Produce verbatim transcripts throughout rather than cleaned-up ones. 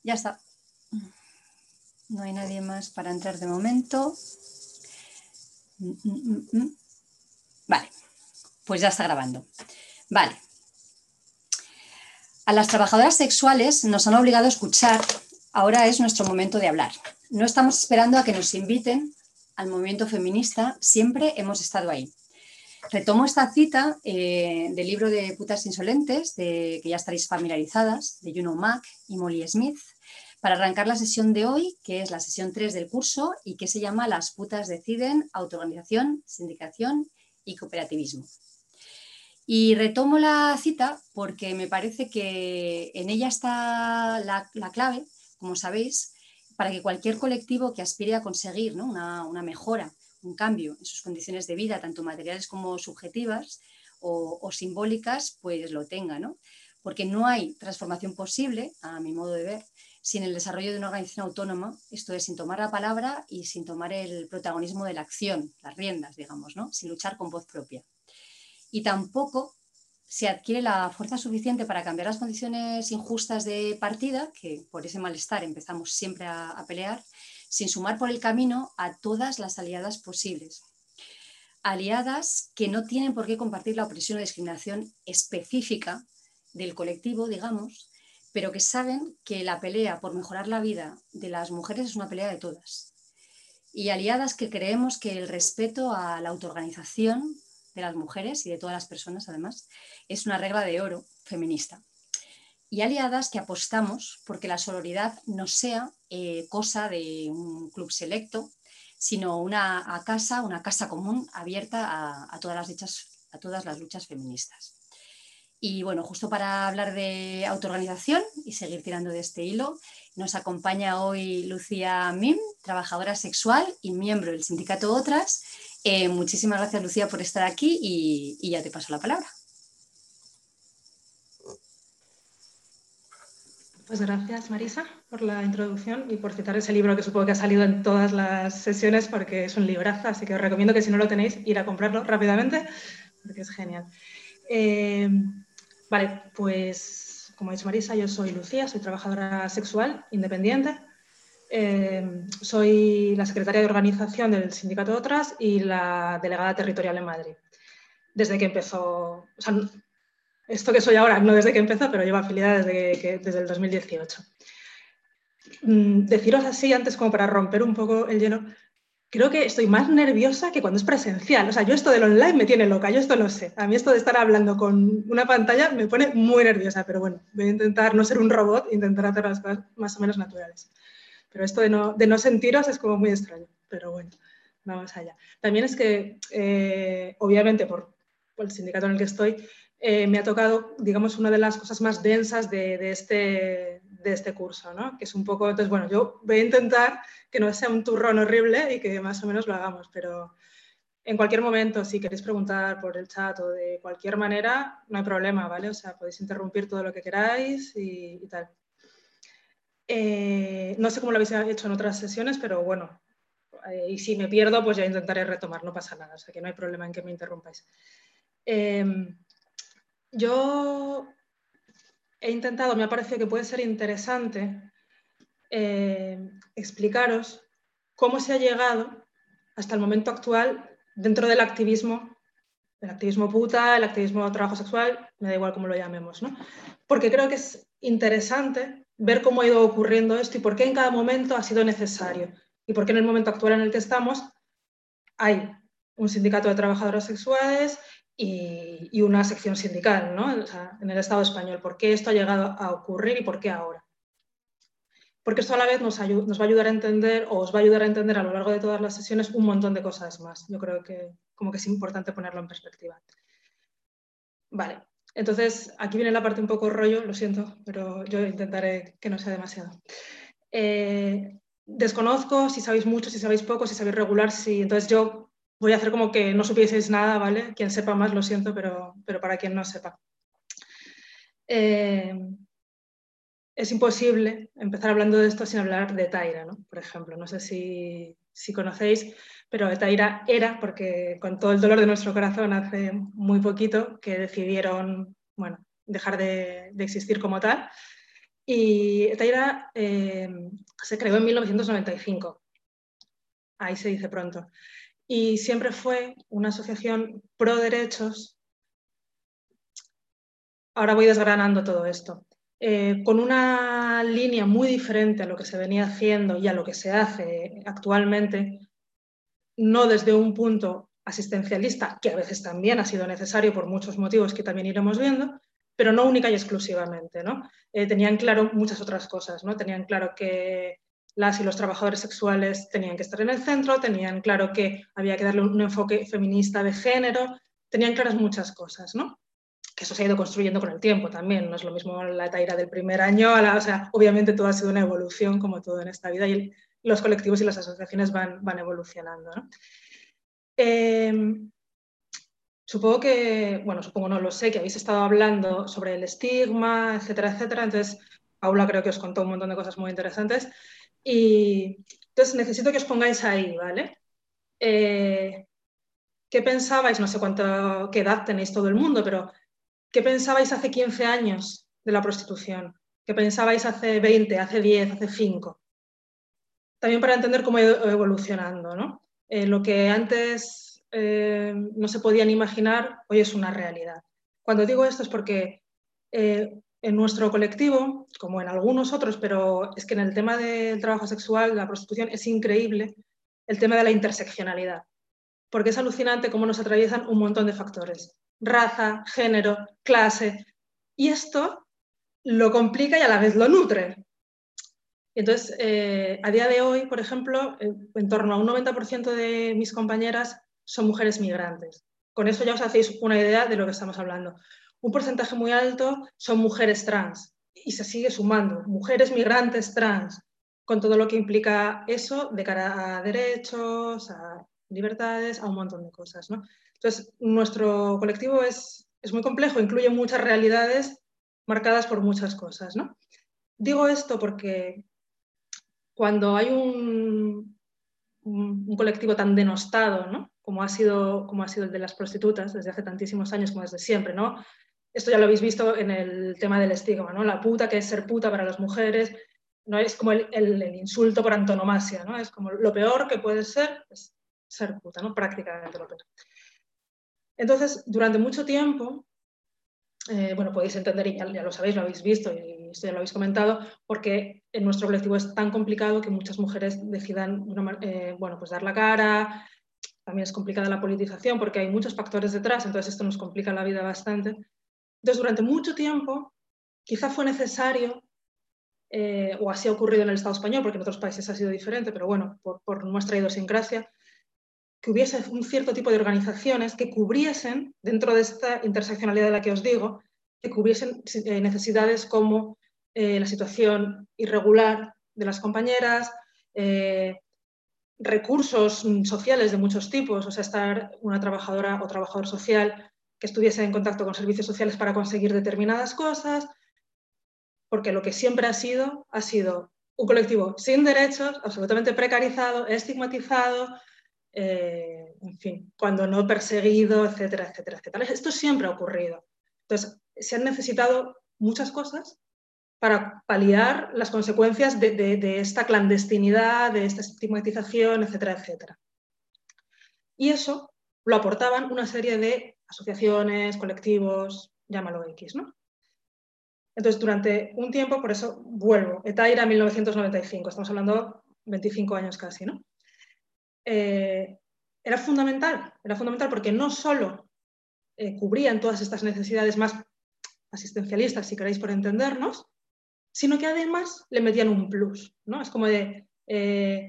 Ya está. No hay nadie más para entrar de momento. Vale, pues ya está grabando. Vale. A las trabajadoras sexuales nos han obligado a escuchar. Ahora es nuestro momento de hablar. No estamos esperando a que nos inviten al movimiento feminista. Siempre hemos estado ahí. Retomo esta cita eh, del libro de Putas Insolentes, de, que ya estaréis familiarizadas, de Juno Mack y Molly Smith, para arrancar la sesión de hoy, que es la sesión tres del curso y que se llama Las putas deciden, autoorganización, sindicación y cooperativismo. Y retomo la cita porque me parece que en ella está la, la clave, como sabéis, para que cualquier colectivo que aspire a conseguir, ¿no? una, una mejora, un cambio en sus condiciones de vida, tanto materiales como subjetivas o, o simbólicas, pues lo tenga, ¿no? Porque no hay transformación posible, a mi modo de ver, sin el desarrollo de una organización autónoma, esto es, sin tomar la palabra y sin tomar el protagonismo de la acción, las riendas, digamos, ¿no? Sin luchar con voz propia. Y tampoco se adquiere la fuerza suficiente para cambiar las condiciones injustas de partida, que por ese malestar empezamos siempre a, a pelear, sin sumar por el camino a todas las aliadas posibles. Aliadas que no tienen por qué compartir la opresión o discriminación específica del colectivo, digamos, pero que saben que la pelea por mejorar la vida de las mujeres es una pelea de todas. Y aliadas que creemos que el respeto a la autoorganización de las mujeres y de todas las personas, además, es una regla de oro feminista. Y aliadas que apostamos porque la sororidad no sea eh, cosa de un club selecto, sino una a casa, una casa común abierta a, a, todas las luchas, a todas las luchas feministas. Y bueno, justo para hablar de autoorganización y seguir tirando de este hilo, nos acompaña hoy Lucía Mim, trabajadora sexual y miembro del sindicato Otras. Eh, muchísimas gracias, Lucía, por estar aquí y, y ya te paso la palabra. Pues gracias, Marisa, por la introducción y por citar ese libro que supongo que ha salido en todas las sesiones porque es un librazo, así que os recomiendo que si no lo tenéis, ir a comprarlo rápidamente porque es genial. Eh, vale, pues como ha dicho Marisa, yo soy Lucía, soy trabajadora sexual independiente. Eh, soy la secretaria de organización del sindicato Otras y la delegada territorial en Madrid. Desde que empezó, o sea, esto que soy ahora, no desde que empezó, pero llevo afiliada desde, que, desde el dos mil dieciocho. Mm, deciros así antes como para romper un poco el hielo, creo que estoy más nerviosa que cuando es presencial. O sea, yo esto del online me tiene loca, yo esto lo sé. A mí esto de estar hablando con una pantalla me pone muy nerviosa, pero bueno, voy a intentar no ser un robot, intentar hacer las cosas más o menos naturales. Pero esto de no, de no sentiros es como muy extraño, pero bueno, vamos allá. También es que, eh, obviamente, por, por el sindicato en el que estoy, eh, me ha tocado, digamos, una de las cosas más densas de, de, este, de este curso, ¿no? Que es un poco, entonces, bueno, yo voy a intentar que no sea un turrón horrible y que más o menos lo hagamos, pero en cualquier momento, si queréis preguntar por el chat o de cualquier manera, no hay problema, ¿vale? O sea, podéis interrumpir todo lo que queráis y, y tal. Eh, no sé cómo lo habéis hecho en otras sesiones, pero bueno, eh, y si me pierdo, pues ya intentaré retomar, no pasa nada, o sea que no hay problema en que me interrumpáis. Eh, yo he intentado, me ha parecido que puede ser interesante eh, explicaros cómo se ha llegado hasta el momento actual dentro del activismo, el activismo puta, el activismo de trabajo sexual, me da igual cómo lo llamemos, ¿no? Porque creo que es interesante ver cómo ha ido ocurriendo esto y por qué en cada momento ha sido necesario y por qué en el momento actual en el que estamos hay un sindicato de trabajadoras sexuales y, y una sección sindical, ¿no? O sea, en el Estado español. ¿Por qué esto ha llegado a ocurrir y por qué ahora? Porque esto a la vez nos, nos va a ayudar a entender, o os va a ayudar a entender a lo largo de todas las sesiones un montón de cosas más. Yo creo que como que es importante ponerlo en perspectiva. Vale, entonces aquí viene la parte un poco rollo, lo siento, pero yo intentaré que no sea demasiado. Eh, desconozco si sabéis mucho, si sabéis poco, si sabéis regular, si... Entonces yo voy a hacer como que no supieseis nada, ¿vale? Quien sepa más, lo siento, pero, pero para quien no sepa. Eh, es imposible empezar hablando de esto sin hablar de Taira, ¿no? Por ejemplo, no sé si, si conocéis, pero Taira era, porque con todo el dolor de nuestro corazón hace muy poquito que decidieron, bueno, dejar de, de existir como tal. Y Etaira eh, se creó en mil novecientos noventa y cinco, ahí se dice pronto, y siempre fue una asociación pro derechos. Ahora voy desgranando todo esto. Eh, con una línea muy diferente a lo que se venía haciendo y a lo que se hace actualmente, no desde un punto asistencialista, que a veces también ha sido necesario por muchos motivos que también iremos viendo, pero no única y exclusivamente, ¿no? Eh, tenían claro muchas otras cosas, ¿no? Tenían claro que las y los trabajadores sexuales tenían que estar en el centro, tenían claro que había que darle un enfoque feminista de género, tenían claras muchas cosas, ¿no? Que eso se ha ido construyendo con el tiempo también, no es lo mismo la Etaira del primer año, a la, o sea, obviamente todo ha sido una evolución como todo en esta vida y el, los colectivos y las asociaciones van, van evolucionando, ¿no? Eh, supongo que, bueno, supongo no lo sé, que habéis estado hablando sobre el estigma, etcétera, etcétera, entonces Paula creo que os contó un montón de cosas muy interesantes y entonces necesito que os pongáis ahí, ¿vale? Eh, ¿Qué pensabais? No sé cuánto, qué edad tenéis todo el mundo, pero ¿qué pensabais hace quince años de la prostitución? ¿Qué pensabais hace veinte, hace diez, hace cinco? También para entender cómo ha ido evolucionando, ¿no? Eh, lo que antes eh, no se podían imaginar, hoy es una realidad. Cuando digo esto es porque eh, en nuestro colectivo, como en algunos otros, pero es que en el tema del trabajo sexual, la prostitución, es increíble el tema de la interseccionalidad, porque es alucinante cómo nos atraviesan un montón de factores. Raza, género, clase, y esto lo complica y a la vez lo nutre. Entonces, eh, a día de hoy, por ejemplo, en torno a un noventa por ciento de mis compañeras son mujeres migrantes. Con eso ya os hacéis una idea de lo que estamos hablando. Un porcentaje muy alto son mujeres trans y se sigue sumando. Mujeres migrantes trans, con todo lo que implica eso de cara a derechos, a libertades, a un montón de cosas, ¿no? Entonces, nuestro colectivo es, es muy complejo, incluye muchas realidades marcadas por muchas cosas, ¿no? Digo esto porque cuando hay un, un, un colectivo tan denostado, ¿no? como, ha sido, como ha sido el de las prostitutas desde hace tantísimos años como desde siempre, ¿no? Esto ya lo habéis visto en el tema del estigma, ¿no? La puta, que es ser puta para las mujeres, no es como el, el, el insulto por antonomasia, ¿no? Es como lo peor que puede ser es ser puta, ¿no? Prácticamente lo peor. Entonces, durante mucho tiempo, eh, bueno, podéis entender, y ya, ya lo sabéis, lo habéis visto y esto ya lo habéis comentado, porque en nuestro colectivo es tan complicado que muchas mujeres decidan una, eh, bueno, pues dar la cara. También es complicada la politización porque hay muchos factores detrás, entonces esto nos complica la vida bastante. Entonces, durante mucho tiempo, quizá fue necesario, eh, o así ha ocurrido en el Estado español, porque en otros países ha sido diferente, pero bueno, por, por nuestra idiosincrasia, que hubiese un cierto tipo de organizaciones que cubriesen, dentro de esta interseccionalidad de la que os digo, que cubriesen eh, necesidades como eh, la situación irregular de las compañeras, eh, recursos sociales de muchos tipos, o sea, estar una trabajadora o trabajador social que estuviese en contacto con servicios sociales para conseguir determinadas cosas, porque lo que siempre ha sido, ha sido un colectivo sin derechos, absolutamente precarizado, estigmatizado, eh, en fin, cuando no perseguido, etcétera, etcétera, etcétera. Esto siempre ha ocurrido. Entonces, se han necesitado muchas cosas para paliar las consecuencias de, de, de esta clandestinidad, de esta estigmatización, etcétera, etcétera. Y eso lo aportaban una serie de asociaciones, colectivos, llámalo X, ¿no? Entonces, durante un tiempo, por eso vuelvo, Etaira mil novecientos noventa y cinco, estamos hablando veinticinco años casi, ¿no? Eh, era fundamental, era fundamental porque no solo eh, cubrían todas estas necesidades más asistencialistas, si queréis por entendernos, sino que además le metían un plus, ¿no? Es como de eh,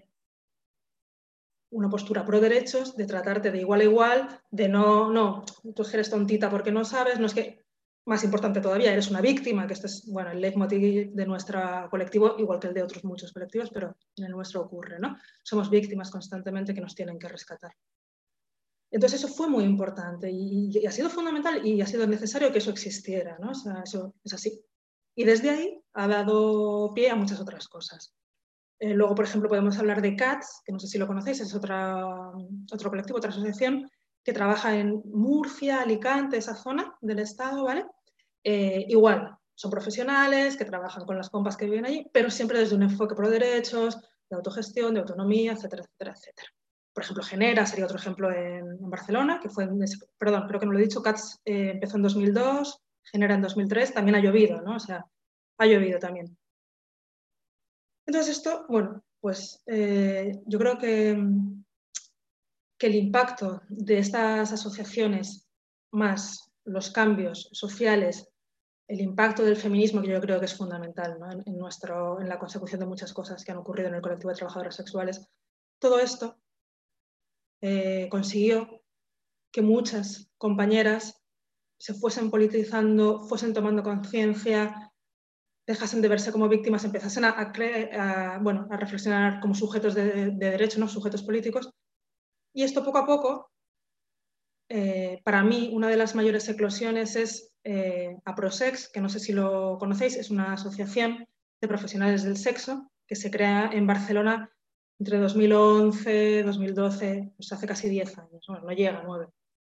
una postura pro derechos, de tratarte de igual a igual, de no, no, tú eres tontita porque no sabes, no es que, más importante todavía, eres una víctima, que este es, bueno, el leitmotiv de nuestro colectivo, igual que el de otros muchos colectivos, pero en el nuestro ocurre, ¿no? Somos víctimas constantemente que nos tienen que rescatar. Entonces eso fue muy importante y, y ha sido fundamental y ha sido necesario que eso existiera, ¿no? O sea, eso es así. Y desde ahí ha dado pie a muchas otras cosas. Eh, luego, por ejemplo, podemos hablar de C A T S, que no sé si lo conocéis, es otra, otro colectivo, otra asociación que trabaja en Murcia, Alicante, esa zona del estado, ¿vale? Eh, igual, son profesionales, que trabajan con las compas que viven allí, pero siempre desde un enfoque pro derechos, de autogestión, de autonomía, etcétera, etcétera, etcétera. Por ejemplo, Genera sería otro ejemplo en, en Barcelona, que fue, en ese, perdón, creo que no lo he dicho, C A T S eh, empezó en dos mil dos, Genera en dos mil tres, también ha llovido, ¿no? O sea, ha llovido también. Entonces esto, bueno, pues eh, yo creo que, que el impacto de estas asociaciones más los cambios sociales, el impacto del feminismo, que yo creo que es fundamental, ¿no? en, en, nuestro, en la consecución de muchas cosas que han ocurrido en el colectivo de trabajadoras sexuales, todo esto eh, consiguió que muchas compañeras se fuesen politizando, fuesen tomando conciencia, dejasen de verse como víctimas, empezasen a, a, a, bueno, a reflexionar como sujetos de, de derecho, ¿no? Sujetos políticos. Y esto poco a poco, eh, para mí, una de las mayores eclosiones es eh, APROSEX, que no sé si lo conocéis, es una asociación de profesionales del sexo que se crea en Barcelona entre dos mil once, dos mil doce, pues hace casi diez años, bueno, no llega a nueve.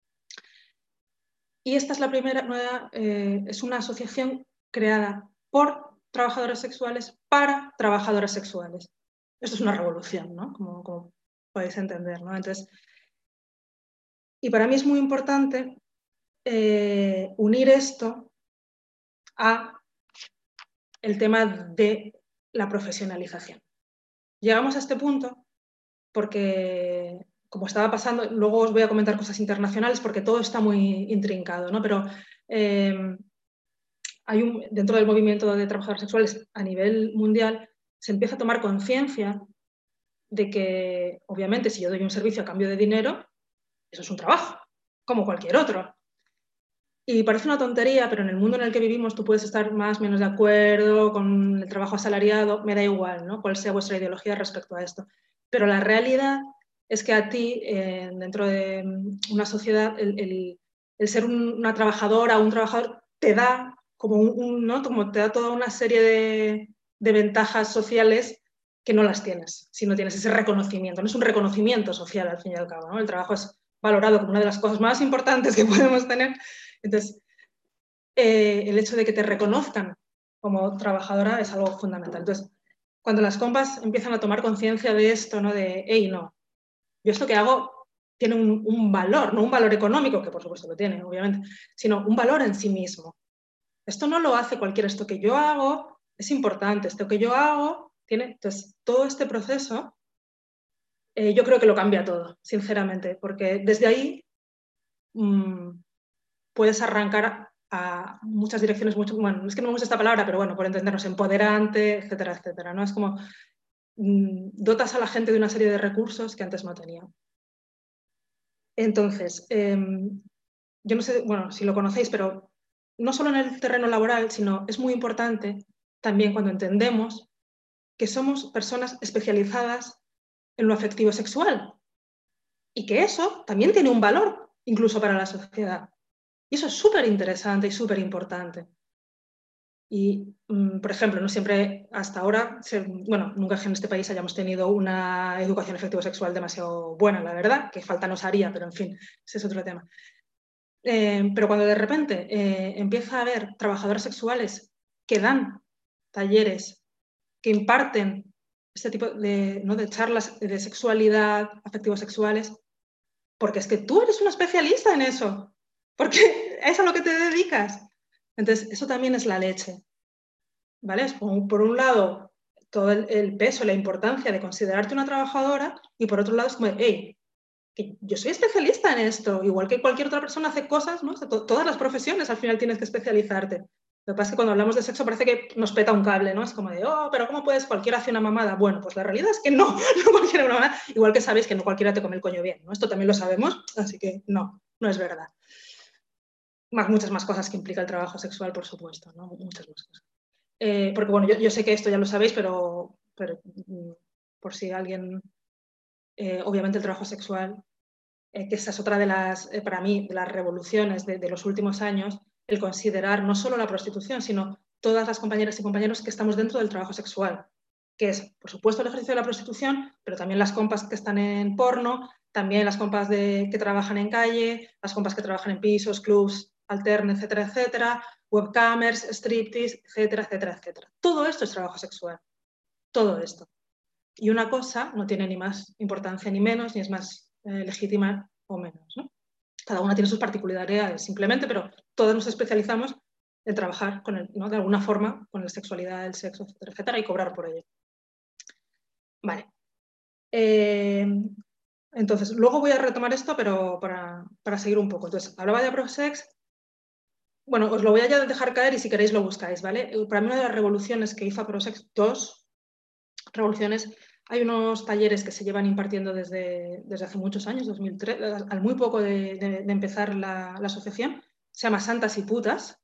Y esta es la primera, nueva, eh, es una asociación creada por trabajadoras sexuales para trabajadoras sexuales. Esto es una revolución, ¿no? Como, como podéis entender, ¿no? Entonces, y para mí es muy importante eh, unir esto a el tema de la profesionalización. Llegamos a este punto porque, como estaba pasando, luego os voy a comentar cosas internacionales porque todo está muy intrincado, ¿no? Pero eh, hay un, dentro del movimiento de trabajadoras sexuales a nivel mundial se empieza a tomar conciencia de que, obviamente, si yo doy un servicio a cambio de dinero, eso es un trabajo, como cualquier otro. Y parece una tontería, pero en el mundo en el que vivimos tú puedes estar más o menos de acuerdo con el trabajo asalariado, me da igual, ¿no? Cuál sea vuestra ideología respecto a esto. Pero la realidad es que a ti, eh, dentro de una sociedad, el, el, el ser un, una trabajadora o un trabajador te da como, un, un, ¿no? como te da toda una serie de, de ventajas sociales que no las tienes, si no tienes ese reconocimiento. No es un reconocimiento social, al fin y al cabo, ¿no? El trabajo es valorado como una de las cosas más importantes que podemos tener. Entonces, eh, el hecho de que te reconozcan como trabajadora es algo fundamental. Entonces, cuando las compas empiezan a tomar conciencia de esto, ¿no? De, hey, no, yo esto que hago tiene un, un valor, no un valor económico, que por supuesto lo tiene, obviamente, sino un valor en sí mismo. Esto no lo hace cualquiera, esto que yo hago es importante, esto que yo hago tiene... Entonces, todo este proceso eh, yo creo que lo cambia todo, sinceramente, porque desde ahí mmm, puedes arrancar a muchas direcciones, mucho, bueno, es que no me gusta esta palabra, pero bueno, por entendernos, empoderante, etcétera, etcétera, ¿no? Es como mmm, dotas a la gente de una serie de recursos que antes no tenía. Entonces, eh, yo no sé, bueno, si lo conocéis, pero no solo en el terreno laboral, sino es muy importante también cuando entendemos que somos personas especializadas en lo afectivo sexual y que eso también tiene un valor, incluso para la sociedad. Y eso es súper interesante y súper importante. Y, mmm, por ejemplo, no siempre hasta ahora, se, bueno, nunca en este país hayamos tenido una educación afectivo-sexual demasiado buena, la verdad, que falta nos haría, pero en fin, ese es otro tema. Eh, pero cuando de repente eh, empieza a haber trabajadoras sexuales que dan talleres, que imparten este tipo de, ¿no? de charlas de sexualidad, afectivos sexuales, porque es que tú eres una especialista en eso, porque es a lo que te dedicas. Entonces, eso también es la leche, ¿vale? Es por, por un lado, todo el, el peso, la importancia de considerarte una trabajadora, y por otro lado es como, hey, que yo soy especialista en esto, igual que cualquier otra persona hace cosas, ¿no? O sea, to todas las profesiones al final tienes que especializarte. Lo que pasa es que cuando hablamos de sexo parece que nos peta un cable, ¿no? Es como de, oh, pero ¿cómo puedes? Cualquiera hace una mamada. Bueno, pues la realidad es que no, no cualquiera una mamada. Igual que sabéis que no cualquiera te come el coño bien, ¿no? Esto también lo sabemos, así que no, no es verdad. Más, muchas más cosas que implica el trabajo sexual, por supuesto, ¿no? Muchas más cosas. Eh, porque, bueno, yo, yo sé que esto ya lo sabéis, pero, pero por si alguien... Eh, obviamente el trabajo sexual, eh, que esa es otra de las, eh, para mí, de las revoluciones de, de los últimos años, el considerar no solo la prostitución, sino todas las compañeras y compañeros que estamos dentro del trabajo sexual, que es, por supuesto, el ejercicio de la prostitución, pero también las compas que están en porno, también las compas de, que trabajan en calle, las compas que trabajan en pisos, clubs, alterne, etcétera, etcétera, webcamers, striptease, etcétera, etcétera, etcétera. Todo esto es trabajo sexual, todo esto. Y una cosa no tiene ni más importancia ni menos, ni es más eh, legítima o menos, ¿no? Cada una tiene sus particularidades simplemente, pero todos nos especializamos en trabajar con el, ¿no? de alguna forma con la sexualidad, el sexo, etcétera, etcétera, y cobrar por ello. Vale. Eh, entonces, luego voy a retomar esto, pero para, para seguir un poco. Entonces, hablaba de APROSEX. Bueno, os lo voy a dejar caer y si queréis lo buscáis, ¿vale? Para mí una de las revoluciones que hizo APROSEX, dos revoluciones, hay unos talleres que se llevan impartiendo desde, desde hace muchos años, dos mil tres, al muy poco de, de, de empezar la, la asociación, se llama Santas y Putas.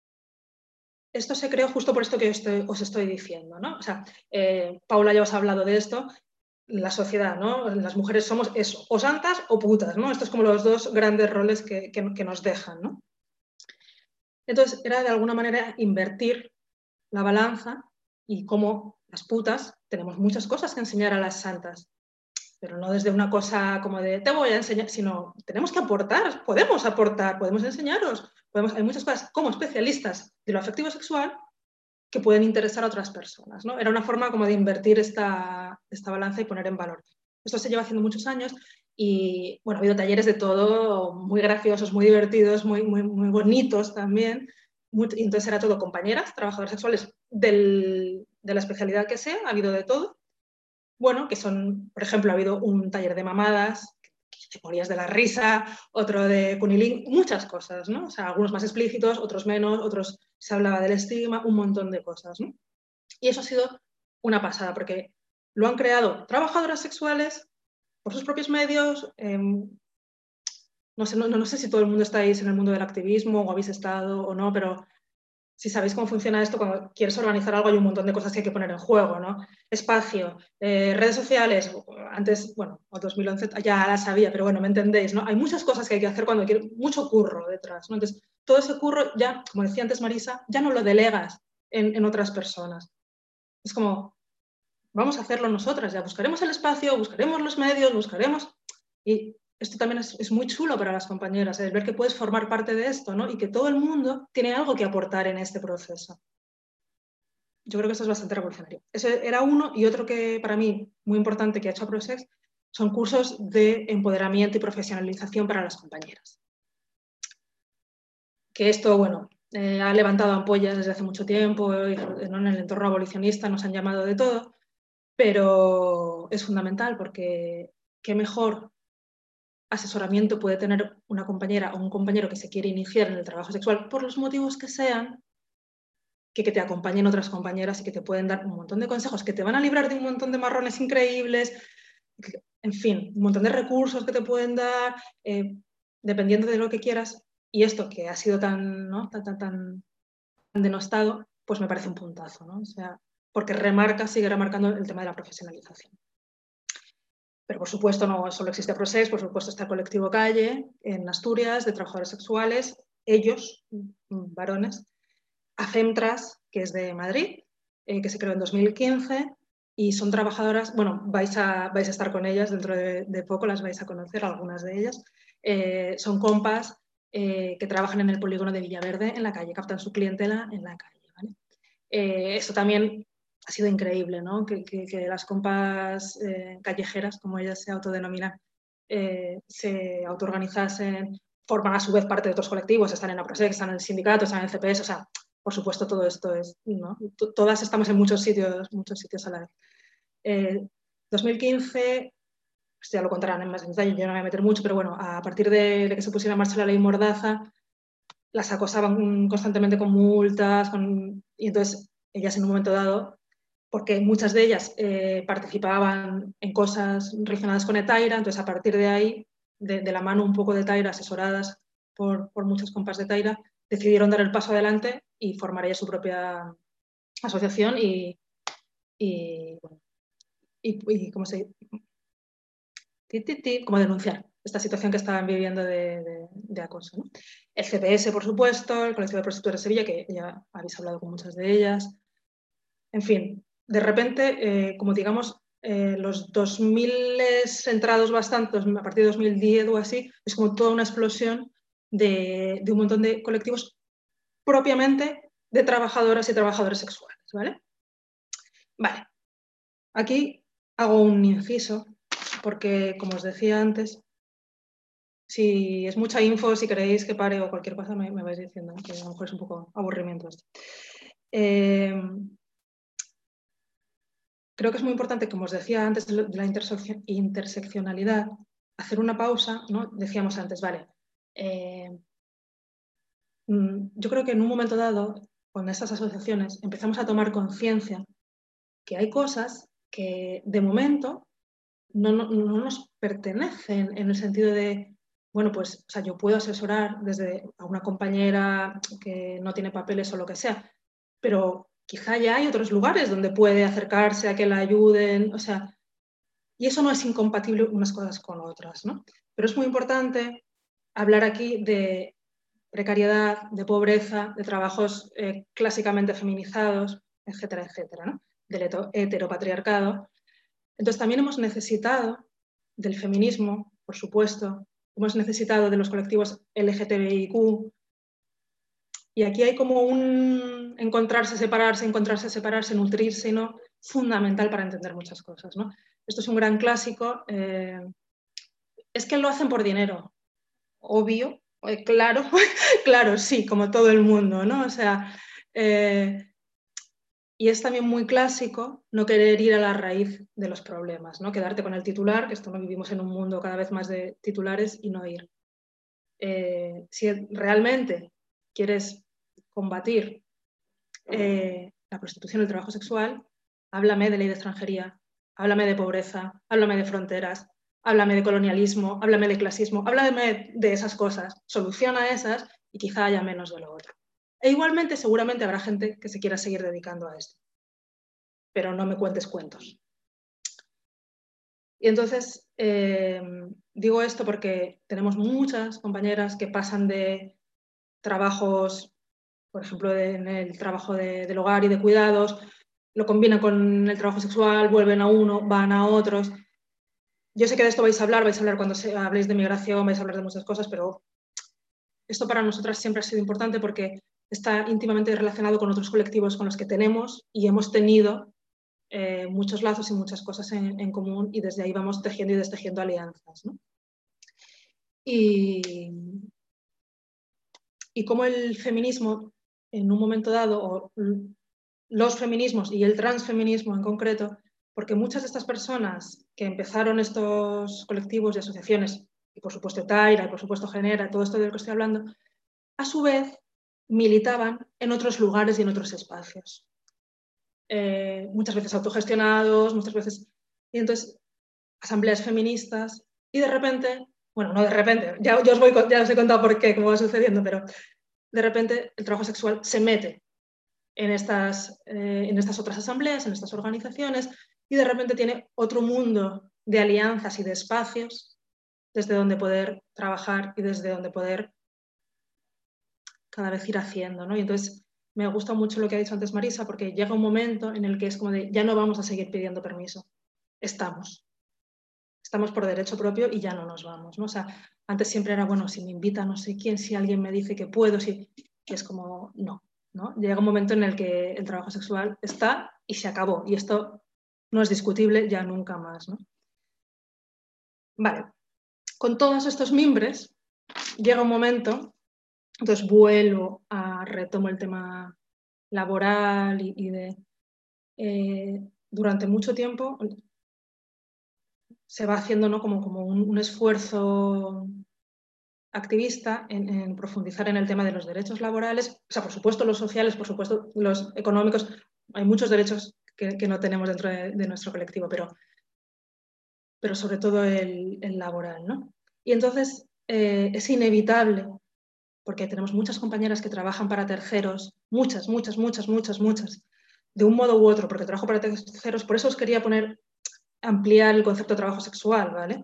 Esto se creó justo por esto que os estoy, os estoy diciendo, ¿no? O sea, eh, Paula ya os ha hablado de esto, la sociedad, ¿no? Las mujeres somos eso, o santas o putas, ¿no? Estos es como los dos grandes roles que, que, que nos dejan, ¿no? Entonces, era de alguna manera invertir la balanza y como las putas tenemos muchas cosas que enseñar a las santas, pero no desde una cosa como de te voy a enseñar, sino tenemos que aportar, podemos aportar, podemos enseñaros, podemos, hay muchas cosas como especialistas de lo afectivo sexual que pueden interesar a otras personas, ¿no? Era una forma como de invertir esta, esta balanza y poner en valor. Esto se lleva haciendo muchos años y, bueno, ha habido talleres de todo, muy graciosos, muy divertidos, muy, muy, muy bonitos también. Muy, y entonces era todo compañeras, trabajadoras sexuales del, de la especialidad que sea, ha habido de todo. Bueno, que son, por ejemplo, ha habido un taller de mamadas, que te morías de la risa, otro de cunilín, muchas cosas, ¿no? O sea, algunos más explícitos, otros menos, otros se hablaba del estigma, un montón de cosas, ¿no? Y eso ha sido una pasada, porque lo han creado trabajadoras sexuales por sus propios medios. Eh, no sé, no, no sé si todo el mundo estáis en el mundo del activismo o habéis estado o no, pero si sabéis cómo funciona esto, cuando quieres organizar algo hay un montón de cosas que hay que poner en juego, ¿no? Espacio, eh, redes sociales, antes, bueno, en dos mil once ya las sabía, pero bueno, me entendéis, ¿no? Hay muchas cosas que hay que hacer cuando quieres, mucho curro detrás, ¿no? Entonces, todo ese curro ya, como decía antes Marisa, ya no lo delegas en, en otras personas. Es como, vamos a hacerlo nosotras, ya buscaremos el espacio, buscaremos los medios, buscaremos... Y esto también es, es muy chulo para las compañeras, es ver que puedes formar parte de esto, ¿no? Y que todo el mundo tiene algo que aportar en este proceso. Yo creo que esto es bastante revolucionario. Ese era uno, y otro que para mí muy importante que ha hecho APROSEX son cursos de empoderamiento y profesionalización para las compañeras. Que esto, bueno, eh, ha levantado ampollas desde hace mucho tiempo, eh, ¿no? En el entorno abolicionista nos han llamado de todo, pero es fundamental porque qué mejor asesoramiento puede tener una compañera o un compañero que se quiere iniciar en el trabajo sexual por los motivos que sean, que, que te acompañen otras compañeras y que te pueden dar un montón de consejos que te van a librar de un montón de marrones increíbles, en fin, un montón de recursos que te pueden dar, eh, dependiendo de lo que quieras. Y esto que ha sido tan, ¿no? tan, tan, tan denostado, pues me parece un puntazo, ¿no? O sea, porque remarca, sigue remarcando el tema de la profesionalización. Pero por supuesto no solo existe APROSEX, por supuesto está el colectivo Calle en Asturias de trabajadores sexuales, ellos, varones, AFEMTRAS, que es de Madrid, eh, que se creó en dos mil quince y son trabajadoras, bueno, vais a, vais a estar con ellas dentro de, de poco, las vais a conocer, algunas de ellas, eh, son compas eh, que trabajan en el polígono de Villaverde en la calle, captan su clientela en la calle, ¿vale? Eh, esto también ha sido increíble, ¿no? Que, que, que las compas eh, callejeras, como ellas se autodenominan, eh, se autoorganizasen, forman a su vez parte de otros colectivos, están en APROSEX, están en el sindicato, están en el C P S, o sea, por supuesto todo esto es, ¿no? Todas estamos en muchos sitios, muchos sitios a la vez. Eh, dos mil quince, pues ya lo contarán en más detalle, yo no me voy a meter mucho, pero bueno, a partir de, de que se pusiera en marcha la ley Mordaza, las acosaban constantemente con multas, con... y entonces ellas en un momento dado, porque muchas de ellas eh, participaban en cosas relacionadas con Etaira, entonces a partir de ahí, de, de la mano un poco de Etaira, asesoradas por, por muchas compas de Etaira, decidieron dar el paso adelante y formar ella su propia asociación y, y, bueno, y, y ¿cómo se ti, ti, ti, como denunciar esta situación que estaban viviendo de, de, de acoso, ¿no? El C P S, por supuesto, el Colectivo de Prostitutas de Sevilla, que ya habéis hablado con muchas de ellas. En fin, de repente, eh, como digamos, eh, los dos mil entrados bastante, a partir de dos mil diez o así, es como toda una explosión de, de un montón de colectivos propiamente de trabajadoras y trabajadores sexuales, ¿vale? Vale, aquí hago un inciso porque, como os decía antes, si es mucha info, si queréis que pare o cualquier cosa, me, me vais diciendo, que a lo mejor es un poco aburrimiento esto. Eh, creo que es muy importante, como os decía antes, de la interseccionalidad, hacer una pausa, ¿no? Decíamos antes, vale, eh, yo creo que en un momento dado, con estas asociaciones, empezamos a tomar conciencia que hay cosas que de momento no, no, no nos pertenecen en el sentido de, bueno, pues, o sea, yo puedo asesorar desde a una compañera que no tiene papeles o lo que sea, pero quizá ya hay otros lugares donde puede acercarse a que la ayuden, o sea, y eso no es incompatible unas cosas con otras, ¿no? Pero es muy importante hablar aquí de precariedad, de pobreza, de trabajos eh, clásicamente feminizados, etcétera, etcétera, ¿no? Del heteropatriarcado. Entonces también hemos necesitado del feminismo, por supuesto, hemos necesitado de los colectivos L G T B I Q, y aquí hay como un encontrarse, separarse, encontrarse, separarse, nutrirse, ¿no? Fundamental para entender muchas cosas, ¿no? Esto es un gran clásico. Eh, es que lo hacen por dinero, obvio, eh, claro, claro, sí, como todo el mundo, ¿no? O sea, eh, y es también muy clásico no querer ir a la raíz de los problemas, ¿no? Quedarte con el titular, que esto no vivimos en un mundo cada vez más de titulares, y no ir. Eh, si realmente quieres combatir eh, la prostitución y el trabajo sexual, háblame de ley de extranjería, háblame de pobreza, háblame de fronteras, háblame de colonialismo, háblame de clasismo, háblame de esas cosas, soluciona esas y quizá haya menos de lo otro. E igualmente seguramente habrá gente que se quiera seguir dedicando a esto, pero no me cuentes cuentos. Y entonces eh, digo esto porque tenemos muchas compañeras que pasan de trabajos, por ejemplo, de, en el trabajo de, del hogar y de cuidados, lo combinan con el trabajo sexual, vuelven a uno, van a otros. Yo sé que de esto vais a hablar, vais a hablar cuando se, habléis de migración, vais a hablar de muchas cosas, pero esto para nosotras siempre ha sido importante porque está íntimamente relacionado con otros colectivos con los que tenemos y hemos tenido eh, muchos lazos y muchas cosas en, en común, y desde ahí vamos tejiendo y destejiendo alianzas, ¿no? Y, y cómo el feminismo, en un momento dado, o los feminismos y el transfeminismo en concreto, porque muchas de estas personas que empezaron estos colectivos y asociaciones, y por supuesto Taira, y por supuesto Genera, todo esto de lo que estoy hablando, a su vez militaban en otros lugares y en otros espacios. Eh, muchas veces autogestionados, muchas veces... Y entonces, asambleas feministas, y de repente, bueno, no de repente, ya, ya, os, voy, ya os he contado por qué, cómo va sucediendo, pero de repente el trabajo sexual se mete en estas, eh, en estas otras asambleas, en estas organizaciones, y de repente tiene otro mundo de alianzas y de espacios desde donde poder trabajar y desde donde poder cada vez ir haciendo, ¿no? Y entonces me gusta mucho lo que ha dicho antes Marisa, porque llega un momento en el que es como de, ya no vamos a seguir pidiendo permiso, estamos. Estamos por derecho propio y ya no nos vamos, ¿no? O sea, antes siempre era, bueno, si me invita no sé quién, si alguien me dice que puedo, si... que es como, no, ¿no? Llega un momento en el que el trabajo sexual está y se acabó, y esto no es discutible ya nunca más, ¿no? Vale, con todos estos mimbres llega un momento, entonces vuelvo a retomo el tema laboral y, y de... Eh, durante mucho tiempo se va haciendo, ¿no? como, como un, un esfuerzo activista en, en profundizar en el tema de los derechos laborales, o sea, por supuesto los sociales, por supuesto los económicos, hay muchos derechos que, que no tenemos dentro de, de nuestro colectivo, pero, pero sobre todo el, el laboral, ¿no? Y entonces eh, es inevitable, porque tenemos muchas compañeras que trabajan para terceros, muchas, muchas, muchas, muchas, muchas, de un modo u otro, porque trabajo para terceros, por eso os quería poner, ampliar el concepto de trabajo sexual, ¿vale?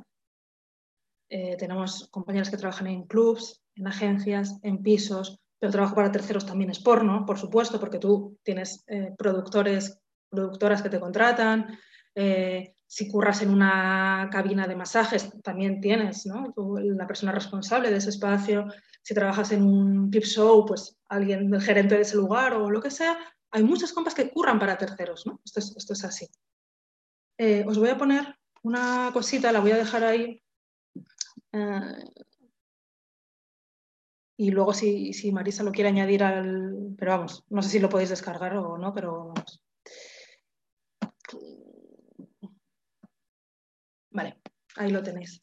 Eh, tenemos compañeras que trabajan en clubs, en agencias, en pisos, pero el trabajo para terceros también es porno, por supuesto, porque tú tienes eh, productores, productoras que te contratan, eh, si curras en una cabina de masajes, también tienes, ¿no? Tú, la persona responsable de ese espacio. Si trabajas en un peep show, pues alguien, el gerente de ese lugar o lo que sea. Hay muchas compas que curran para terceros, ¿no? Esto es, esto es así. Eh, os voy a poner una cosita, la voy a dejar ahí. Eh, y luego si, si Marisa lo quiere añadir al... Pero vamos, no sé si lo podéis descargar o no, pero vamos. Vale, ahí lo tenéis.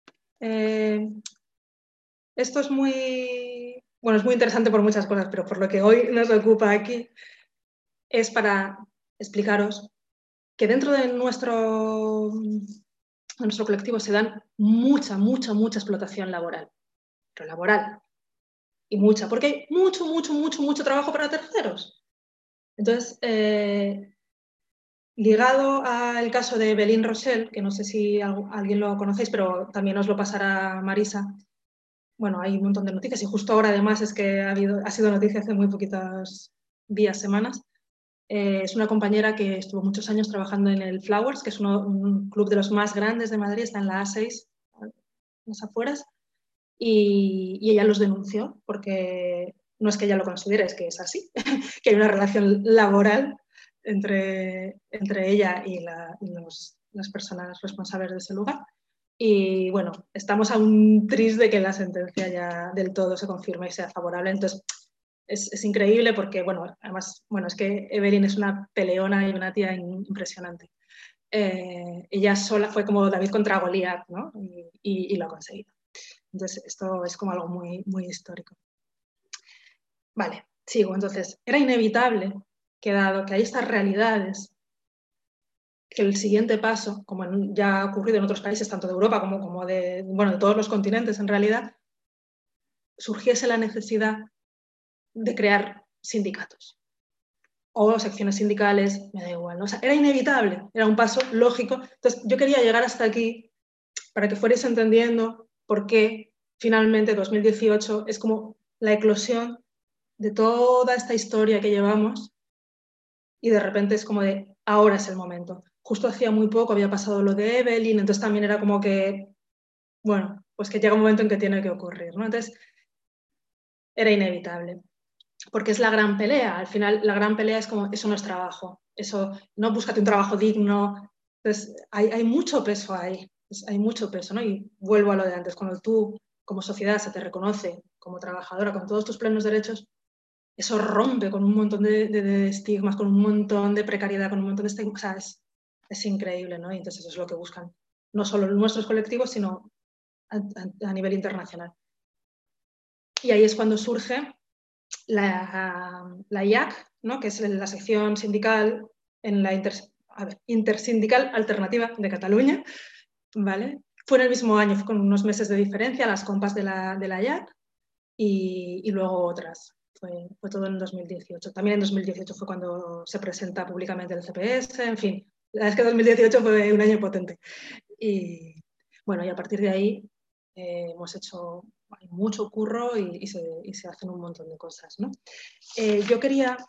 Eh, esto es muy... Bueno, es muy interesante por muchas cosas, pero por lo que hoy nos ocupa aquí es para explicaros que dentro de nuestro, de nuestro colectivo se dan mucha, mucha, mucha explotación laboral. Pero laboral. Y mucha, porque hay mucho, mucho, mucho, mucho trabajo para terceros. Entonces, eh, ligado al caso de Belín Rochelle, que no sé si alguien lo conocéis, pero también os lo pasará Marisa. Bueno, hay un montón de noticias y justo ahora además es que ha, habido, ha sido noticia hace muy poquitos días, semanas. Eh, es una compañera que estuvo muchos años trabajando en el Flowers, que es uno, un club de los más grandes de Madrid, está en la A seis, en las afueras, y, y ella los denunció porque no es que ella lo considere, es que es así, que hay una relación laboral entre, entre ella y, la, y los, las personas responsables de ese lugar. Y bueno, estamos a un tris de que la sentencia ya del todo se confirme y sea favorable. Entonces, es, es increíble porque, bueno, además, bueno, es que Evelyn es una peleona y una tía impresionante. Eh, ella sola fue como David contra Goliat, ¿no? Y, y, y lo ha conseguido. Entonces, esto es como algo muy, muy histórico. Vale, sigo. Entonces, era inevitable que dado que hay estas realidades, que el siguiente paso, como ya ha ocurrido en otros países, tanto de Europa como, como de, bueno, de todos los continentes en realidad, surgiese la necesidad de crear sindicatos o secciones sindicales, me da igual, ¿no? O sea, era inevitable, era un paso lógico. Entonces, yo quería llegar hasta aquí para que fuerais entendiendo por qué finalmente dos mil dieciocho es como la eclosión de toda esta historia que llevamos y de repente es como de, ahora es el momento. Justo hacía muy poco había pasado lo de Evelyn, entonces también era como que, bueno, pues que llega un momento en que tiene que ocurrir, ¿no? Entonces, era inevitable, porque es la gran pelea. Al final, la gran pelea es como, eso no es trabajo, eso, no búscate un trabajo digno. Entonces, hay, hay mucho peso ahí, hay mucho peso, ¿no? Y vuelvo a lo de antes, cuando tú, como sociedad, se te reconoce como trabajadora con todos tus plenos derechos, eso rompe con un montón de, de, de estigmas, con un montón de precariedad, con un montón de estigmas. O sea, es, es increíble, ¿no? Y entonces eso es lo que buscan, no solo nuestros colectivos, sino a, a, a nivel internacional. Y ahí es cuando surge la, la I A C, ¿no? Que es la sección sindical en la inter, a ver, intersindical alternativa de Cataluña, ¿vale? Fue en el mismo año, fue con unos meses de diferencia, las compas de la, de la I A C y, y luego otras. Fue, fue todo en dos mil dieciocho. También en dos mil dieciocho fue cuando se presenta públicamente el C P S, en fin. La verdad es que dos mil dieciocho fue un año potente. Y bueno, y a partir de ahí eh, hemos hecho mucho curro y, y, se, y se hacen un montón de cosas, ¿no? Eh, yo quería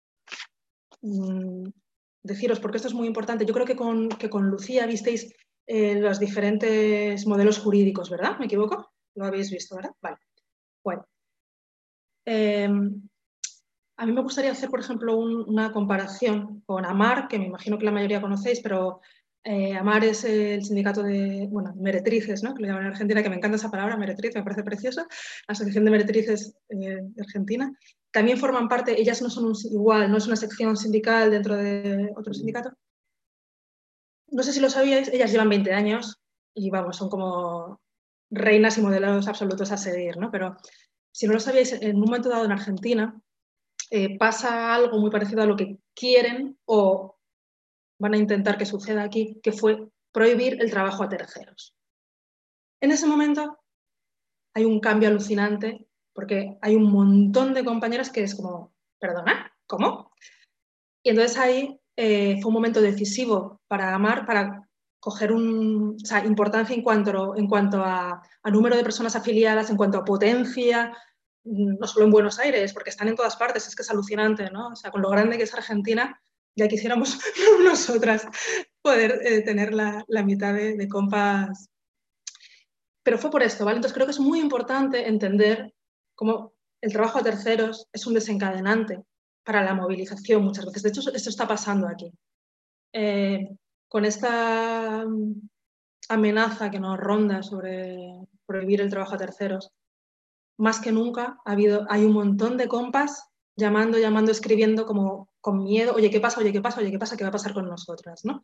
mmm, deciros, porque esto es muy importante, yo creo que con, que con Lucía visteis eh, los diferentes modelos jurídicos, ¿verdad? ¿Me equivoco? Lo habéis visto, ¿verdad? Vale. Bueno. Eh, a mí me gustaría hacer, por ejemplo, un, una comparación con AMAR, que me imagino que la mayoría conocéis, pero eh, AMAR es el sindicato de, bueno, meretrices, ¿no? Que lo llaman en Argentina, que me encanta esa palabra, meretriz, me parece preciosa, la Asociación de Meretrices eh, de Argentina. También forman parte, ellas no son un, igual, no es una sección sindical dentro de otro sindicato. No sé si lo sabíais, ellas llevan veinte años y, vamos, son como reinas y modelos absolutos a seguir, ¿no? Pero si no lo sabíais, en un momento dado en Argentina, Eh, pasa algo muy parecido a lo que quieren o van a intentar que suceda aquí, que fue prohibir el trabajo a terceros. En ese momento hay un cambio alucinante porque hay un montón de compañeras que es como, perdona, ¿cómo? Y entonces ahí eh, fue un momento decisivo para AMAR, para coger un, o sea, importancia en cuanto, en cuanto a, a número de personas afiliadas, en cuanto a potencia, no solo en Buenos Aires, porque están en todas partes, es que es alucinante, ¿no? O sea, con lo grande que es Argentina, ya quisiéramos nosotras poder eh, tener la, la mitad de, de compas. Pero fue por esto, ¿vale? Entonces creo que es muy importante entender cómo el trabajo a terceros es un desencadenante para la movilización muchas veces. De hecho, esto está pasando aquí. Eh, con esta amenaza que nos ronda sobre prohibir el trabajo a terceros, más que nunca ha habido, hay un montón de compas llamando, llamando, escribiendo como con miedo, oye, ¿qué pasa? Oye, ¿qué pasa? Oye, ¿qué pasa? ¿Qué va a pasar con nosotras? ¿No?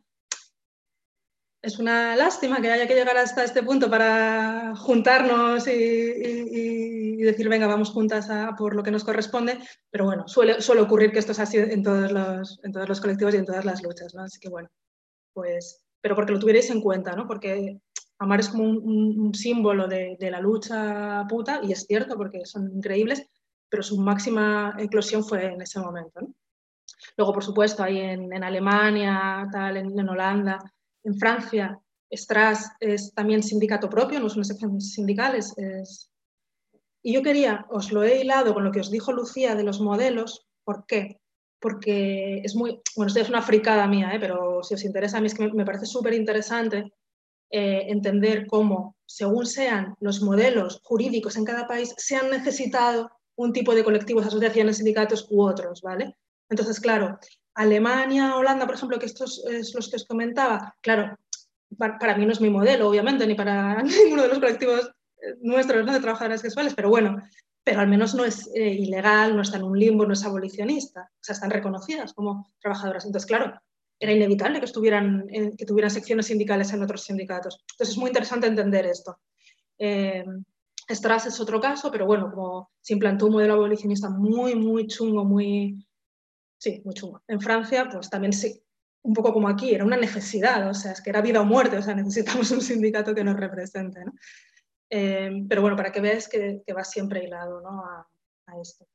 Es una lástima que haya que llegar hasta este punto para juntarnos y, y, y decir, venga, vamos juntas a por lo que nos corresponde, pero bueno, suele, suele ocurrir que esto es así en todos, los, en todos los colectivos y en todas las luchas, ¿no? Así que bueno, pues, pero porque lo tuvierais en cuenta, ¿no? Porque Amar es como un, un, un símbolo de, de la lucha puta, y es cierto porque son increíbles, pero su máxima eclosión fue en ese momento, ¿no? Luego, por supuesto, hay en, en Alemania, tal, en, en Holanda, en Francia, Stras es también sindicato propio, no es una sección sindical. Es, es... Y yo quería, os lo he hilado con lo que os dijo Lucía de los modelos. ¿Por qué? Porque es muy, bueno, esto es una fricada mía, ¿eh? Pero si os interesa, a mí es que me parece súper interesante eh, entender cómo, según sean los modelos jurídicos en cada país, se han necesitado un tipo de colectivos, asociaciones, sindicatos u otros, ¿vale? Entonces, claro, Alemania, Holanda, por ejemplo, que estos es los que os comentaba, claro, para, para mí no es mi modelo, obviamente, ni para ninguno de los colectivos nuestros, ¿no?, de trabajadoras sexuales, pero bueno, pero al menos no es eh, ilegal, no está en un limbo, no es abolicionista, o sea, están reconocidas como trabajadoras. Entonces, claro, era inevitable que, estuvieran, eh, que tuvieran secciones sindicales en otros sindicatos. Entonces, es muy interesante entender esto. Eh, Stras es otro caso, pero bueno, como se implantó un modelo abolicionista muy, muy chungo, muy, sí, muy chungo. En Francia, pues también sí, un poco como aquí, era una necesidad, o sea, es que era vida o muerte, o sea, necesitamos un sindicato que nos represente, ¿no? Eh, pero bueno, para que veáis que, que va siempre hilado, ¿no?, a, a esto.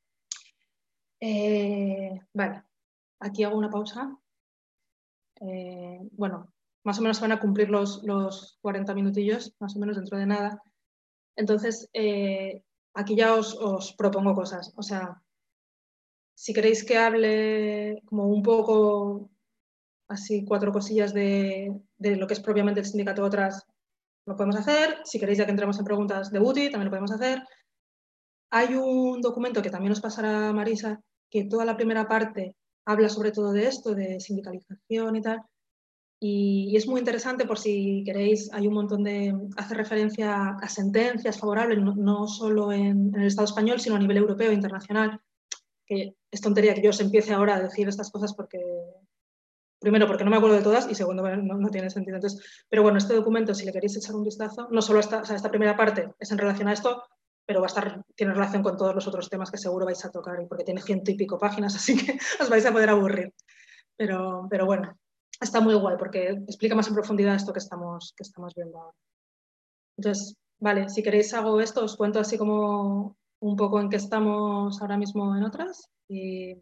Eh, vale, aquí hago una pausa. Eh, bueno, más o menos van a cumplir los, los cuarenta minutillos, más o menos dentro de nada. Entonces, eh, aquí ya os, os propongo cosas. O sea, si queréis que hable como un poco, así cuatro cosillas de, de lo que es propiamente el sindicato otras, lo podemos hacer. Si queréis ya que entremos en preguntas de UTI, también lo podemos hacer. Hay un documento que también os pasará Marisa, que toda la primera parte habla sobre todo de esto, de sindicalización y tal. Y, y es muy interesante por si queréis, hay un montón de, hace referencia a sentencias favorables, no, no solo en, en el Estado español, sino a nivel europeo e internacional, que es tontería que yo os empiece ahora a decir estas cosas porque, primero, porque no me acuerdo de todas y segundo, no, no tiene sentido. Entonces, pero bueno, este documento, si le queréis echar un vistazo, no solo esta, o sea, esta primera parte es en relación a esto, pero va a estar, tiene relación con todos los otros temas que seguro vais a tocar, porque tiene ciento y pico páginas, así que os vais a poder aburrir. Pero, pero bueno, está muy guay porque explica más en profundidad esto que estamos, que estamos viendo ahora. Entonces, vale, si queréis hago esto, os cuento así como un poco en qué estamos ahora mismo en otras. Y,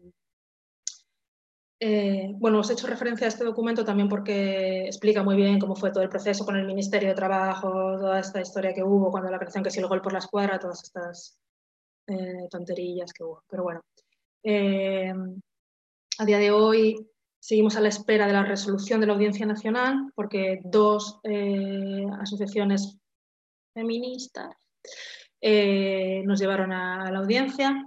eh, bueno, os he hecho referencia a este documento también porque explica muy bien cómo fue todo el proceso con el Ministerio de Trabajo, toda esta historia que hubo cuando la creación, que si el gol por la escuadra, todas estas eh, tonterillas que hubo. Pero bueno, eh, a día de hoy seguimos a la espera de la resolución de la Audiencia Nacional porque dos eh, asociaciones feministas eh, nos llevaron a, a la audiencia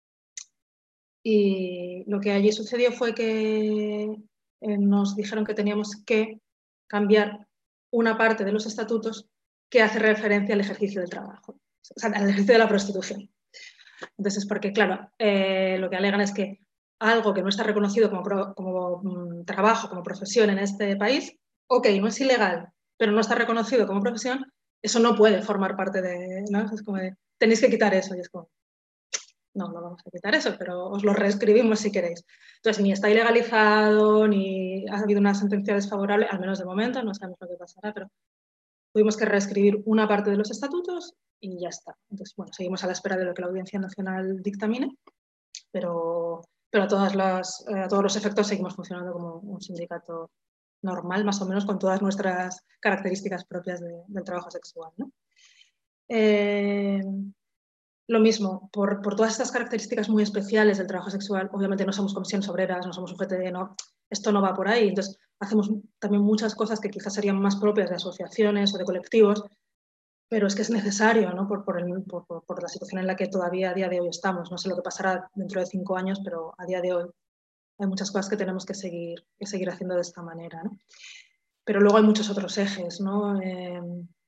y lo que allí sucedió fue que eh, nos dijeron que teníamos que cambiar una parte de los estatutos que hace referencia al ejercicio del trabajo, o sea, al ejercicio de la prostitución. Entonces, porque claro, eh, lo que alegan es que algo que no está reconocido como, pro, como um, trabajo, como profesión en este país, ok, no es ilegal, pero no está reconocido como profesión, eso no puede formar parte de, ¿no? Es como de, tenéis que quitar eso, y es como, no, no vamos a quitar eso, pero os lo reescribimos si queréis. Entonces, ni está ilegalizado, ni ha habido una sentencia desfavorable, al menos de momento, no sabemos lo que pasará, pero tuvimos que reescribir una parte de los estatutos y ya está. Entonces, bueno, seguimos a la espera de lo que la Audiencia Nacional dictamine, pero, pero a, todas las, a todos los efectos seguimos funcionando como un sindicato normal, más o menos, con todas nuestras características propias de, del trabajo sexual, ¿no? Eh, lo mismo, por, por todas estas características muy especiales del trabajo sexual, obviamente no somos comisiones obreras, no somos U G T, no, esto no va por ahí. Entonces, hacemos también muchas cosas que quizás serían más propias de asociaciones o de colectivos, pero es que es necesario, ¿no? por, por, el, por, por la situación en la que todavía a día de hoy estamos. No sé lo que pasará dentro de cinco años, pero a día de hoy hay muchas cosas que tenemos que seguir, que seguir haciendo de esta manera, ¿no? Pero luego hay muchos otros ejes, ¿no? Eh,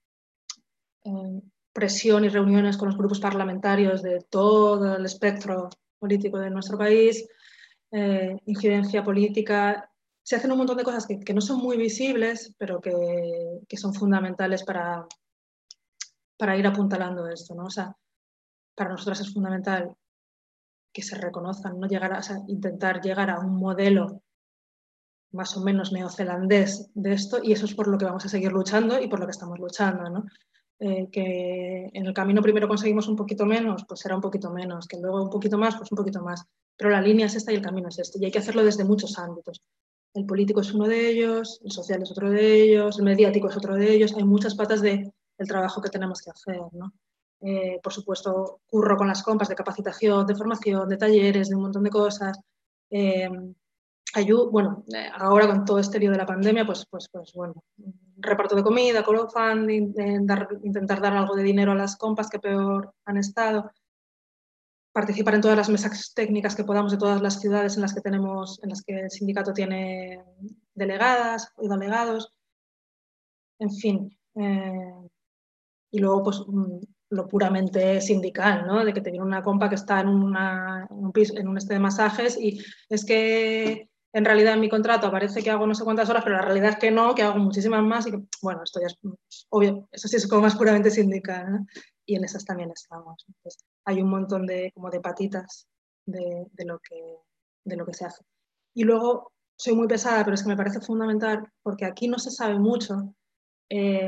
eh, presión y reuniones con los grupos parlamentarios de todo el espectro político de nuestro país, eh, incidencia política. Se hacen un montón de cosas que, que no son muy visibles, pero que, que son fundamentales para, para ir apuntalando esto, ¿no? O sea, para nosotras es fundamental que se reconozcan, no llegar a, o sea, intentar llegar a un modelo más o menos neozelandés de esto, y eso es por lo que vamos a seguir luchando y por lo que estamos luchando, ¿no? Eh, que en el camino primero conseguimos un poquito menos, pues será un poquito menos, que luego un poquito más, pues un poquito más. Pero la línea es esta y el camino es este, y hay que hacerlo desde muchos ámbitos. El político es uno de ellos, el social es otro de ellos, el mediático es otro de ellos, hay muchas patas del de trabajo que tenemos que hacer, ¿no? Eh, por supuesto, curro con las compas de capacitación, de formación, de talleres, de un montón de cosas. Eh, ayuda, bueno, ahora con todo este lío de la pandemia, pues, pues, pues bueno, reparto de comida, crowdfunding, de dar, intentar dar algo de dinero a las compas que peor han estado, participar en todas las mesas técnicas que podamos de todas las ciudades en las que tenemos, en las que el sindicato tiene delegadas y delegados, en fin. Eh, y luego, pues, lo puramente sindical, ¿no? De que te viene una compa que está en, una, en un piso, en un este de masajes y es que en realidad en mi contrato aparece que hago no sé cuántas horas, pero la realidad es que no, que hago muchísimas más y que, bueno, esto ya es obvio, eso sí es como más puramente sindical, ¿no? Y en esas también estamos. Entonces, hay un montón de, como de patitas de, de, lo que, de lo que se hace. Y luego, soy muy pesada, pero es que me parece fundamental porque aquí no se sabe mucho, eh,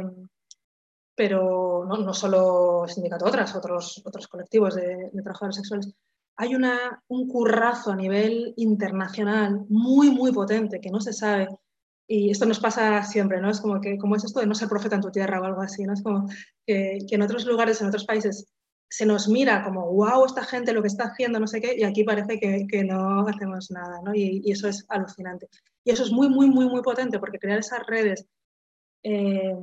pero no, no solo el sindicato, otras, otros, otros colectivos de, de trabajadores sexuales. Hay una, un currazo a nivel internacional muy, muy potente que no se sabe. Y esto nos pasa siempre, ¿no? Es como que, ¿cómo es esto de no ser profeta en tu tierra o algo así, ¿no? Es como que, que en otros lugares, en otros países, se nos mira como, wow, esta gente lo que está haciendo, no sé qué, y aquí parece que, que no hacemos nada, ¿no? Y, y eso es alucinante. Y eso es muy, muy, muy, muy potente, porque crear esas redes eh,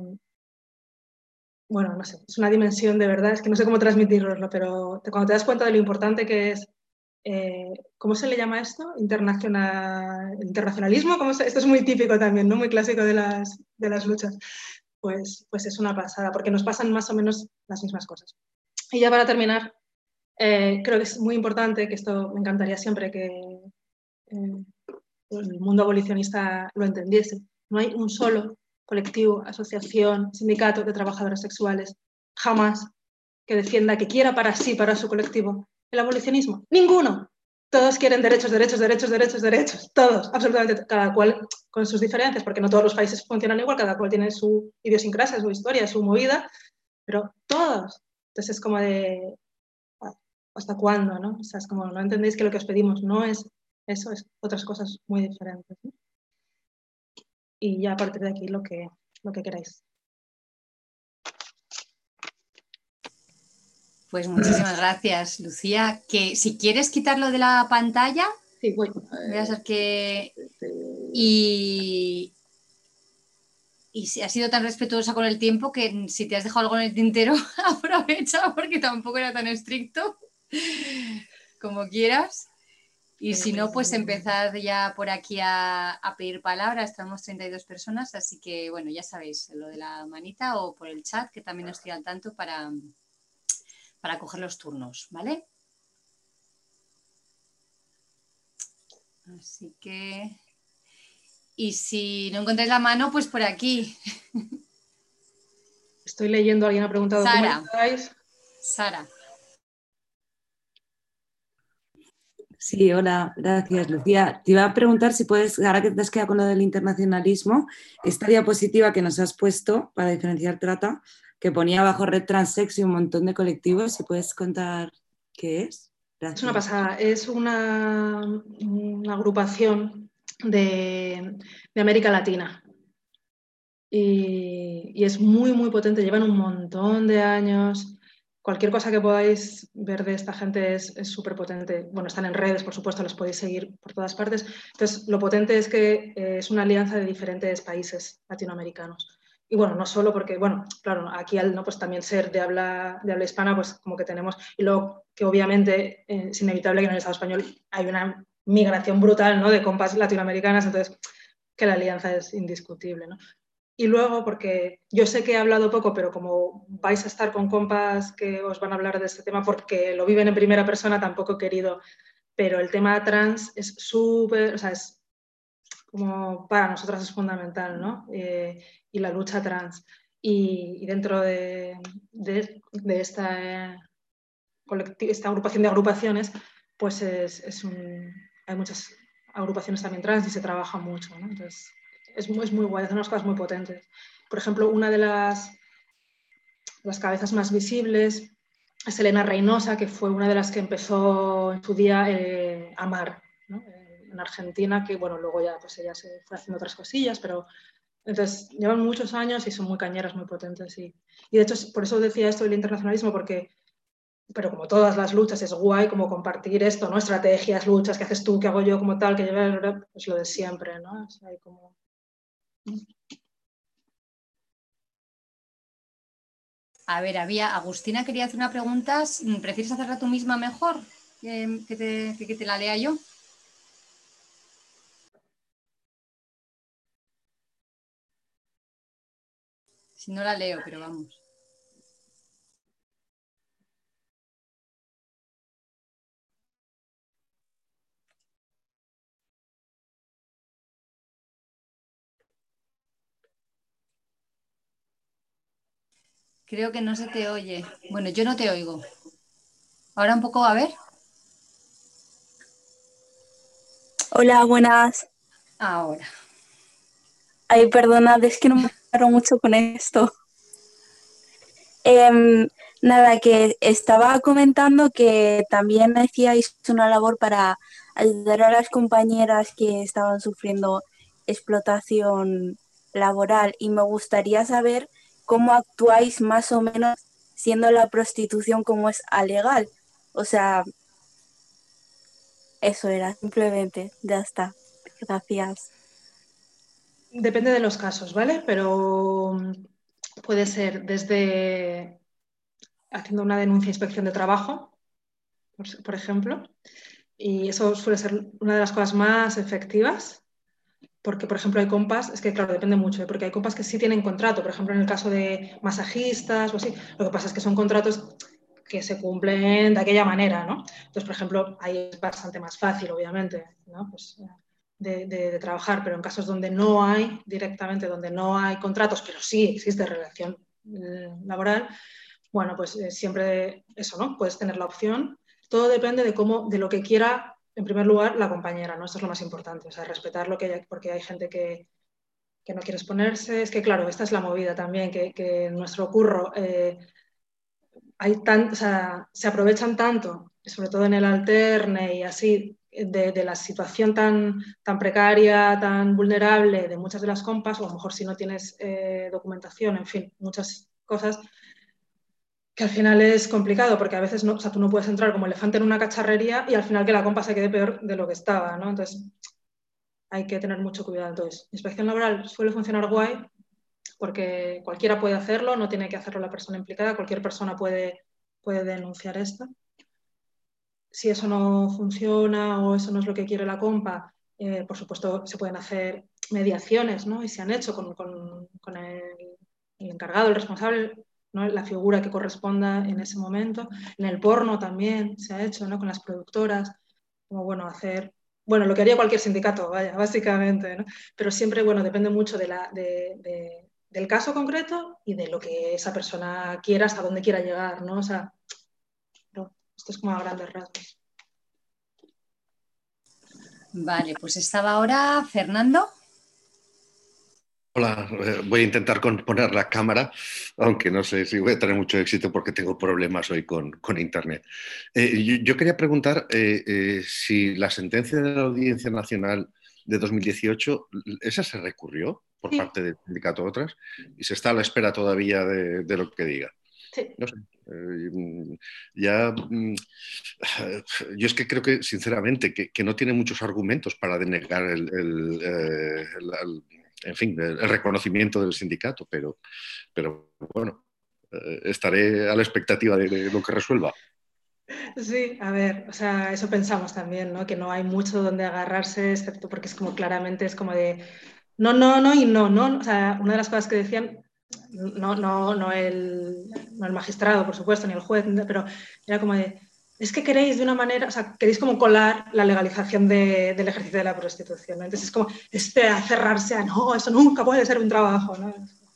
bueno, no sé, es una dimensión de verdad, es que no sé cómo transmitirlo, pero cuando te das cuenta de lo importante que es, eh, ¿cómo se le llama esto? Internacional, internacionalismo, ¿cómo se? Esto es muy típico también, ¿no? Muy clásico de las, de las luchas. Pues, pues es una pasada, porque nos pasan más o menos las mismas cosas. Y ya para terminar, eh, creo que es muy importante, que esto me encantaría siempre que eh, el mundo abolicionista lo entendiese. No hay un solo colectivo, asociación, sindicato de trabajadoras sexuales, jamás, que defienda, que quiera para sí, para su colectivo, el abolicionismo. ¡Ninguno! Todos quieren derechos, derechos, derechos, derechos, derechos. Todos, absolutamente, cada cual con sus diferencias, porque no todos los países funcionan igual, cada cual tiene su idiosincrasia, su historia, su movida, pero todos. Entonces es como de, ¿hasta cuándo? ¿No? O sea, es como, no entendéis que lo que os pedimos no es eso, es otras cosas muy diferentes, ¿no? Y ya a partir de aquí lo que, lo que queráis. Pues muchísimas gracias, Lucía. Que si quieres quitarlo de la pantalla, sí, voy. Voy a hacer que... Y... Y si has sido tan respetuosa con el tiempo que si te has dejado algo en el tintero, aprovecha porque tampoco era tan estricto como quieras. Y si no, pues empezad ya por aquí a, a pedir palabras. Estamos treinta y dos personas, así que bueno, ya sabéis, lo de la manita o por el chat, que también estoy al tanto para, para coger los turnos, ¿vale? Así que... Y si no encontráis la mano, pues por aquí. Estoy leyendo, alguien ha preguntado Sara. cómo estáis. Sara. Sí, hola, gracias, Lucía. Te iba a preguntar si puedes, ahora que te has quedado con lo del internacionalismo, esta diapositiva que nos has puesto para diferenciar trata, que ponía bajo red transsex y un montón de colectivos, si puedes contar qué es. Gracias. Es una pasada, es una, una agrupación de, de América Latina. Y, y es muy, muy potente, llevan un montón de años. cualquier cosa que podáis ver de esta gente es súper potente. Bueno, están en redes, por supuesto, los podéis seguir por todas partes. Entonces, lo potente es que eh, es una alianza de diferentes países latinoamericanos. Y bueno, no solo porque, bueno, claro, aquí al no pues también ser de habla, de habla hispana, pues como que tenemos, y luego que obviamente eh, es inevitable que en el Estado español hay una migración brutal, ¿no?, de compas latinoamericanas, entonces que la alianza es indiscutible, ¿no? Y luego, porque yo sé que he hablado poco, pero como vais a estar con compas que os van a hablar de este tema porque lo viven en primera persona, tampoco he querido. Pero el tema trans es súper, o sea, es como para nosotras es fundamental, ¿no? Eh, y la lucha trans. Y, y dentro de, de, de esta, eh, esta agrupación de agrupaciones, pues es, es un, hay muchas agrupaciones también trans y se trabaja mucho, ¿no? Entonces, es muy, es muy guay, hacen unas cosas muy potentes. Por ejemplo, una de las, las cabezas más visibles es Elena Reynosa, que fue una de las que empezó en su día eh, Amar, ¿no?, eh, en Argentina, que bueno, luego ya pues ella se fue haciendo otras cosillas, pero entonces llevan muchos años y son muy cañeras, muy potentes. Y, y de hecho, por eso decía esto del internacionalismo, porque pero como todas las luchas es guay como compartir esto, ¿no? Estrategias, luchas, que haces tú, que hago yo como tal, que lleva pues lo de siempre, ¿no? O sea, hay como... A ver, había, Agustina quería hacer una pregunta, ¿prefieres hacerla tú misma mejor eh, que, te, que, que te la lea yo? Si no la leo, pero vamos. Creo que no se te oye. Bueno, yo no te oigo. Ahora un poco, a ver. Hola, buenas. Ahora. Ay, perdonad, es que no me paro mucho con esto. Eh, nada, que estaba comentando que también hacíais una labor para ayudar a las compañeras que estaban sufriendo explotación laboral y me gustaría saber cómo actuáis más o menos siendo la prostitución como es alegal. O sea, eso era, simplemente, ya está. Gracias. Depende de los casos, ¿vale? Pero puede ser desde haciendo una denuncia a inspección de trabajo, por, por ejemplo, y eso suele ser una de las cosas más efectivas, porque, por ejemplo, hay compas, es que claro, depende mucho, ¿eh? Porque hay compas que sí tienen contrato, por ejemplo, en el caso de masajistas o así, lo que pasa es que son contratos que se cumplen de aquella manera, ¿no? Entonces, por ejemplo, ahí es bastante más fácil, obviamente, ¿no? Pues, de, de, de trabajar, pero en casos donde no hay, directamente, donde no hay contratos, pero sí existe relación eh, laboral, bueno, pues eh, siempre eso, ¿no? Puedes tener la opción. Todo depende de cómo, de lo que quiera, en primer lugar, la compañera, ¿no? Esto es lo más importante, o sea, respetar lo que hay, porque hay gente que, que no quiere exponerse. Es que, claro, esta es la movida también, que, que en nuestro curro eh, hay tan, o sea, se aprovechan tanto, sobre todo en el alterne y así, de, de la situación tan, tan precaria, tan vulnerable de muchas de las compas, o a lo mejor si no tienes eh, documentación, en fin, muchas cosas, que al final es complicado, porque a veces no, o sea, tú no puedes entrar como elefante en una cacharrería y al final que la compa se quede peor de lo que estaba, ¿no? Entonces hay que tener mucho cuidado. Entonces, inspección laboral suele funcionar guay, porque cualquiera puede hacerlo, no tiene que hacerlo la persona implicada, cualquier persona puede, puede denunciar esto. Si eso no funciona o eso no es lo que quiere la compa, eh, por supuesto se pueden hacer mediaciones, ¿no? Y se han hecho con, con, con el, el encargado, el responsable, ¿no? La figura que corresponda en ese momento. En el porno también se ha hecho, ¿no? Con las productoras, como bueno, hacer, bueno, lo que haría cualquier sindicato, vaya, básicamente, ¿no? Pero siempre, bueno, depende mucho de la, de, de, del caso concreto y de lo que esa persona quiera, hasta dónde quiera llegar, ¿no? O sea, no, esto es como a grandes rasgos. Vale, pues estaba ahora Fernando. Hola, voy a intentar poner la cámara, aunque no sé si voy a tener mucho éxito porque tengo problemas hoy con, con Internet. Eh, yo, yo quería preguntar eh, eh, si la sentencia de la Audiencia Nacional de dos mil dieciocho, ¿esa se recurrió por Sí. parte del sindicato otras? Y se está a la espera todavía de, de lo que diga. Sí. No sé. Eh, ya, yo es que creo que, sinceramente, que, que no tiene muchos argumentos para denegar el, el, eh, el, el en fin, el, el reconocimiento del sindicato, pero, pero bueno, eh, estaré a la expectativa de, de lo que resuelva. Sí, a ver, o sea, eso pensamos también, ¿no? Que no hay mucho donde agarrarse, excepto porque es como claramente es como de no, no, no y no, no. O sea, una de las cosas que decían, no, no, no, el, no el magistrado, por supuesto, ni el juez, pero era como de, es que queréis de una manera, o sea, queréis como colar la legalización de, del ejercicio de la prostitución, ¿no? Entonces es como este a cerrarse a, no, eso nunca puede ser un trabajo, ¿no?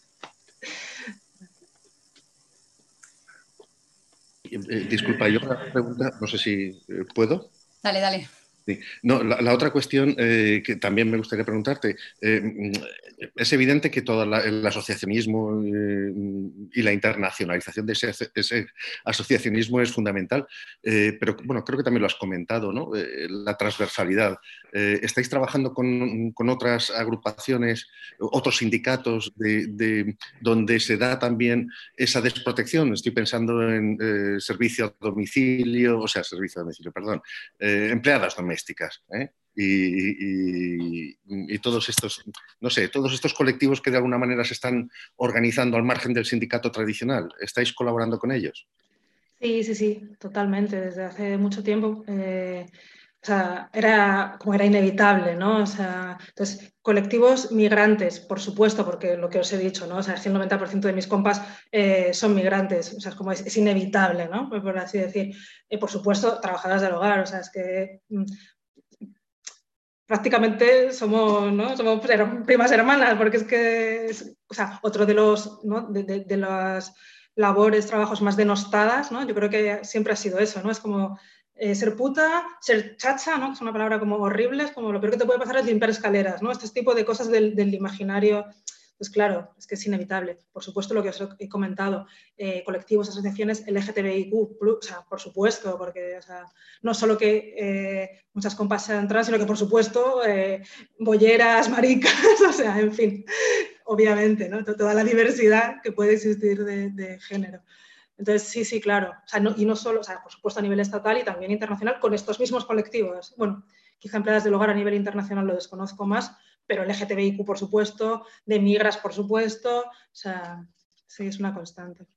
Eh, disculpa, yo otra pregunta, no sé si eh, puedo. Dale, dale. Sí. No, la, la, otra cuestión eh, que también me gustaría preguntarte, eh, es evidente que todo la, el asociacionismo eh, y la internacionalización de ese, ese asociacionismo es fundamental, eh, pero bueno, creo que también lo has comentado, ¿no? Eh, la transversalidad. Eh, ¿Estáis trabajando con, con otras agrupaciones, otros sindicatos de, de, donde se da también esa desprotección? Estoy pensando en eh, servicio a domicilio, o sea, servicio a domicilio, perdón, eh, empleadas domésticas, ¿eh? Y, y, y todos estos, no sé, todos estos colectivos que de alguna manera se están organizando al margen del sindicato tradicional. ¿Estáis colaborando con ellos? Sí, sí, sí, totalmente. Desde hace mucho tiempo, eh, o sea, era como era inevitable, ¿no? O sea, entonces, colectivos migrantes, por supuesto, porque lo que os he dicho, ¿no? O sea, es que el noventa por ciento de mis compas eh, son migrantes, o sea, es como es, es inevitable, ¿no? Por así decir. Y por supuesto, trabajadoras del hogar, o sea, es que mm, prácticamente somos, ¿no? Somos primas hermanas, porque es que, es, o sea, otro de los, ¿no? de, de, de las labores, trabajos más denostadas, ¿no? Yo creo que siempre ha sido eso, ¿no? Es como eh, ser puta, ser chacha, ¿no? Que es una palabra como horrible, es como lo peor que te puede pasar es limpiar escaleras, ¿no? Este tipo de cosas del, del imaginario. Pues claro, es que es inevitable. Por supuesto, lo que os he comentado, eh, colectivos, asociaciones L G T B I Q plus, o sea, por supuesto, porque o sea, no solo que eh, muchas compas sean trans, sino que, por supuesto, eh, bolleras, maricas, o sea, en fin, obviamente, ¿no? Toda la diversidad que puede existir de, de género. Entonces, sí, sí, claro. O sea, no, y no solo, o sea, por supuesto, a nivel estatal y también internacional, con estos mismos colectivos. Bueno, quizá empleadas del hogar a nivel internacional lo desconozco más, pero el L G T B I Q, por supuesto, de migras, por supuesto. O sea, sí, es una constante.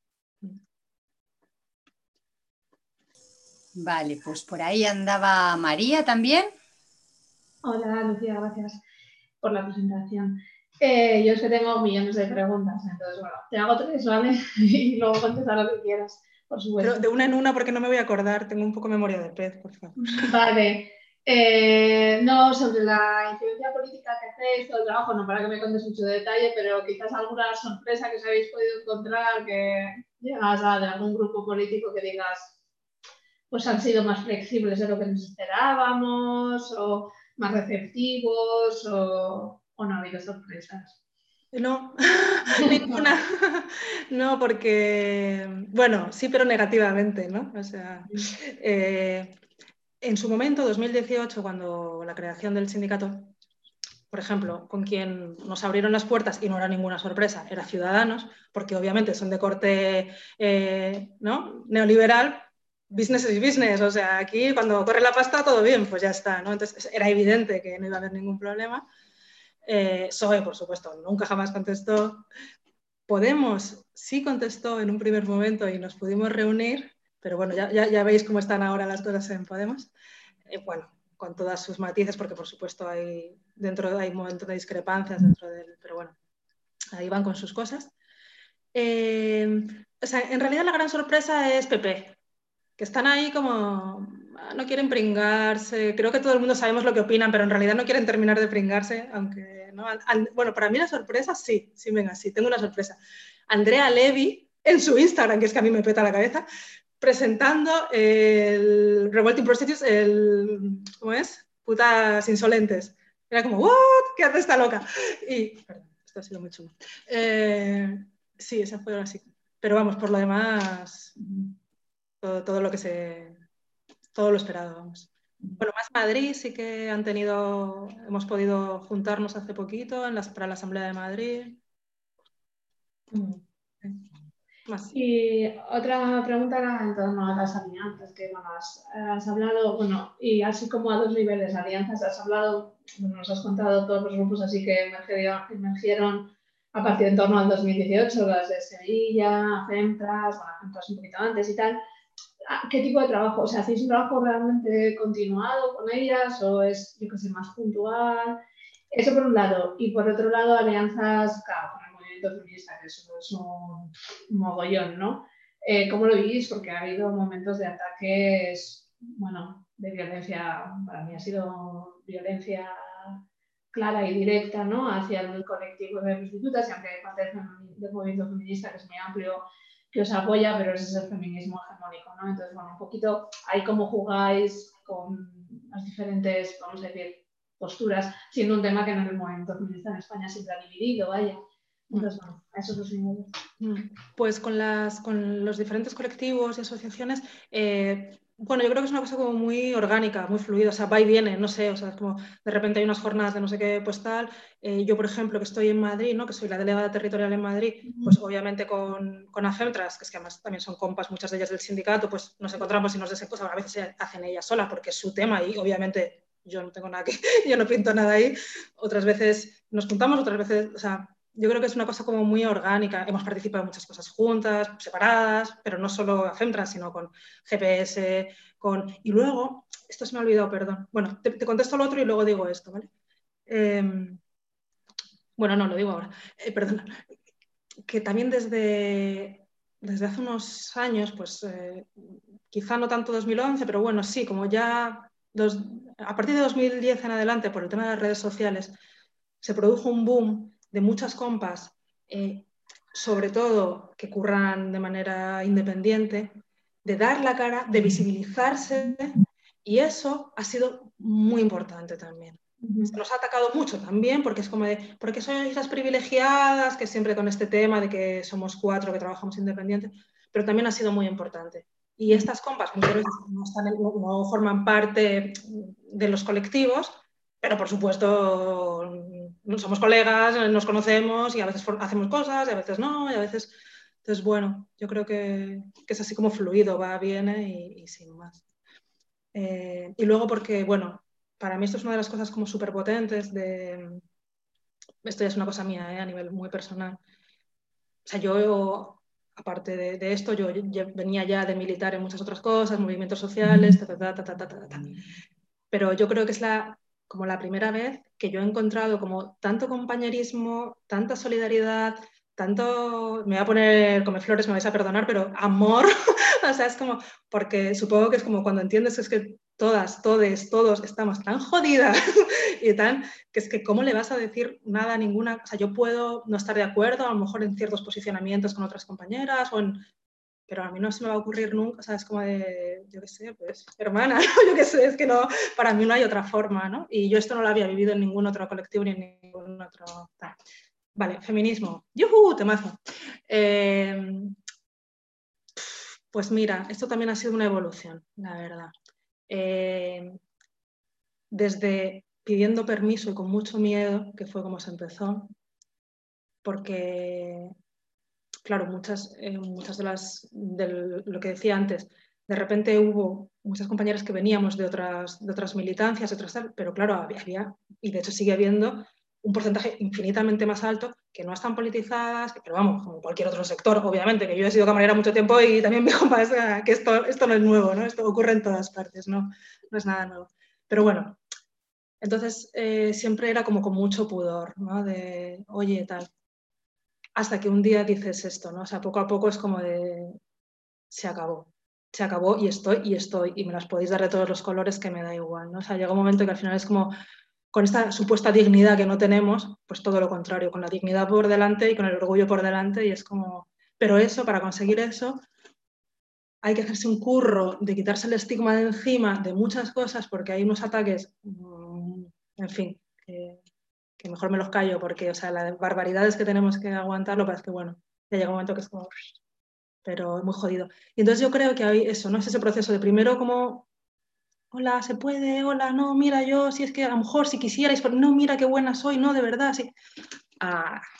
Vale, pues por ahí andaba María también. Hola, Lucía, gracias por la presentación. Eh, yo es que tengo millones de preguntas, entonces, bueno, te hago tres, ¿vale? Y luego contestar lo que quieras, por supuesto. Pero de una en una, porque no me voy a acordar, tengo un poco memoria de pez, por favor. Vale. Eh, no, sobre la incidencia política que hacéis, todo el trabajo, no para que me contes mucho detalle, pero quizás alguna sorpresa que os habéis podido encontrar, que llegas a de algún grupo político que digas, pues han sido más flexibles de lo que nos esperábamos, o más receptivos, o, o no ha habido sorpresas. No, ninguna. No, porque, bueno, sí, pero negativamente, ¿no? O sea, eh, en su momento, dos mil dieciocho, cuando la creación del sindicato, por ejemplo, con quien nos abrieron las puertas, y no era ninguna sorpresa, era Ciudadanos, porque obviamente son de corte eh, ¿no? neoliberal, business is business, o sea, aquí cuando corre la pasta todo bien, pues ya está, ¿no? Entonces era evidente que no iba a haber ningún problema. Eh, P S O E, por supuesto, nunca jamás contestó. Podemos sí contestó en un primer momento y nos pudimos reunir, pero bueno, ya, ya, ya veis cómo están ahora las cosas en Podemos. Eh, bueno, con todas sus matices, porque por supuesto hay, dentro, hay un momento de discrepancias dentro del, pero bueno, ahí van con sus cosas. Eh, o sea, en realidad la gran sorpresa es P P, que están ahí como, no quieren pringarse, creo que todo el mundo sabemos lo que opinan, pero en realidad no quieren terminar de pringarse, aunque, ¿no? Bueno, para mí la sorpresa, sí, sí, venga, sí, tengo una sorpresa. Andrea Levy, en su Instagram, que es que a mí me peta la cabeza, presentando el Revolting Prostitutes, el, ¿cómo es? Putas insolentes. Era como, ¿what? ¿Qué hace esta loca? Y, perdón, esto ha sido muy chulo. Eh, sí, esa fue así. Pero vamos, por lo demás, todo, todo lo que se, todo lo esperado, vamos. Bueno, más Madrid sí que han tenido, hemos podido juntarnos hace poquito en las, para la Asamblea de Madrid. Más. Y otra pregunta era en torno a las alianzas, que bueno, has, has hablado, bueno, y así como a dos niveles de alianzas, has hablado, bueno, nos has contado todos los grupos así que emergieron, emergieron a partir de en torno al dos mil dieciocho, las de Sevilla, Femtras, bueno, Femtras un poquito antes y tal. ¿Qué tipo de trabajo? O sea, ¿hacéis un trabajo realmente continuado con ellas o es, yo qué sé, más puntual? Eso por un lado. Y por otro lado, alianzas, claro, con el movimiento feminista, que eso es un mogollón, ¿no? Eh, ¿Cómo lo vivís? Porque ha habido momentos de ataques, bueno, de violencia, para mí ha sido violencia clara y directa, ¿no? Hacia el colectivo de prostitutas, y aunque hay parte del movimiento feminista, que es muy amplio, que os apoya, pero ese es el feminismo hegemónico, ¿no? Entonces, bueno, un poquito ahí cómo jugáis con las diferentes, vamos a decir, posturas, siendo un tema que en el movimiento feminista en España siempre ha dividido, vaya. Entonces, bueno, eso es lo siguiente. Pues con, las, con los diferentes colectivos y asociaciones, eh, bueno, yo creo que es una cosa como muy orgánica, muy fluida, o sea, va y viene, no sé, o sea, como de repente hay unas jornadas de no sé qué, pues tal. Eh, yo, por ejemplo, que estoy en Madrid, ¿no? Que soy la delegada territorial en Madrid, pues obviamente con, con AFEMTRAS, que es que además también son compas, muchas de ellas del sindicato, pues nos encontramos y nos desencontramos, a veces se hacen ellas solas porque es su tema y obviamente yo no tengo nada que, yo no pinto nada ahí. Otras veces nos juntamos, otras veces, o sea, yo creo que es una cosa como muy orgánica. Hemos participado en muchas cosas juntas, separadas, pero no solo a FEMTRAS, sino con G P S, con... Y luego, esto se me ha olvidado, perdón. Bueno, te, te contesto lo otro y luego digo esto, ¿vale? Eh, bueno, no, lo digo ahora. Eh, perdón. Que también desde, desde hace unos años, pues eh, quizá no tanto dos mil once, pero bueno, sí, como ya dos, a partir de dos mil diez en adelante, por el tema de las redes sociales, se produjo un boom de muchas compas, eh, sobre todo que curran de manera independiente, de dar la cara, de visibilizarse, y eso ha sido muy importante también. Se nos ha atacado mucho también, porque es como de, porque sois las privilegiadas, que siempre con este tema de que somos cuatro que trabajamos independientes, pero también ha sido muy importante. Y estas compas muchas veces no, están, no, no forman parte de los colectivos, pero por supuesto somos colegas, nos conocemos y a veces hacemos cosas y a veces no, y a veces... Entonces, bueno, yo creo que, que es así como fluido, va, viene y, y sin más. Eh, y luego porque, bueno, para mí esto es una de las cosas como súper potentes de... Esto ya es una cosa mía, ¿eh? A nivel muy personal. O sea, yo, aparte de, de esto, yo, yo venía ya de militar en muchas otras cosas, movimientos sociales, ta, ta, ta, ta, ta, ta, ta. Pero yo creo que es la, como la primera vez que yo he encontrado como tanto compañerismo, tanta solidaridad, tanto, me voy a poner come flores, me vais a perdonar, pero amor, o sea, es como, porque supongo que es como cuando entiendes que es que todas, todes, todos estamos tan jodidas y tan, que es que cómo le vas a decir nada a ninguna, o sea, yo puedo no estar de acuerdo, a lo mejor en ciertos posicionamientos con otras compañeras o en... Pero a mí no se me va a ocurrir nunca, o sea, es como de, yo qué sé, pues, hermana, ¿no? Yo qué sé, es que no, para mí no hay otra forma, ¿no? Y yo esto no lo había vivido en ningún otro colectivo ni en ningún otro... Vale, feminismo. ¡Yuhu! Temazo. Eh, pues mira, esto también ha sido una evolución, la verdad. Eh, desde pidiendo permiso y con mucho miedo, que fue como se empezó, porque... Claro, muchas, eh, muchas de las, de lo que decía antes, de repente hubo muchas compañeras que veníamos de otras, de otras militancias, otras tal, pero claro, había, había, y de hecho sigue habiendo, un porcentaje infinitamente más alto que no están politizadas, que, pero vamos, como cualquier otro sector, obviamente, que yo he sido camarera mucho tiempo y también me compas que esto, esto no es nuevo, ¿no? Esto ocurre en todas partes, no, no es nada nuevo. Pero bueno, entonces eh, siempre era como con mucho pudor, ¿no? De, oye, tal. Hasta que un día dices esto, ¿no? O sea, poco a poco es como de... Se acabó. Se acabó y estoy y estoy. Y me las podéis dar de todos los colores que me da igual, ¿no? O sea, llega un momento que al final es como... Con esta supuesta dignidad que no tenemos, pues todo lo contrario, con la dignidad por delante y con el orgullo por delante y es como... Pero eso, para conseguir eso, hay que hacerse un curro de quitarse el estigma de encima de muchas cosas porque hay unos ataques, en fin, que... que mejor me los callo porque, o sea, las barbaridades que tenemos que aguantar, lo que pasa es que, bueno, ya llega un momento que es como... pero muy jodido. Y entonces yo creo que hay eso, ¿no? Es ese proceso de primero como, hola, ¿se puede? Hola, no, mira, yo, si es que a lo mejor si quisierais, pero no, mira qué buena soy, no, de verdad, sí. Ah,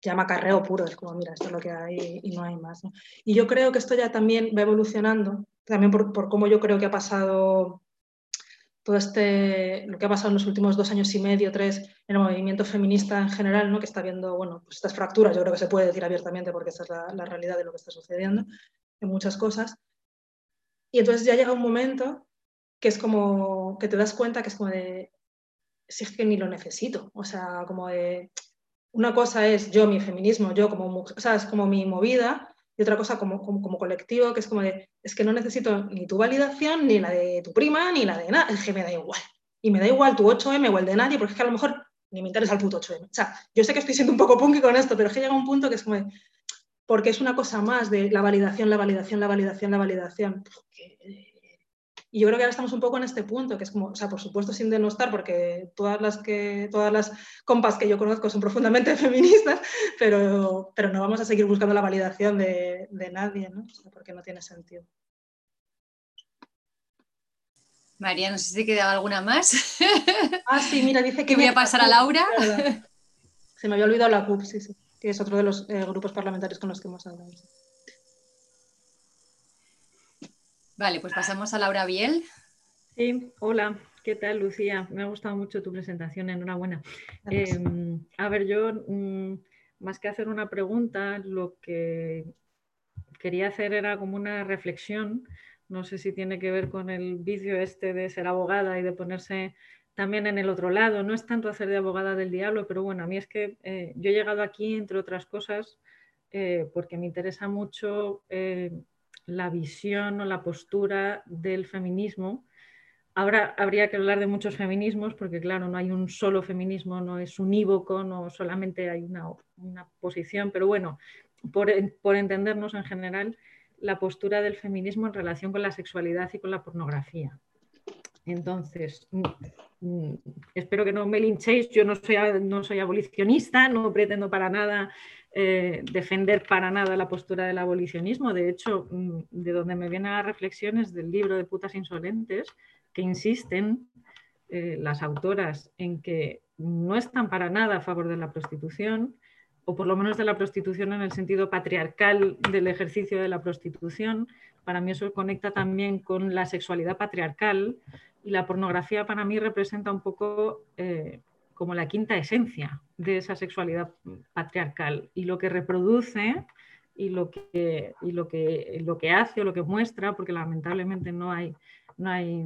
llama acarreo puro, es como, mira, esto es lo que hay y no hay más, ¿no? Y yo creo que esto ya también va evolucionando, también por, por cómo yo creo que ha pasado todo este, lo que ha pasado en los últimos dos años y medio, tres, en el movimiento feminista en general, ¿no? Que está viendo, bueno, pues estas fracturas, yo creo que se puede decir abiertamente porque esa es la, la realidad de lo que está sucediendo en muchas cosas. Y entonces ya llega un momento que es como, que te das cuenta que es como de, si es que ni lo necesito, o sea, como de, una cosa es yo, mi feminismo, yo como mujer, o sea, es como mi movida, y otra cosa como, como, como colectivo, que es como de, es que no necesito ni tu validación, ni la de tu prima, ni la de nada, es que me da igual. Y me da igual tu ocho eme o el de nadie, porque es que a lo mejor ni me interesa el puto ocho eme. O sea, yo sé que estoy siendo un poco punky con esto, pero es que llega un punto que es como de, porque es una cosa más de la validación, la validación, la validación, la validación. Porque, y yo creo que ahora estamos un poco en este punto, que es como, o sea, por supuesto sin denostar, porque todas las, que, todas las compas que yo conozco son profundamente feministas, pero, pero no vamos a seguir buscando la validación de, de nadie, ¿no? O sea, porque no tiene sentido. María, no sé si te queda alguna más. Ah, sí, mira, dice que... que voy a pasar a Laura. Se me había olvidado la C U P, sí, sí, que es otro de los eh, grupos parlamentarios con los que hemos hablado. Vale, pues pasamos a Laura Biel. Sí, hola, ¿qué tal, Lucía? Me ha gustado mucho tu presentación, enhorabuena. Eh, a ver, yo mmm, más que hacer una pregunta, lo que quería hacer era como una reflexión. No sé si tiene que ver con el vicio este de ser abogada y de ponerse también en el otro lado. No es tanto hacer de abogada del diablo, pero bueno, a mí es que eh, yo he llegado aquí, entre otras cosas, eh, porque me interesa mucho eh, la visión o la postura del feminismo. Ahora habría que hablar de muchos feminismos porque, claro, no hay un solo feminismo, no es unívoco, no solamente hay una, una posición, pero bueno, por, por entendernos en general, la postura del feminismo en relación con la sexualidad y con la pornografía. Entonces, mm, espero que no me linchéis, yo no soy, no soy abolicionista, no pretendo para nada eh, defender para nada la postura del abolicionismo. De hecho, mm, de donde me vienen las reflexiones del libro de Putas Insolentes, que insisten eh, las autoras en que no están para nada a favor de la prostitución, o por lo menos de la prostitución en el sentido patriarcal del ejercicio de la prostitución. Para mí eso conecta también con la sexualidad patriarcal, y la pornografía para mí representa un poco eh, como la quinta esencia de esa sexualidad patriarcal, y lo que reproduce y lo que, y lo que, lo que hace o lo que muestra, porque lamentablemente no hay, no hay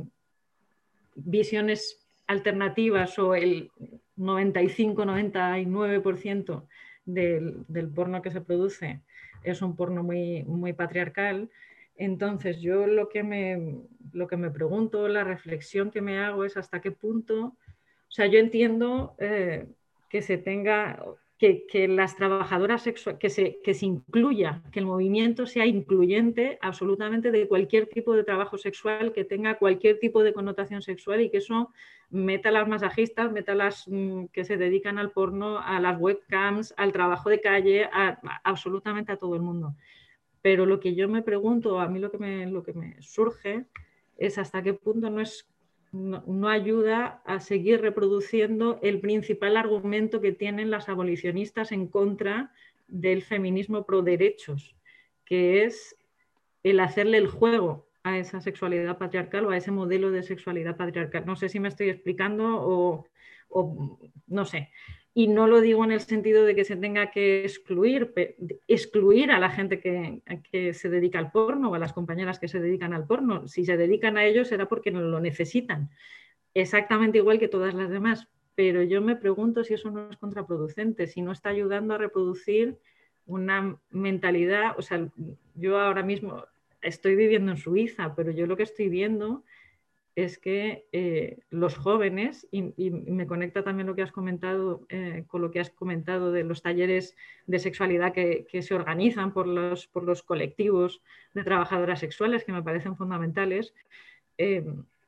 visiones alternativas, o el noventa y cinco noventa y nueve por ciento del, del porno que se produce es un porno muy, muy patriarcal. Entonces yo lo que, me, lo que me pregunto, la reflexión que me hago es hasta qué punto, o sea, yo entiendo eh, que se tenga, que, que las trabajadoras sexuales, que se, que se incluya, que el movimiento sea incluyente absolutamente de cualquier tipo de trabajo sexual, que tenga cualquier tipo de connotación sexual, y que eso meta a las masajistas, meta a las mmm, que se dedican al porno, a las webcams, al trabajo de calle, a, a, absolutamente a todo el mundo. Pero lo que yo me pregunto, a mí lo que me, lo que me surge es hasta qué punto no, es, no, no ayuda a seguir reproduciendo el principal argumento que tienen las abolicionistas en contra del feminismo pro derechos, que es el hacerle el juego a esa sexualidad patriarcal o a ese modelo de sexualidad patriarcal. No sé si me estoy explicando o, o no sé. Y no lo digo en el sentido de que se tenga que excluir, excluir a la gente que, que se dedica al porno o a las compañeras que se dedican al porno. Si se dedican a ello será porque no lo necesitan, exactamente igual que todas las demás. Pero yo me pregunto si eso no es contraproducente, si no está ayudando a reproducir una mentalidad. O sea, yo ahora mismo estoy viviendo en Suiza, pero yo lo que estoy viendo es que eh, los jóvenes, y, y me conecta también lo que has comentado eh, con lo que has comentado de los talleres de sexualidad que, que se organizan por los, por los colectivos de trabajadoras sexuales, que me parecen fundamentales. Eh,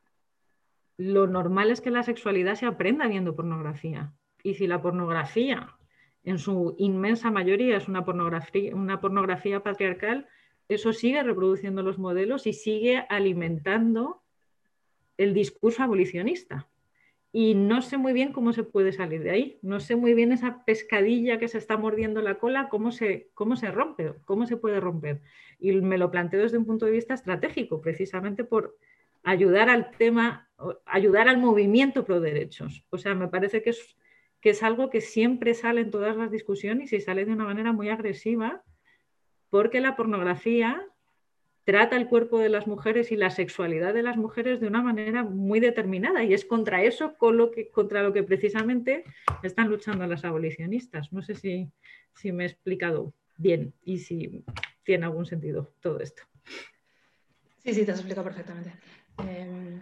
lo normal es que la sexualidad se aprenda viendo pornografía, y si la pornografía en su inmensa mayoría es una pornografía, una pornografía patriarcal, eso sigue reproduciendo los modelos y sigue alimentando el discurso abolicionista. y no sé muy bien cómo se puede salir de ahí. No sé muy bien esa pescadilla que se está mordiendo la cola, cómo se, cómo se rompe, cómo se puede romper. Y me lo planteo desde un punto de vista estratégico, precisamente por ayudar al tema, ayudar al movimiento pro derechos. O sea, me parece que es, que es algo que siempre sale en todas las discusiones y sale de una manera muy agresiva, porque la pornografía trata el cuerpo de las mujeres y la sexualidad de las mujeres de una manera muy determinada, y es contra eso con lo que, contra lo que precisamente están luchando las abolicionistas. No sé si, si me he explicado bien y si tiene algún sentido todo esto. Sí, sí, te has explicado perfectamente. Eh,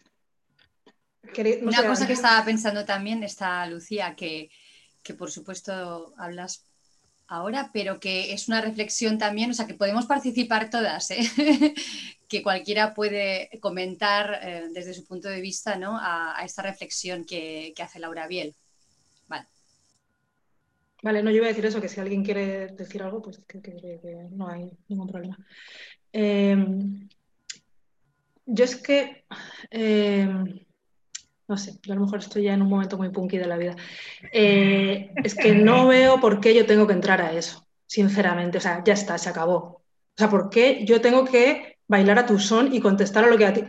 no Una sé, cosa que estaba pensando también está, Lucía, que, que por supuesto hablas ahora, pero que es una reflexión también, o sea, que podemos participar todas, ¿eh? Que cualquiera puede comentar eh, desde su punto de vista, ¿no? a, a esta reflexión que, que hace Laura Biel. Vale. Vale, no, yo iba a decir eso, que si alguien quiere decir algo, pues que, que, que no hay ningún problema. Eh, yo es que, eh, no sé, yo a lo mejor estoy ya en un momento muy punky de la vida. Eh, es que no veo por qué yo tengo que entrar a eso, sinceramente. O sea, ya está, se acabó. O sea, ¿por qué yo tengo que bailar a tu son y contestar a lo que a ti...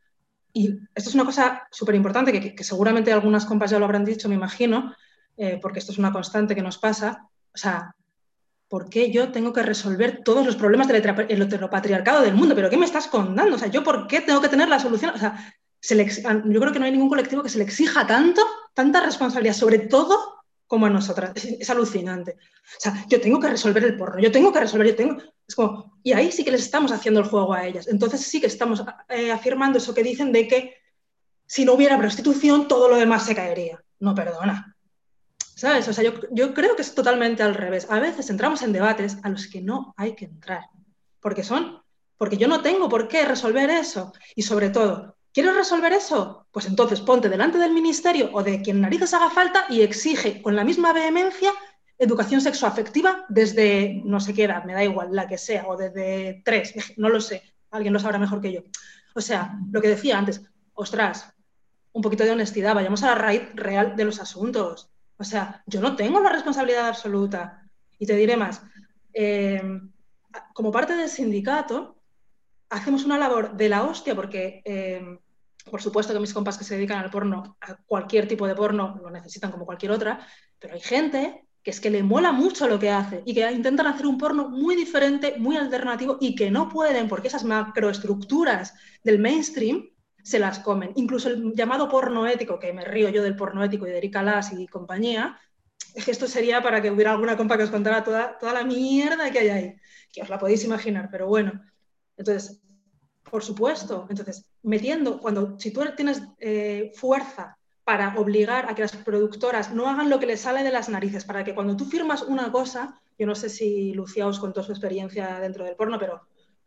Y esto es una cosa súper importante, que, que seguramente algunas compas ya lo habrán dicho, me imagino, eh, porque esto es una constante que nos pasa. O sea, ¿por qué yo tengo que resolver todos los problemas del heteropatriarcado del mundo? ¿Pero qué me estás contando? O sea, ¿yo por qué tengo que tener la solución? O sea, se le, yo creo que no hay ningún colectivo que se le exija tanto, tanta responsabilidad, sobre todo como a nosotras. Es, es alucinante. O sea, yo tengo que resolver el porno, yo tengo que resolver, yo tengo... Es como, y ahí sí que les estamos haciendo el juego a ellas. Entonces sí que estamos eh, afirmando eso que dicen de que si no hubiera prostitución, todo lo demás se caería. No, perdona. ¿Sabes? O sea, yo, yo creo que es totalmente al revés. A veces entramos en debates a los que no hay que entrar. Porque son, porque yo no tengo por qué resolver eso. Y sobre todo, ¿quieres resolver eso? Pues entonces ponte delante del ministerio o de quien narices haga falta y exige con la misma vehemencia educación sexoafectiva desde no sé qué edad, me da igual, la que sea, o desde tres, no lo sé, alguien lo sabrá mejor que yo. O sea, lo que decía antes, ostras, un poquito de honestidad, vayamos a la raíz real de los asuntos. O sea, yo no tengo la responsabilidad absoluta. Y te diré más, eh, como parte del sindicato, hacemos una labor de la hostia porque, eh, por supuesto que mis compas que se dedican al porno, a cualquier tipo de porno, lo necesitan como cualquier otra, pero hay gente que es que le mola mucho lo que hace y que intentan hacer un porno muy diferente, muy alternativo y que no pueden porque esas macroestructuras del mainstream se las comen. Incluso el llamado porno ético, que me río yo del porno ético y de Erika Lass y compañía, es que esto sería para que hubiera alguna compa que os contara toda, toda la mierda que hay ahí, que os la podéis imaginar, pero bueno. Entonces, por supuesto, entonces, metiendo, cuando, si tú tienes eh, fuerza para obligar a que las productoras no hagan lo que les sale de las narices, para que cuando tú firmas una cosa, yo no sé si Lucía os contó su experiencia dentro del porno, pero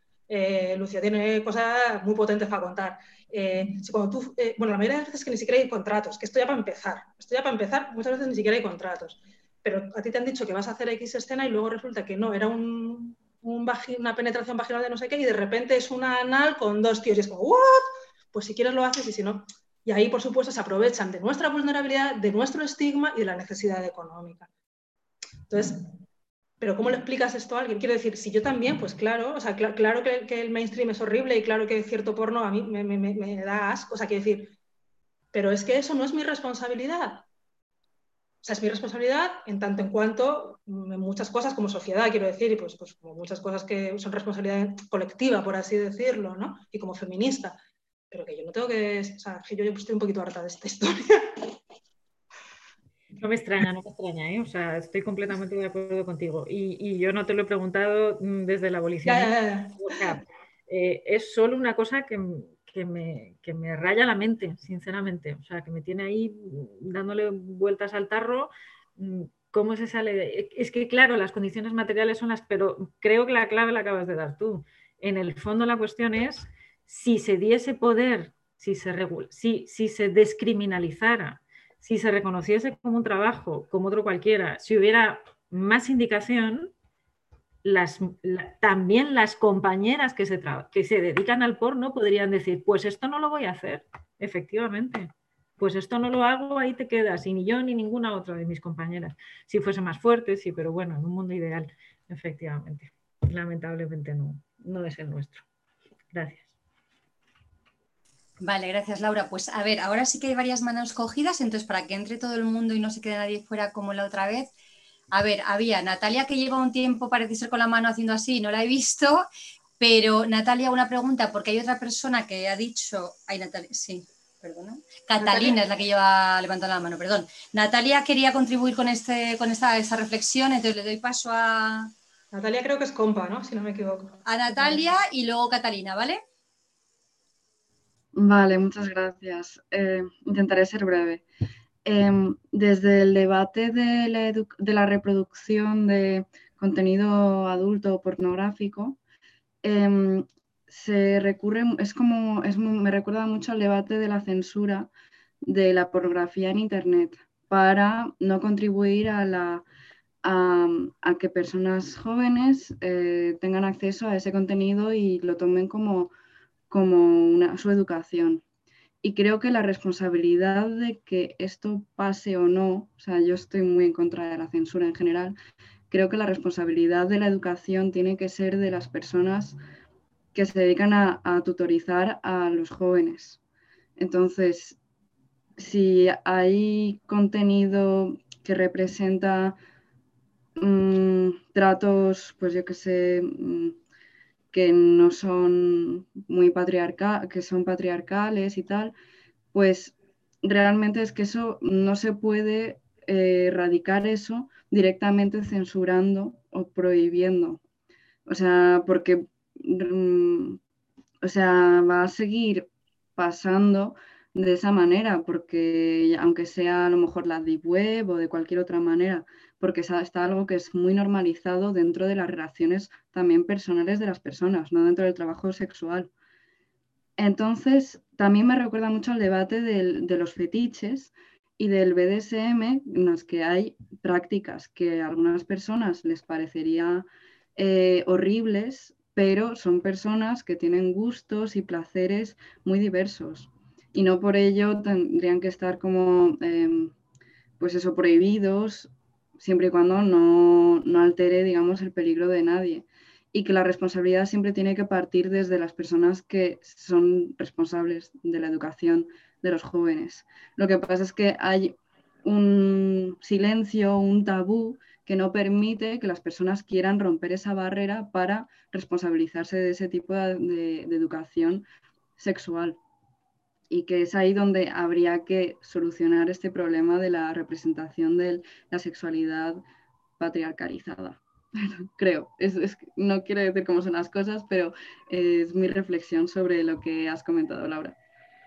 eh, Lucía tiene cosas muy potentes para contar. Eh, si cuando tú, eh, bueno, la mayoría de las veces que ni siquiera hay contratos, que esto ya para empezar, esto ya para empezar, muchas veces ni siquiera hay contratos, pero a ti te han dicho que vas a hacer X escena y luego resulta que no, era un, un vagi, una penetración vaginal de no sé qué y de repente es una anal con dos tíos y es como, ¿what? Pues si quieres lo haces y si no... Y ahí, por supuesto, se aprovechan de nuestra vulnerabilidad, de nuestro estigma y de la necesidad económica. Entonces, pero ¿cómo le explicas esto a alguien? Quiero decir, si yo también, pues claro, o sea, cl claro que, que el mainstream es horrible y claro que cierto porno a mí me, me, me da asco, o sea, quiero decir, pero es que eso no es mi responsabilidad. O sea, es mi responsabilidad en tanto en cuanto en muchas cosas como sociedad, quiero decir, y pues, pues como muchas cosas que son responsabilidad colectiva, por así decirlo, ¿no? Y como feminista. Pero que yo no tengo que... O sea, que yo estoy un poquito harta de esta historia. No me extraña, no me extraña, ¿eh? O sea, estoy completamente de acuerdo contigo. Y, y yo no te lo he preguntado desde la abolición. Ya, ya, ya. O sea, eh, es solo una cosa que, que, me, que me raya la mente, sinceramente. O sea, que me tiene ahí dándole vueltas al tarro. ¿Cómo se sale de...? Es que, claro, las condiciones materiales son las... Pero creo que la clave la acabas de dar tú. En el fondo la cuestión es si se diese poder, si se, regula, si, si se descriminalizara, si se reconociese como un trabajo, como otro cualquiera, si hubiera más indicación, las, la, también las compañeras que se, que se dedican al porno podrían decir, pues esto no lo voy a hacer, efectivamente. pues esto no lo hago, ahí te quedas, y ni yo ni ninguna otra de mis compañeras. Si fuese más fuerte, sí, pero bueno, en un mundo ideal, efectivamente. Lamentablemente no, no es el nuestro. Gracias. Vale, gracias Laura. Pues a ver, ahora sí que hay varias manos cogidas, entonces para que entre todo el mundo y no se quede nadie fuera como la otra vez. A ver, había Natalia que lleva un tiempo, parece ser con la mano haciendo así, no la he visto, pero Natalia, una pregunta, porque hay otra persona que ha dicho, ay Natalia, sí, perdona, Catalina ¿Natalia? Es la que lleva levantando la mano, perdón. Natalia quería contribuir con, este, con esta, esta reflexión, entonces le doy paso a... Natalia creo que es compa, ¿no? Si no me equivoco. A Natalia y luego Catalina, ¿vale? Vale, muchas gracias. Eh, intentaré ser breve. Eh, desde el debate de la, de la reproducción de contenido adulto o pornográfico, eh, se recurre, es como, es, me recuerda mucho al debate de la censura de la pornografía en Internet para no contribuir a, la, a, a que personas jóvenes eh, tengan acceso a ese contenido y lo tomen como como una, su educación. Y creo que la responsabilidad de que esto pase o no, o sea, yo estoy muy en contra de la censura en general, creo que la responsabilidad de la educación tiene que ser de las personas que se dedican a, a tutorizar a los jóvenes. Entonces, si hay contenido que representa mmm, tratos, pues yo qué sé, mmm, que no son muy patriarcales, que son patriarcales y tal, pues realmente es que eso no se puede eh, erradicar eso directamente censurando o prohibiendo. O sea, porque mm, o sea, va a seguir pasando de esa manera, porque aunque sea a lo mejor la deep web o de cualquier otra manera, porque está algo que es muy normalizado dentro de las relaciones también personales de las personas, no dentro del trabajo sexual. Entonces, también me recuerda mucho al debate del, de los fetiches y del B D S M, en los que hay prácticas que a algunas personas les parecería eh, horribles, pero son personas que tienen gustos y placeres muy diversos y no por ello tendrían que estar como, eh, pues eso, prohibidos, siempre y cuando no, no altere, digamos, el peligro de nadie. Y que la responsabilidad siempre tiene que partir desde las personas que son responsables de la educación de los jóvenes. Lo que pasa es que hay un silencio, un tabú que no permite que las personas quieran romper esa barrera para responsabilizarse de ese tipo de, de, de educación sexual. Y que es ahí donde habría que solucionar este problema de la representación de la sexualidad patriarcalizada. Creo, es, es, no quiero decir cómo son las cosas, pero es mi reflexión sobre lo que has comentado, Laura.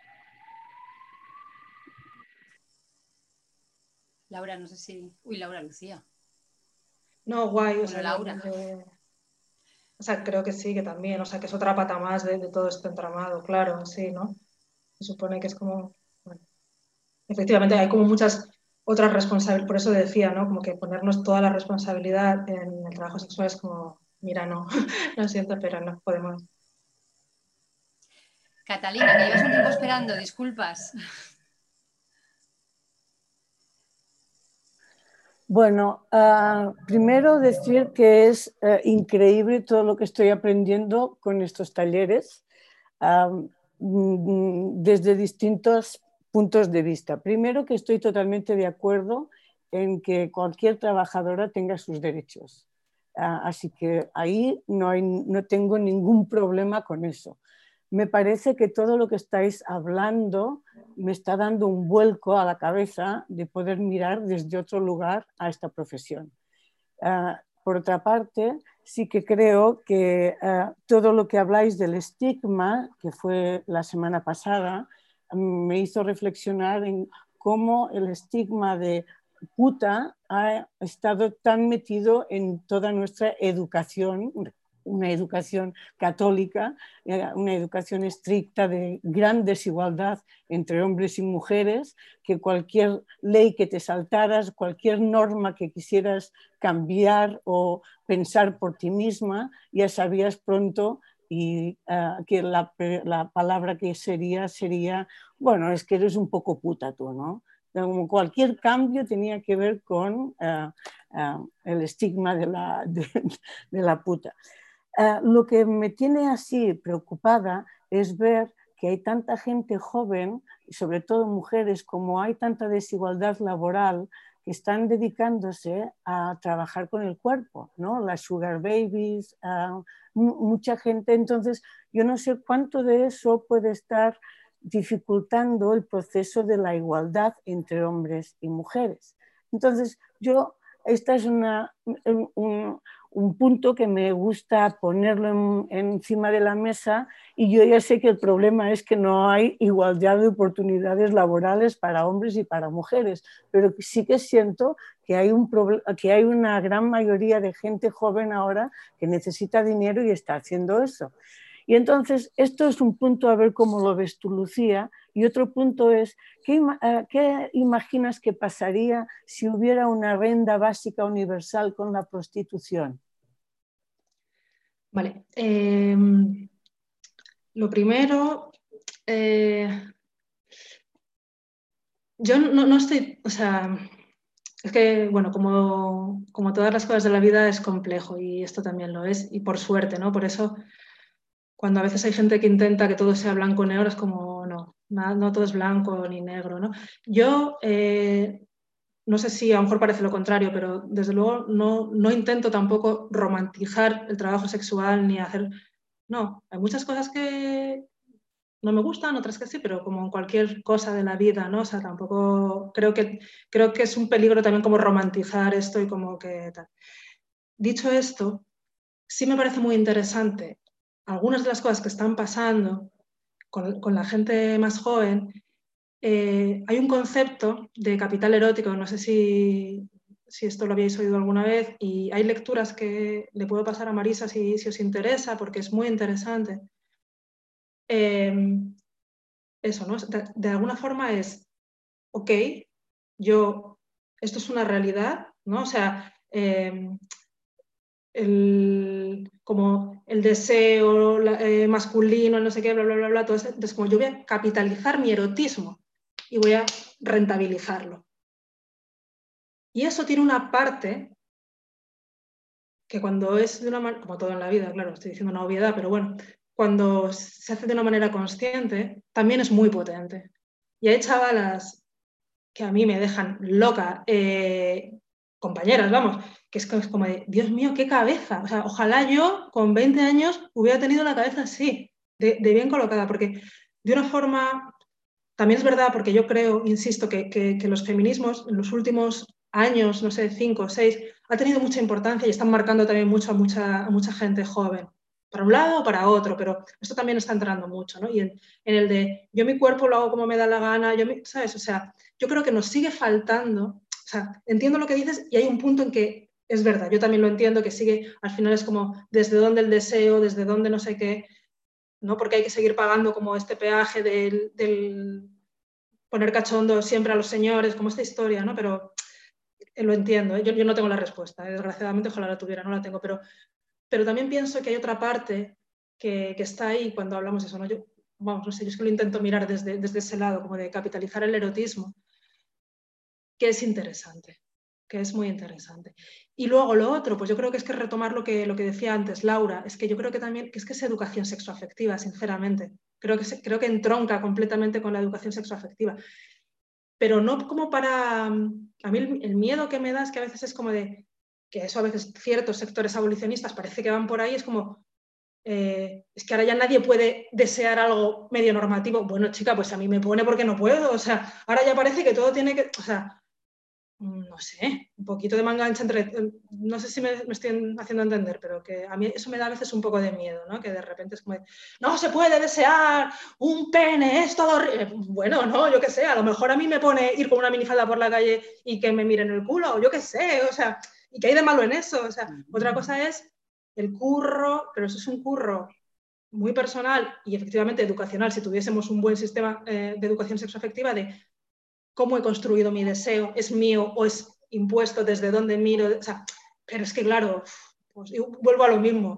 Laura, no sé si... Uy, Laura, Lucía. No, guay. O Bueno, sea, Laura. Eh, o sea, creo que sí, que también. O sea, que es otra pata más de, de todo este entramado, claro, sí, ¿no? Se supone que es como... Bueno, efectivamente, hay como muchas otras responsabilidades. Por eso decía, ¿no? Como que ponernos toda la responsabilidad en el trabajo sexual es como... Mira, no, lo siento, pero no podemos. Catalina, que llevas un tiempo esperando, disculpas. Bueno, uh, primero decir que es uh, increíble todo lo que estoy aprendiendo con estos talleres uh, desde distintos puntos de vista. Primero, que estoy totalmente de acuerdo en que cualquier trabajadora tenga sus derechos. Uh, así que ahí no, hay, no tengo ningún problema con eso. Me parece que todo lo que estáis hablando me está dando un vuelco a la cabeza de poder mirar desde otro lugar a esta profesión. Uh, por otra parte, sí que creo que uh, todo lo que habláis del estigma, que fue la semana pasada, me hizo reflexionar en cómo el estigma de puta ha estado tan metido en toda nuestra educación, una educación católica, una educación estricta de gran desigualdad entre hombres y mujeres, que cualquier ley que te saltaras, cualquier norma que quisieras cambiar o pensar por ti misma, ya sabías pronto y uh, que la, la palabra que sería sería, bueno, es que eres un poco puta tú, ¿no? Como cualquier cambio tenía que ver con uh, uh, el estigma de la, de, de la puta. Uh, lo que me tiene así preocupada es ver que hay tanta gente joven, y sobre todo mujeres, como hay tanta desigualdad laboral, que están dedicándose a trabajar con el cuerpo, ¿no? Las sugar babies, uh, mucha gente. Entonces, yo no sé cuánto de eso puede estar dificultando el proceso de la igualdad entre hombres y mujeres. Entonces, yo, esta es una, un, un punto que me gusta ponerlo en, encima de la mesa, y yo ya sé que el problema es que no hay igualdad de oportunidades laborales para hombres y para mujeres, pero sí que siento que hay, un que hay una gran mayoría de gente joven ahora que necesita dinero y está haciendo eso. Y entonces, esto es un punto, a ver cómo lo ves tú, Lucía, y otro punto es, ¿qué, ¿qué imaginas que pasaría si hubiera una renta básica universal con la prostitución? Vale. Eh, lo primero, eh, yo no, no estoy, o sea, es que, bueno, como, como todas las cosas de la vida es complejo, y esto también lo es, y por suerte, ¿no? Por eso, cuando a veces hay gente que intenta que todo sea blanco o negro, es como, no, no, no todo es blanco ni negro, ¿no? Yo, eh, no sé si a lo mejor parece lo contrario, pero desde luego no, no intento tampoco romantizar el trabajo sexual ni hacer... No, hay muchas cosas que no me gustan, otras que sí, pero como en cualquier cosa de la vida, ¿no? O sea, tampoco... Creo que, creo que es un peligro también como romantizar esto y como que tal. Dicho esto, sí me parece muy interesante algunas de las cosas que están pasando con, con la gente más joven. Eh, hay un concepto de capital erótico, no sé si, si esto lo habéis oído alguna vez, y hay lecturas que le puedo pasar a Marisa si, si os interesa, porque es muy interesante. Eh, eso, ¿no? De, de alguna forma es, ok, yo, esto es una realidad, ¿no? O sea, eh, el, como el deseo la, eh, masculino, no sé qué, bla, bla, bla, bla, todo eso. Entonces, como yo voy a capitalizar mi erotismo y voy a rentabilizarlo. Y eso tiene una parte que cuando es de una manera, como todo en la vida, claro, estoy diciendo una obviedad, pero bueno, cuando se hace de una manera consciente, también es muy potente. Y hay chavalas que a mí me dejan loca, eh, compañeras, vamos, que es como de, Dios mío, qué cabeza. O sea, ojalá yo con veinte años hubiera tenido la cabeza así, de, de bien colocada, porque de una forma, también es verdad, porque yo creo, insisto, que, que, que los feminismos en los últimos años, no sé, cinco o seis, ha tenido mucha importancia y están marcando también mucho a mucha, a mucha gente joven, para un lado o para otro, pero esto también está entrando mucho, ¿no? Y en, en el de, yo mi cuerpo lo hago como me da la gana, yo, ¿sabes? O sea, yo creo que nos sigue faltando, o sea, entiendo lo que dices y hay un punto en que es verdad, yo también lo entiendo, que sigue, al final es como desde dónde el deseo, desde dónde no sé qué, ¿no? Porque hay que seguir pagando como este peaje del, del poner cachondo siempre a los señores, como esta historia, ¿no? Pero eh, lo entiendo, ¿eh? yo, yo no tengo la respuesta, ¿eh? Desgraciadamente ojalá la tuviera, no la tengo, pero, pero también pienso que hay otra parte que, que está ahí cuando hablamos de eso, ¿no? Yo, vamos, no sé, yo es que lo intento mirar desde, desde ese lado, como de capitalizar el erotismo, que es interesante, que es muy interesante. Y luego lo otro, pues yo creo que es que retomar lo que, lo que decía antes Laura, es que yo creo que también que es que es educación sexoafectiva, sinceramente. Creo que, se, creo que entronca completamente con la educación sexoafectiva. Pero no como para... A mí el, el miedo que me da es que a veces es como de... que eso a veces ciertos sectores abolicionistas parece que van por ahí, es como... Eh, es que ahora ya nadie puede desear algo medio normativo. Bueno, chica, pues a mí me pone porque no puedo. O sea, ahora ya parece que todo tiene que... O sea, no sé, un poquito de manga ancha entre... No sé si me, me estoy haciendo entender, pero que a mí eso me da a veces un poco de miedo, ¿no? Que de repente es como de, no se puede desear un pene, es todo horrible. Bueno, no, yo qué sé, a lo mejor a mí me pone ir con una minifalda por la calle y que me miren el culo, o yo qué sé, o sea, ¿y qué hay de malo en eso? O sea, otra cosa es el curro, pero eso es un curro muy personal y efectivamente educacional, si tuviésemos un buen sistema eh, de educación sexoafectiva, de cómo he construido mi deseo, es mío o es impuesto, desde dónde miro, o sea, pero es que claro, pues yo vuelvo a lo mismo.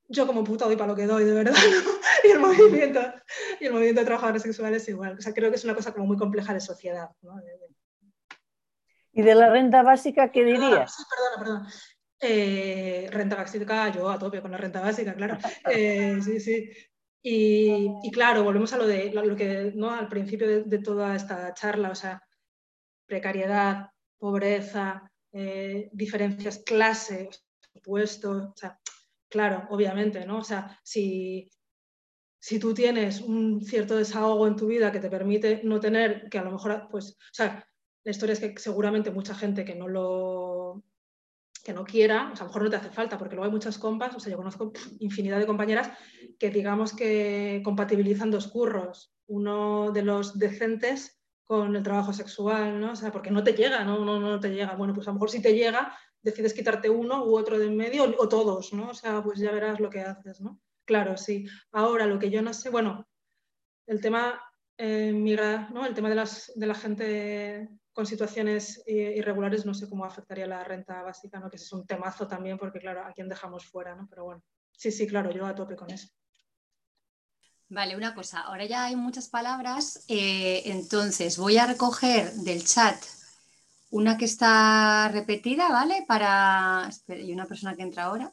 yo como puta doy para lo que doy, de verdad, ¿no? Y el movimiento, y el movimiento de trabajadores sexuales igual. O sea, creo que es una cosa como muy compleja de sociedad, ¿no? ¿Y de la renta básica qué dirías? Ah, sí, perdona, perdona. Eh, renta básica, yo a tope con la renta básica, claro. Eh, sí, sí. Y, y, claro, volvemos a lo de lo que, ¿no? Al principio de, de toda esta charla, o sea, precariedad, pobreza, eh, diferencias, clase, puesto, o sea, claro, obviamente, ¿no? O sea, si, si tú tienes un cierto desahogo en tu vida que te permite no tener, que a lo mejor, pues, o sea, la historia es que seguramente mucha gente que no lo que no quiera, o sea, a lo mejor no te hace falta, porque luego hay muchas compas, o sea, yo conozco infinidad de compañeras que digamos que compatibilizan dos curros, uno de los decentes con el trabajo sexual, ¿no? O sea, porque no te llega, ¿no? No, no te llega. Bueno, pues a lo mejor si te llega, decides quitarte uno u otro de en medio, o, o todos, ¿no? O sea, pues ya verás lo que haces, ¿no? Claro, sí. Ahora, lo que yo no sé, bueno, el tema eh, migra, ¿no? El tema de, las, de la gente con situaciones irregulares, no sé cómo afectaría la renta básica, ¿no? Que es un temazo también, porque claro, a quién dejamos fuera, ¿no? Pero bueno, sí, sí, claro, yo a tope con eso. Vale, una cosa, ahora ya hay muchas palabras, eh, entonces voy a recoger del chat una que está repetida, ¿vale? Para... Espera, hay una persona que entra ahora.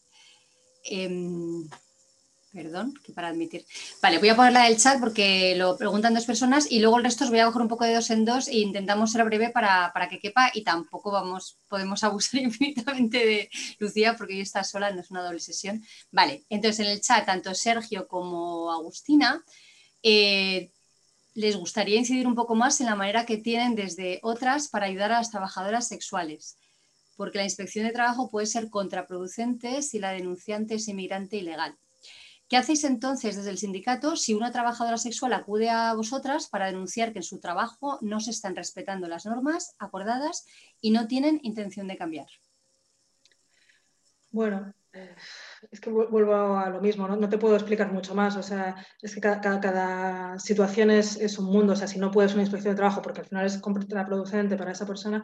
eh, Perdón, que para admitir. Vale, voy a ponerla del chat porque lo preguntan dos personas y luego el resto os voy a coger un poco de dos en dos e intentamos ser breve para, para que quepa y tampoco vamos, podemos abusar infinitamente de Lucía porque ella está sola, no es una doble sesión. Vale, entonces en el chat tanto Sergio como Agustina eh, les gustaría incidir un poco más en la manera que tienen desde otras para ayudar a las trabajadoras sexuales, porque la inspección de trabajo puede ser contraproducente si la denunciante es inmigrante ilegal. ¿Qué hacéis entonces desde el sindicato si una trabajadora sexual acude a vosotras para denunciar que en su trabajo no se están respetando las normas acordadas y no tienen intención de cambiar? Bueno, eh, es que vuelvo a lo mismo, ¿no? No te puedo explicar mucho más, o sea, es que cada, cada, cada situación es, es un mundo, o sea, si no puedes una inspección de trabajo porque al final es contraproducente para esa persona,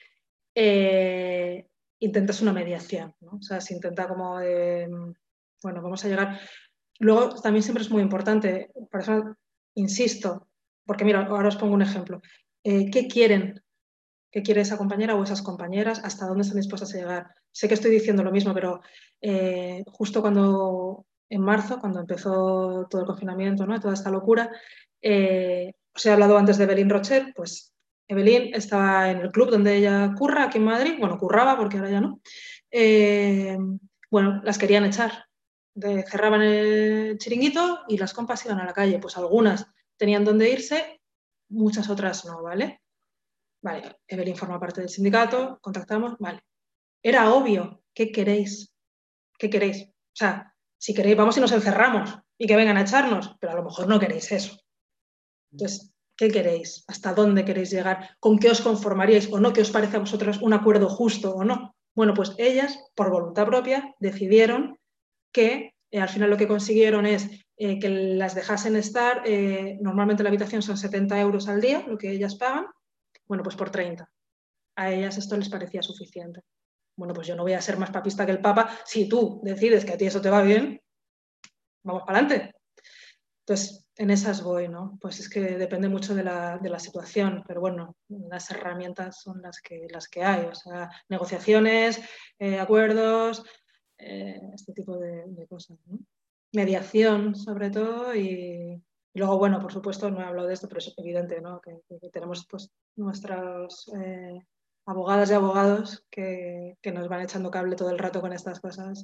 eh, intentas una mediación, ¿no? O sea, se intenta como, eh, bueno, vamos a llegar... Luego también siempre es muy importante, por eso insisto, porque mira, ahora os pongo un ejemplo. Eh, ¿Qué quieren? ¿Qué quiere esa compañera o esas compañeras? ¿Hasta dónde están dispuestas a llegar? Sé que estoy diciendo lo mismo, pero eh, justo cuando en marzo, cuando empezó todo el confinamiento, ¿no? Toda esta locura, eh, os he hablado antes de Evelyn Rocher, pues Evelyn estaba en el club donde ella curra, aquí en Madrid, bueno, curraba porque ahora ya no. Eh, bueno, las querían echar. De, cerraban el chiringuito y las compas iban a la calle. Pues algunas tenían dónde irse, muchas otras no, ¿vale? Vale, Evelyn forma parte del sindicato, contactamos, vale. Era obvio, ¿qué queréis? ¿Qué queréis? O sea, si queréis, vamos y nos encerramos y que vengan a echarnos, pero a lo mejor no queréis eso. Entonces, ¿qué queréis? ¿Hasta dónde queréis llegar? ¿Con qué os conformaríais o no? ¿Qué os parece a vosotros un acuerdo justo o no? Bueno, pues ellas, por voluntad propia, decidieron que eh, al final lo que consiguieron es eh, que las dejasen estar, eh, normalmente la habitación son setenta euros al día, lo que ellas pagan, bueno, pues por treinta. A ellas esto les parecía suficiente. Bueno, pues yo no voy a ser más papista que el Papa. Si tú decides que a ti eso te va bien, vamos para adelante. Entonces, en esas voy, ¿no? Pues es que depende mucho de la, de la situación, pero bueno, las herramientas son las que, las que hay, o sea, negociaciones, eh, acuerdos, eh, este tipo de, de cosas, ¿no? Mediación, sobre todo, y, y luego, bueno, por supuesto, no he hablado de esto, pero es evidente, ¿no? Que, que tenemos pues nuestros eh, abogadas y abogados que, que nos van echando cable todo el rato con estas cosas.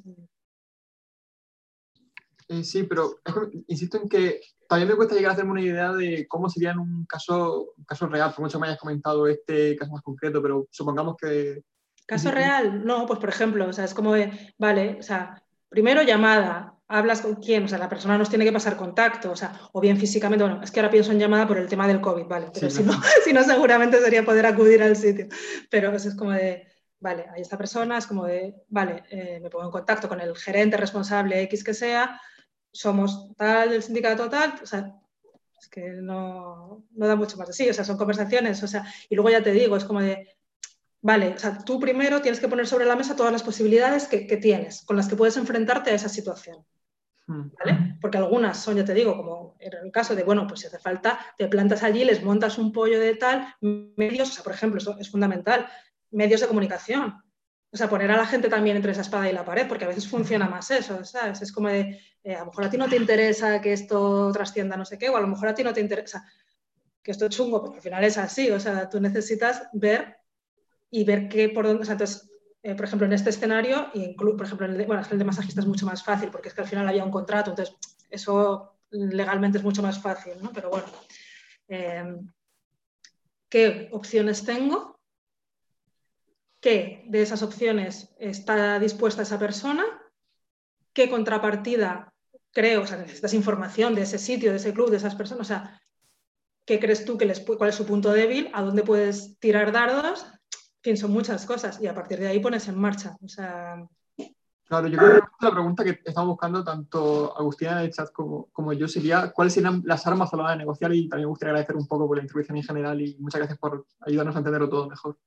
Eh, sí, pero es que insisto en que también me cuesta llegar a hacerme una idea de cómo sería en un caso, un caso real, por mucho que me hayas comentado este caso más concreto, pero supongamos que... ¿Caso real? No, pues por ejemplo, o sea, es como de, vale, o sea, primero llamada, hablas con quién, o sea, la persona nos tiene que pasar contacto, o sea, o bien físicamente, bueno, es que ahora pienso en llamada por el tema del COVID, vale, pero sí, si, claro. no, si no seguramente sería poder acudir al sitio, pero pues es como de, vale, hay esta persona, es como de, vale, eh, me pongo en contacto con el gerente responsable X que sea, somos tal del sindicato tal, o sea, es que no, no da mucho más de sí, o sea, son conversaciones, o sea, y luego ya te digo, es como de, vale, o sea, tú primero tienes que poner sobre la mesa todas las posibilidades que, que tienes, con las que puedes enfrentarte a esa situación. ¿Vale? Porque algunas son, ya te digo, como en el caso de, bueno, pues si hace falta, te plantas allí, les montas un pollo de tal, medios, o sea, por ejemplo, eso es fundamental, medios de comunicación. O sea, poner a la gente también entre esa espada y la pared, porque a veces funciona más eso, ¿sabes? Es como de, eh, a lo mejor a ti no te interesa que esto trascienda no sé qué, o a lo mejor a ti no te interesa que esto es chungo, pero al final es así, o sea, tú necesitas ver y ver qué, por dónde, o sea, entonces, eh, por ejemplo, en este escenario, y por ejemplo, en el de, bueno, el de masajista es mucho más fácil, porque es que al final había un contrato, entonces eso legalmente es mucho más fácil, ¿no? Pero bueno, eh, ¿qué opciones tengo? ¿Qué de esas opciones está dispuesta esa persona? ¿Qué contrapartida creo? O sea, necesitas información de ese sitio, de ese club, de esas personas, o sea, ¿qué crees tú que les, cuál es su punto débil? ¿A dónde puedes tirar dardos? En fin, son muchas cosas y a partir de ahí pones en marcha. O sea... Claro, yo creo que la pregunta que estamos buscando tanto Agustina en el chat como, como yo sería ¿cuáles serían las armas a la hora de negociar? Y también me gustaría agradecer un poco por la introducción en general y muchas gracias por ayudarnos a entenderlo todo mejor.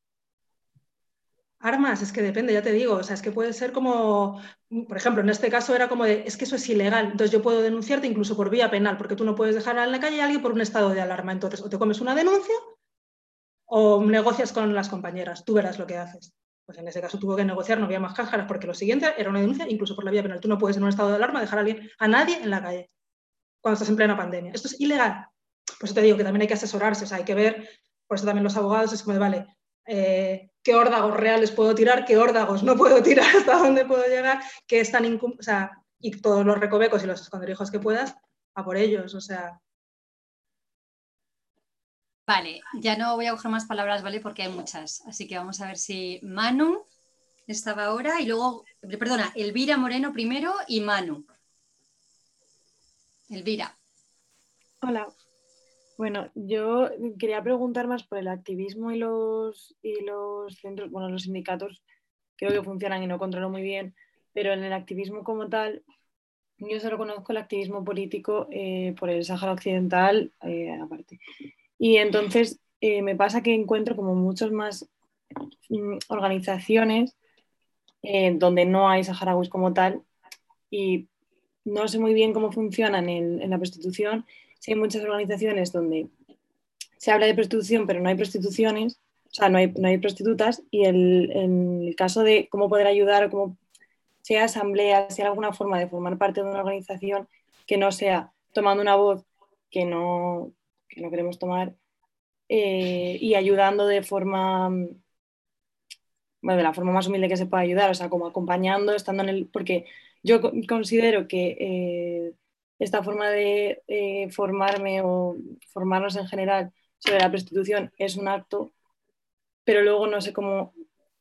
Armas, es que depende, ya te digo, o sea, es que puede ser como, por ejemplo, en este caso era como de, es que eso es ilegal, entonces yo puedo denunciarte incluso por vía penal, porque tú no puedes dejar en la calle a alguien por un estado de alarma, entonces o te comes una denuncia o negocias con las compañeras, tú verás lo que haces. Pues en ese caso tuvo que negociar, no había más cáscaras, porque lo siguiente era una denuncia incluso por la vía penal. Tú no puedes en un estado de alarma dejar a, alguien, a nadie en la calle cuando estás en plena pandemia. Esto es ilegal. Por eso te digo que también hay que asesorarse, o sea, hay que ver, por eso también los abogados es como de, vale, eh, qué órdagos reales puedo tirar, qué órdagos no puedo tirar, hasta dónde puedo llegar, qué están incum o sea, y todos los recovecos y los esconderijos que puedas, a por ellos, o sea. Vale, ya no voy a coger más palabras, ¿vale? Porque hay muchas. Así que vamos a ver si Manu estaba ahora y luego, perdona, Elvira Moreno primero y Manu. Elvira. Hola. Bueno, yo quería preguntar más por el activismo y los, y los centros, bueno, los sindicatos creo que funcionan y no controlo muy bien, pero en el activismo como tal, yo solo conozco el activismo político eh, por el Sáhara Occidental, eh, aparte. Y entonces eh, me pasa que encuentro como muchas más mm, organizaciones eh, donde no hay saharauis como tal y no sé muy bien cómo funcionan en, en la prostitución. Sí hay muchas organizaciones donde se habla de prostitución, pero no hay prostituciones, o sea, no hay, no hay prostitutas, y el, en el caso de cómo poder ayudar o cómo sea asamblea, si hay alguna forma de formar parte de una organización que no sea tomando una voz que no, que no queremos tomar eh, y ayudando de forma, bueno, de la forma más humilde que se pueda ayudar, o sea, como acompañando, estando en el, porque yo considero que eh, esta forma de eh, formarme o formarnos en general sobre la prostitución es un acto, pero luego no sé cómo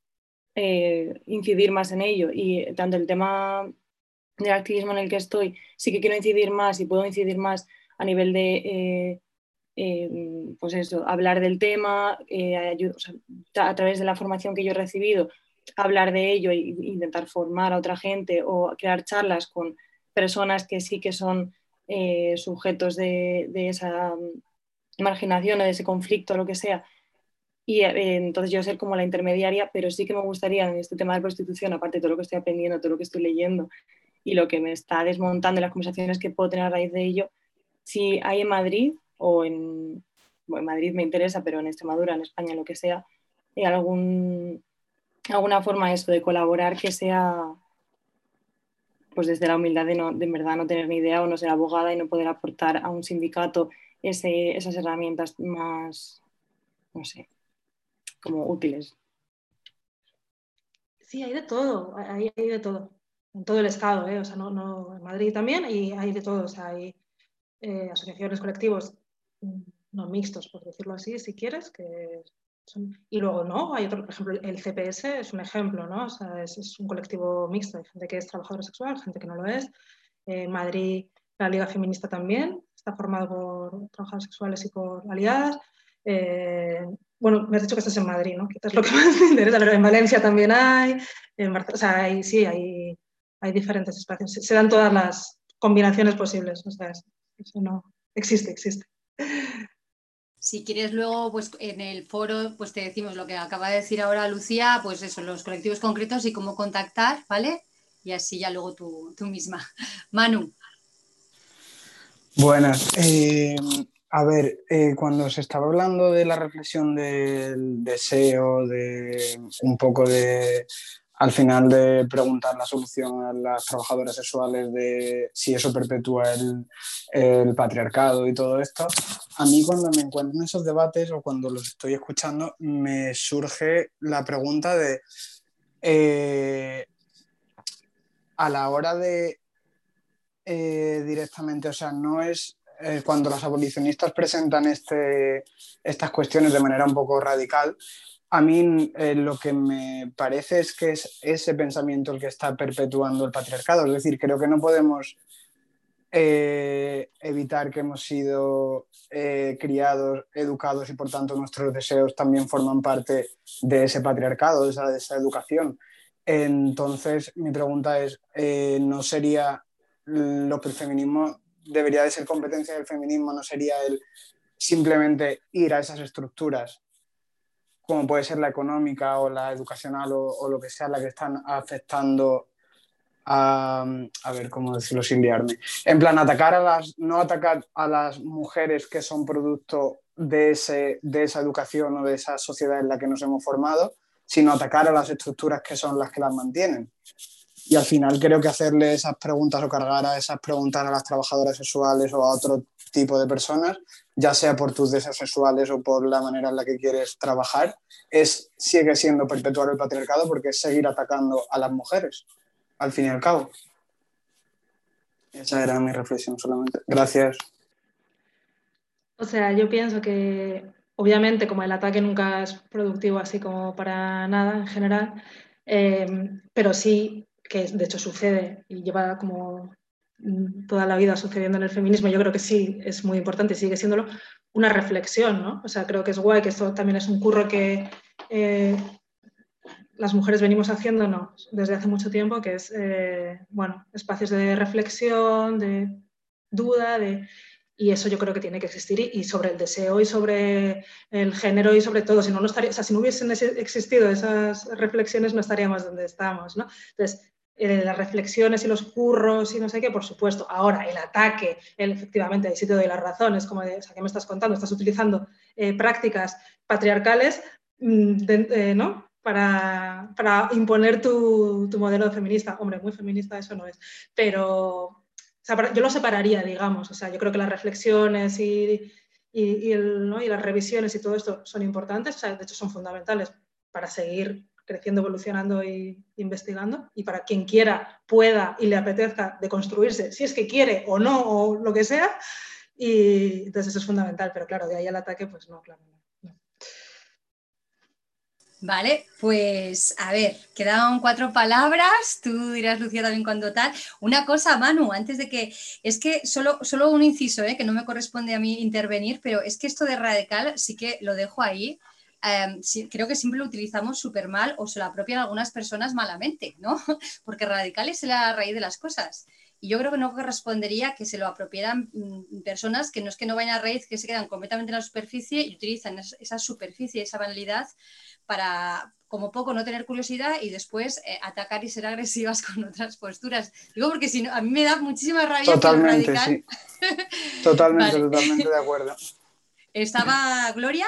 eh, incidir más en ello. Y tanto el tema del activismo en el que estoy, sí que quiero incidir más y puedo incidir más a nivel de, eh, eh, pues eso, hablar del tema, eh, ayuda, o sea, a través de la formación que yo he recibido, hablar de ello e intentar formar a otra gente o crear charlas con personas que sí que son eh, sujetos de, de esa marginación o de ese conflicto o lo que sea. Y eh, entonces yo ser como la intermediaria, pero sí que me gustaría en este tema de prostitución, aparte de todo lo que estoy aprendiendo, todo lo que estoy leyendo y lo que me está desmontando, las conversaciones que puedo tener a raíz de ello, si hay en Madrid o en, bueno, en Madrid me interesa, pero en Extremadura, en España, lo que sea, hay algún, alguna forma eso de colaborar que sea pues desde la humildad de, no, de en verdad no tener ni idea o no ser abogada y no poder aportar a un sindicato ese, esas herramientas más, no sé, como útiles. Sí, hay de todo, hay, hay de todo, en todo el estado, ¿eh? O sea, no, no, en Madrid también, y hay de todo, o sea, hay eh, asociaciones, colectivos no mixtos, por decirlo así, si quieres, que son... y luego no, hay otro, por ejemplo, el C P S es un ejemplo, ¿no? O sea, es, es un colectivo mixto, hay gente que es trabajadora sexual, gente que no lo es. En eh, Madrid, la Liga Feminista también está formada por trabajadoras sexuales y por aliadas. Eh, bueno, me has dicho que estás en Madrid, ¿no? Quizás es lo que más me interesa, pero en Valencia también hay, en Barcelona, o sea, hay, sí, hay, hay diferentes espacios, se, se dan todas las combinaciones posibles, o sea, eso no, existe, existe. Si quieres luego, pues en el foro, pues te decimos lo que acaba de decir ahora Lucía, pues eso, los colectivos concretos y cómo contactar, ¿vale? Y así ya luego tú, tú misma. Manu. Buenas. Eh, a ver, eh, cuando se estaba hablando de la reflexión del deseo, de un poco de, al final de preguntar la solución a las trabajadoras sexuales de si eso perpetúa el, el patriarcado y todo esto, a mí cuando me encuentro en esos debates o cuando los estoy escuchando, me surge la pregunta de, eh, a la hora de Eh, directamente, o sea, no es eh, cuando los abolicionistas presentan este, estas cuestiones de manera un poco radical, a mí eh, lo que me parece es que es ese pensamiento el que está perpetuando el patriarcado, es decir, creo que no podemos eh, evitar que hemos sido eh, criados, educados y por tanto nuestros deseos también forman parte de ese patriarcado, de esa, de esa educación. Entonces, mi pregunta es, eh, ¿no sería lo que el feminismo debería de ser competencia del feminismo, no sería el simplemente ir a esas estructuras, como puede ser la económica o la educacional o, o lo que sea, la que están afectando a, a ver, ¿cómo decirlo sin liarme? En plan, atacar a las, no atacar a las mujeres que son producto de, ese, de esa educación o de esa sociedad en la que nos hemos formado, sino atacar a las estructuras que son las que las mantienen. Y al final creo que hacerle esas preguntas o cargar a esas preguntas a las trabajadoras sexuales o a otro tipo de personas, ya sea por tus deseos sexuales o por la manera en la que quieres trabajar, es, sigue siendo perpetuar el patriarcado porque es seguir atacando a las mujeres, al fin y al cabo. Esa era mi reflexión solamente. Gracias. O sea, yo pienso que obviamente como el ataque nunca es productivo así como para nada en general, eh, pero sí que de hecho sucede y lleva como toda la vida sucediendo en el feminismo, yo creo que sí es muy importante y sigue siéndolo, una reflexión, ¿no? O sea, creo que es guay, que esto también es un curro que eh, las mujeres venimos haciéndonos desde hace mucho tiempo, que es, eh, bueno, espacios de reflexión, de duda, de... Y eso yo creo que tiene que existir y, y sobre el deseo y sobre el género y sobre todo, si no, no estaría, o sea, si no hubiesen existido esas reflexiones no estaríamos donde estamos, ¿no? Entonces, eh, las reflexiones y los curros y no sé qué, por supuesto. Ahora, el ataque, el, efectivamente, ahí sí te doy las razones, como de, o sea, ¿qué me estás contando? Estás utilizando eh, prácticas patriarcales, de, eh, ¿no? Para, para imponer tu, tu modelo feminista. Hombre, muy feminista eso no es, pero... O sea, yo lo separaría, digamos. O sea, yo creo que las reflexiones y, y, y, el, ¿no? y las revisiones y todo esto son importantes, o sea, de hecho son fundamentales para seguir creciendo, evolucionando e investigando. Y para quien quiera, pueda y le apetezca deconstruirse, si es que quiere o no, o lo que sea. Y entonces eso es fundamental, pero claro, de ahí al ataque, pues no, claro, no. Vale, pues a ver, quedaban cuatro palabras, tú dirás, Lucía, también cuando tal. Una cosa, Manu, antes de que, es que solo, solo un inciso, ¿eh? Que no me corresponde a mí intervenir, pero es que esto de radical sí que lo dejo ahí. Eh, sí, creo que siempre lo utilizamos súper mal o se lo apropian algunas personas malamente, ¿no? Porque radical es la raíz de las cosas. Y yo creo que no correspondería que se lo apropiaran mmm, personas que no es que no vayan a raíz, que se quedan completamente en la superficie y utilizan esa superficie, esa banalidad para, como poco, no tener curiosidad y después eh, atacar y ser agresivas con otras posturas. Digo porque si no, a mí me da muchísima rabia. Totalmente, radical... sí. Totalmente, vale. Totalmente de acuerdo. ¿Estaba Gloria?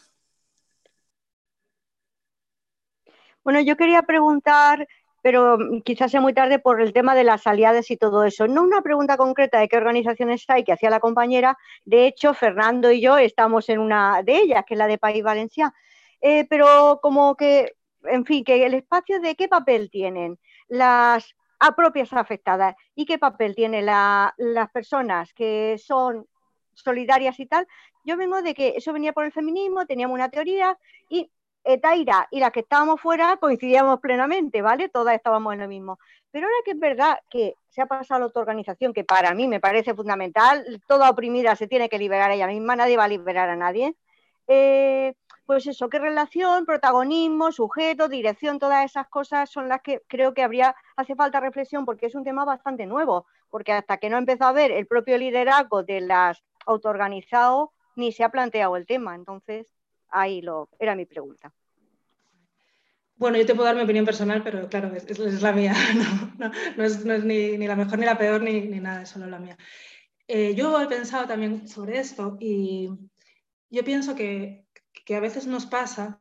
Bueno, yo quería preguntar, pero quizás sea muy tarde por el tema de las aliadas y todo eso. No una pregunta concreta de qué organizaciones hay, que hacía la compañera. De hecho, Fernando y yo estamos en una de ellas, que es la de País Valencià. Eh, pero como que, en fin, que el espacio de qué papel tienen las propias afectadas y qué papel tienen la, las personas que son solidarias y tal. Yo vengo de que eso venía por el feminismo, teníamos una teoría y Etaira y las que estábamos fuera coincidíamos plenamente, ¿vale? Todas estábamos en lo mismo. Pero ahora que es verdad que se ha pasado a la autoorganización, que para mí me parece fundamental, toda oprimida se tiene que liberar ella misma, nadie va a liberar a nadie. Eh, pues eso, qué relación, protagonismo, sujeto, dirección, todas esas cosas son las que creo que habría, hace falta reflexión porque es un tema bastante nuevo, porque hasta que no empezó a ver el propio liderazgo de las autoorganizados, ni se ha planteado el tema. Entonces, ahí lo, era mi pregunta. Bueno, yo te puedo dar mi opinión personal, pero claro, es, es la mía, no, no, no es, no es ni, ni la mejor ni la peor ni, ni nada, es solo la mía. Eh, yo he pensado también sobre esto y yo pienso que, que a veces nos pasa,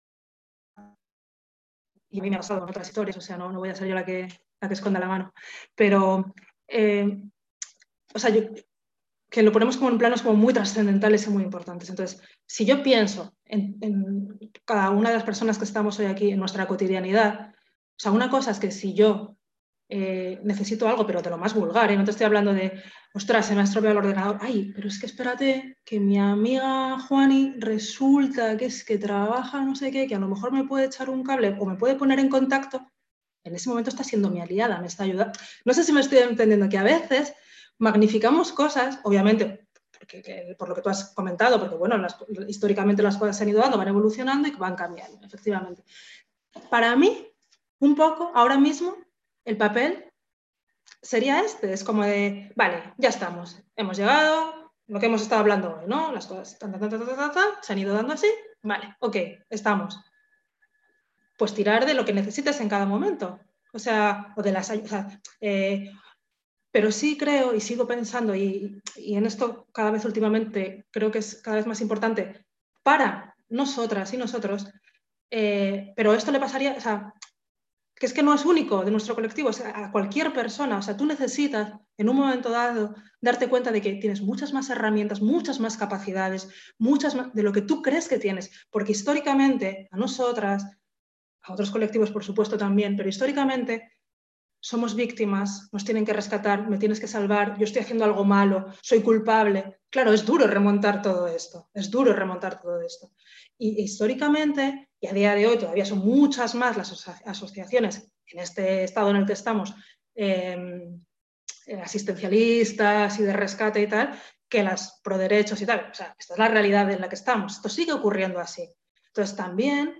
y a mí me ha pasado en otras historias, o sea, no, no voy a ser yo la que, la que esconda la mano, pero, eh, o sea, yo, que lo ponemos como en planos como muy trascendentales y muy importantes. Entonces, si yo pienso en, en cada una de las personas que estamos hoy aquí, en nuestra cotidianidad, o sea, una cosa es que si yo eh, necesito algo, pero de lo más vulgar, ¿eh? No te estoy hablando de, ostras, se me ha estropeado el ordenador, ay, pero es que espérate, que mi amiga Juani resulta que es que trabaja no sé qué, que a lo mejor me puede echar un cable o me puede poner en contacto, en ese momento está siendo mi aliada, me está ayudando. No sé si me estoy entendiendo, que a veces magnificamos cosas, obviamente, porque, que, por lo que tú has comentado, porque bueno, las, históricamente las cosas se han ido dando, van evolucionando y van cambiando, efectivamente. Para mí, un poco, ahora mismo, el papel sería este, es como de, vale, ya estamos, hemos llegado, lo que hemos estado hablando hoy, ¿no? Las cosas tan, tan, tan, tan, tan, tan, se han ido dando así, vale, ok, estamos. Pues tirar de lo que necesites en cada momento, o sea, o de las, o sea, eh, pero sí creo y sigo pensando, y, y en esto cada vez últimamente creo que es cada vez más importante para nosotras y nosotros, eh, pero esto le pasaría, o sea, que es que no es único de nuestro colectivo, o sea, a cualquier persona, o sea, tú necesitas en un momento dado darte cuenta de que tienes muchas más herramientas, muchas más capacidades, muchas más de lo que tú crees que tienes, porque históricamente a nosotras, a otros colectivos por supuesto también, pero históricamente somos víctimas, nos tienen que rescatar, me tienes que salvar, yo estoy haciendo algo malo, soy culpable. Claro, es duro remontar todo esto, es duro remontar todo esto. Y históricamente, y a día de hoy todavía son muchas más las asociaciones en este estado en el que estamos, eh, asistencialistas y de rescate y tal, que las pro derechos y tal. O sea, esta es la realidad en la que estamos. Esto sigue ocurriendo así. Entonces también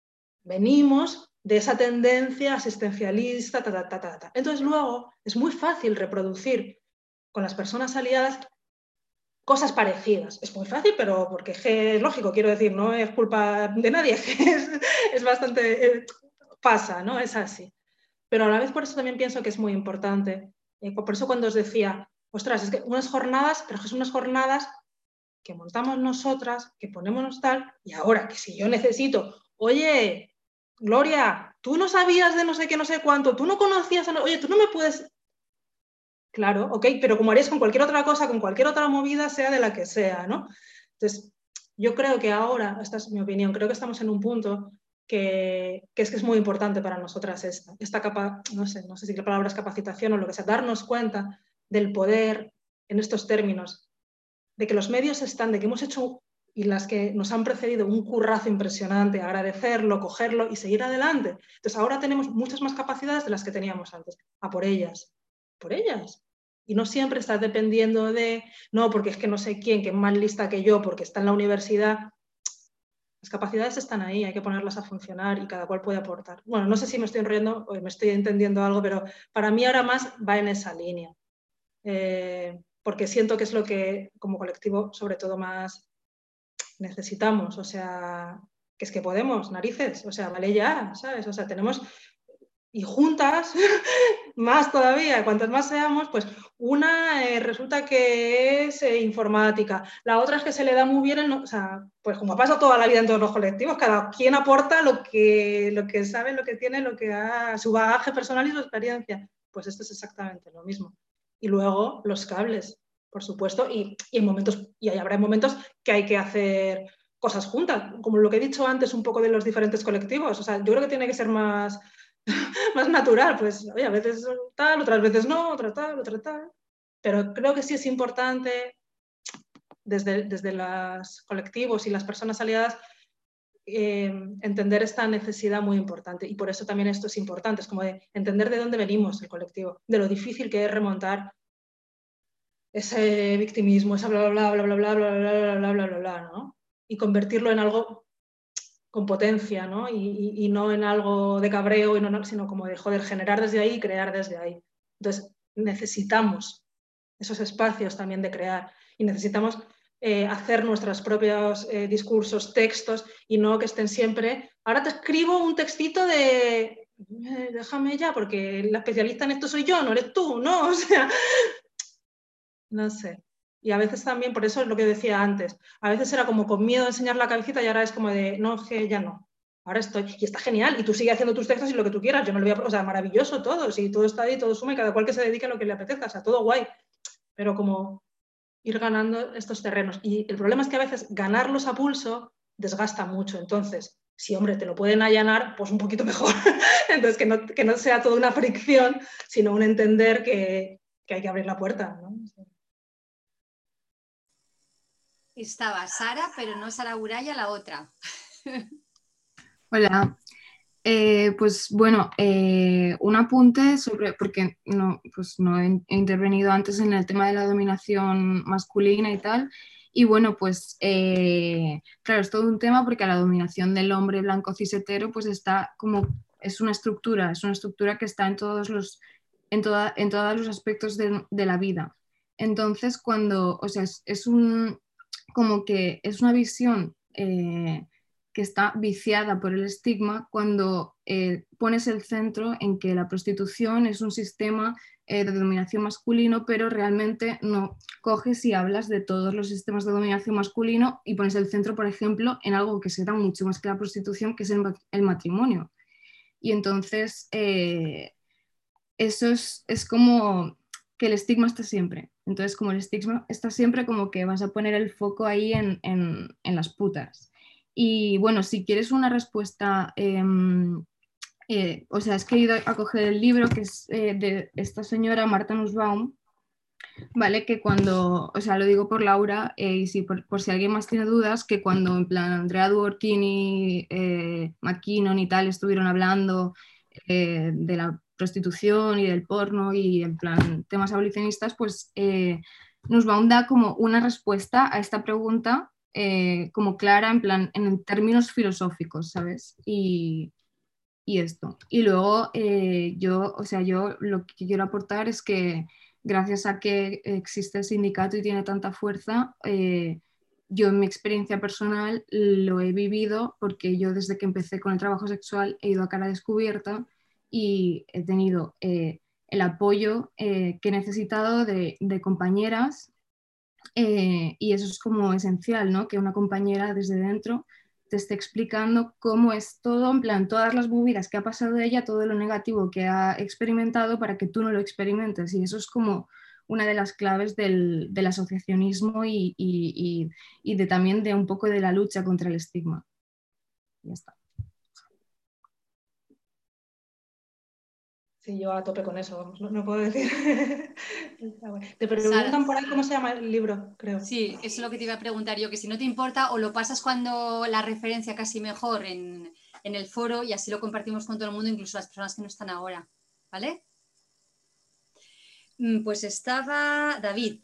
venimos de esa tendencia asistencialista, ta, ta, ta, ta, ta. Entonces luego es muy fácil reproducir con las personas aliadas cosas parecidas. Es muy fácil, pero porque es lógico, quiero decir, no es culpa de nadie, es, es bastante, eh, pasa, ¿no? Es así. Pero a la vez por eso también pienso que es muy importante. Eh, por eso cuando os decía, ostras, es que unas jornadas, pero que son unas jornadas que montamos nosotras, que ponemos tal, y ahora que si yo necesito, oye, Gloria, tú no sabías de no sé qué, no sé cuánto, tú no conocías, a no... oye, tú no me puedes... Claro, ok, pero como harías con cualquier otra cosa, con cualquier otra movida, sea de la que sea, ¿no? Entonces, yo creo que ahora, esta es mi opinión, creo que estamos en un punto que, que es que es muy importante para nosotras esta, esta capa, no sé, no sé si la palabra es capacitación o lo que sea, darnos cuenta del poder en estos términos, de que los medios están, de que hemos hecho, y las que nos han precedido, un currazo impresionante, agradecerlo, cogerlo y seguir adelante. Entonces ahora tenemos muchas más capacidades de las que teníamos antes. A por ellas, por ellas. Y no siempre estás dependiendo de, no, porque es que no sé quién, que es más lista que yo, porque está en la universidad. Las capacidades están ahí, hay que ponerlas a funcionar y cada cual puede aportar. Bueno, no sé si me estoy enrollando o me estoy entendiendo algo, pero para mí ahora más va en esa línea. Eh, porque siento que es lo que como colectivo sobre todo más necesitamos, o sea, que es que podemos, narices, o sea, vale ya, ¿sabes? O sea, tenemos, y juntas, más todavía, cuantas más seamos, pues una eh, resulta que es eh, informática, la otra es que se le da muy bien, el, o sea, pues como pasa toda la vida en todos los colectivos, cada quien aporta lo que, lo que sabe, lo que tiene, lo que ha, su bagaje personal y su experiencia, pues esto es exactamente lo mismo. Y luego los cables, por supuesto, y, y, en momentos, y habrá momentos que hay que hacer cosas juntas, como lo que he dicho antes un poco de los diferentes colectivos. O sea, yo creo que tiene que ser más, más natural, pues oye, a veces tal, otras veces no, otra tal, otra tal. Pero creo que sí es importante desde, desde los colectivos y las personas aliadas eh, entender esta necesidad muy importante. Y por eso también esto es importante, es como de entender de dónde venimos el colectivo, de lo difícil que es remontar ese victimismo, esa bla, bla, bla, bla, bla, bla, bla, bla, bla, bla, bla, bla, ¿no? Y convertirlo en algo con potencia, ¿no? Y, y, y no en algo de cabreo, y no, sino como de, joder, generar desde ahí y crear desde ahí. Entonces, necesitamos esos espacios también de crear y necesitamos eh, hacer nuestros propios eh, discursos, textos, y no que estén siempre, ahora te escribo un textito de, eh, déjame ya, porque la especialista en esto soy yo, no eres tú, ¿no? O sea, no sé. Y a veces también, por eso es lo que decía antes, a veces era como con miedo de enseñar la cabecita y ahora es como de, no, que ya no. Ahora estoy, y está genial, y tú sigues haciendo tus textos y lo que tú quieras, yo no lo voy a, o sea, maravilloso todo, si todo está ahí, todo suma y cada cual que se dedique a lo que le apetezca, o sea, todo guay, pero como ir ganando estos terrenos. Y el problema es que a veces ganarlos a pulso desgasta mucho, entonces, si hombre, te lo pueden allanar, pues un poquito mejor, entonces que no, que no sea toda una fricción, sino un entender que, que hay que abrir la puerta, ¿no? Estaba Sara, pero no Sara Uraya, la otra. Hola, eh, pues bueno, eh, un apunte sobre, porque no, pues no he, he intervenido antes en el tema de la dominación masculina y tal, y bueno, pues eh, claro, es todo un tema porque la dominación del hombre blanco cis hetero pues está como, es una estructura, es una estructura que está en todos los, en toda, en todos los aspectos de, de la vida. Entonces, cuando, o sea, es, es un, como que es una visión... Eh, que está viciada por el estigma cuando eh, pones el centro en que la prostitución es un sistema eh, de dominación masculino, pero realmente no coges y hablas de todos los sistemas de dominación masculino y pones el centro, por ejemplo, en algo que se da mucho más que la prostitución, que es el, el matrimonio. Y entonces eh, eso es, es como que el estigma está siempre. Entonces, como el estigma está siempre, como que vas a poner el foco ahí en, en, en las putas. Y bueno, si quieres una respuesta, eh, eh, o sea, es que he ido a coger el libro que es eh, de esta señora Marta Nussbaum, ¿vale? Que cuando, o sea, lo digo por Laura, eh, y si por, por si alguien más tiene dudas, que cuando en plan Andrea Dworkin, eh, McKinnon y tal estuvieron hablando eh, de la prostitución y del porno y en plan temas abolicionistas, pues eh, Nussbaum da como una respuesta a esta pregunta eh, como clara en plan en términos filosóficos, ¿sabes? Y, y esto. Y luego eh, yo, o sea, yo lo que quiero aportar es que gracias a que existe el sindicato y tiene tanta fuerza, eh, yo en mi experiencia personal lo he vivido porque yo desde que empecé con el trabajo sexual he ido a cara descubierta y he tenido eh, el apoyo eh, que he necesitado de, de compañeras eh, y eso es como esencial, ¿no? Que una compañera desde dentro te esté explicando cómo es todo, en plan, todas las movidas que ha pasado ella, todo lo negativo que ha experimentado para que tú no lo experimentes. Y eso es como una de las claves del, del asociacionismo y, y, y, y de, también de un poco de la lucha contra el estigma. Ya está. Sí, yo a tope con eso, no, no puedo decir. Te preguntan Sara, por ahí cómo se llama el libro, creo. Sí, eso es lo que te iba a preguntar yo, que si no te importa o lo pasas cuando la referencia casi mejor en, en el foro y así lo compartimos con todo el mundo, incluso las personas que no están ahora, ¿vale? Pues estaba David.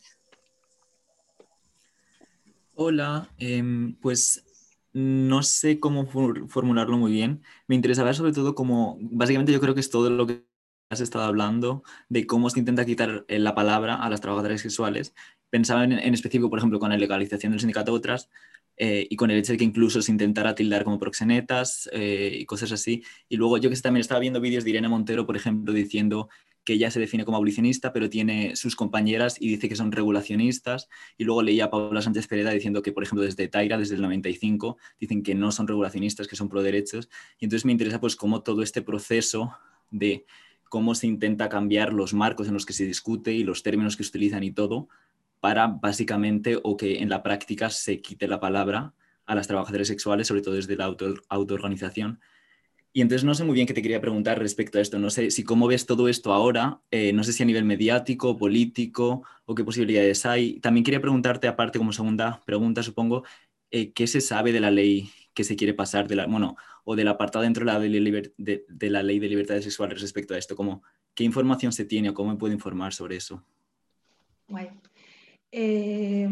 Hola, eh, pues no sé cómo for formularlo muy bien. Me interesaba sobre todo como, básicamente yo creo que es todo lo que has estado hablando, de cómo se intenta quitar la palabra a las trabajadoras sexuales. Pensaba en, en específico, por ejemplo, con la legalización del sindicato otras eh, y con el hecho de que incluso se intentara tildar como proxenetas eh, y cosas así. Y luego yo que también estaba viendo vídeos de Irene Montero, por ejemplo, diciendo que ella se define como abolicionista, pero tiene sus compañeras y dice que son regulacionistas. Y luego leía a Paula Sánchez Pereda diciendo que, por ejemplo, desde Taira, desde el noventa y cinco, dicen que no son regulacionistas, que son pro derechos. Y entonces me interesa pues cómo todo este proceso de cómo se intenta cambiar los marcos en los que se discute y los términos que se utilizan y todo, para básicamente, o que en la práctica se quite la palabra a las trabajadoras sexuales, sobre todo desde la auto, autoorganización. Y entonces no sé muy bien qué te quería preguntar respecto a esto. No sé si cómo ves todo esto ahora, eh, no sé si a nivel mediático, político o qué posibilidades hay. También quería preguntarte, aparte como segunda pregunta, supongo, eh, ¿qué se sabe de la ley que se quiere pasar, de la, bueno, o del apartado dentro de la, de, de, de la ley de libertades sexuales respecto a esto? Como, ¿qué información se tiene o cómo me puedo informar sobre eso? Guay. Eh,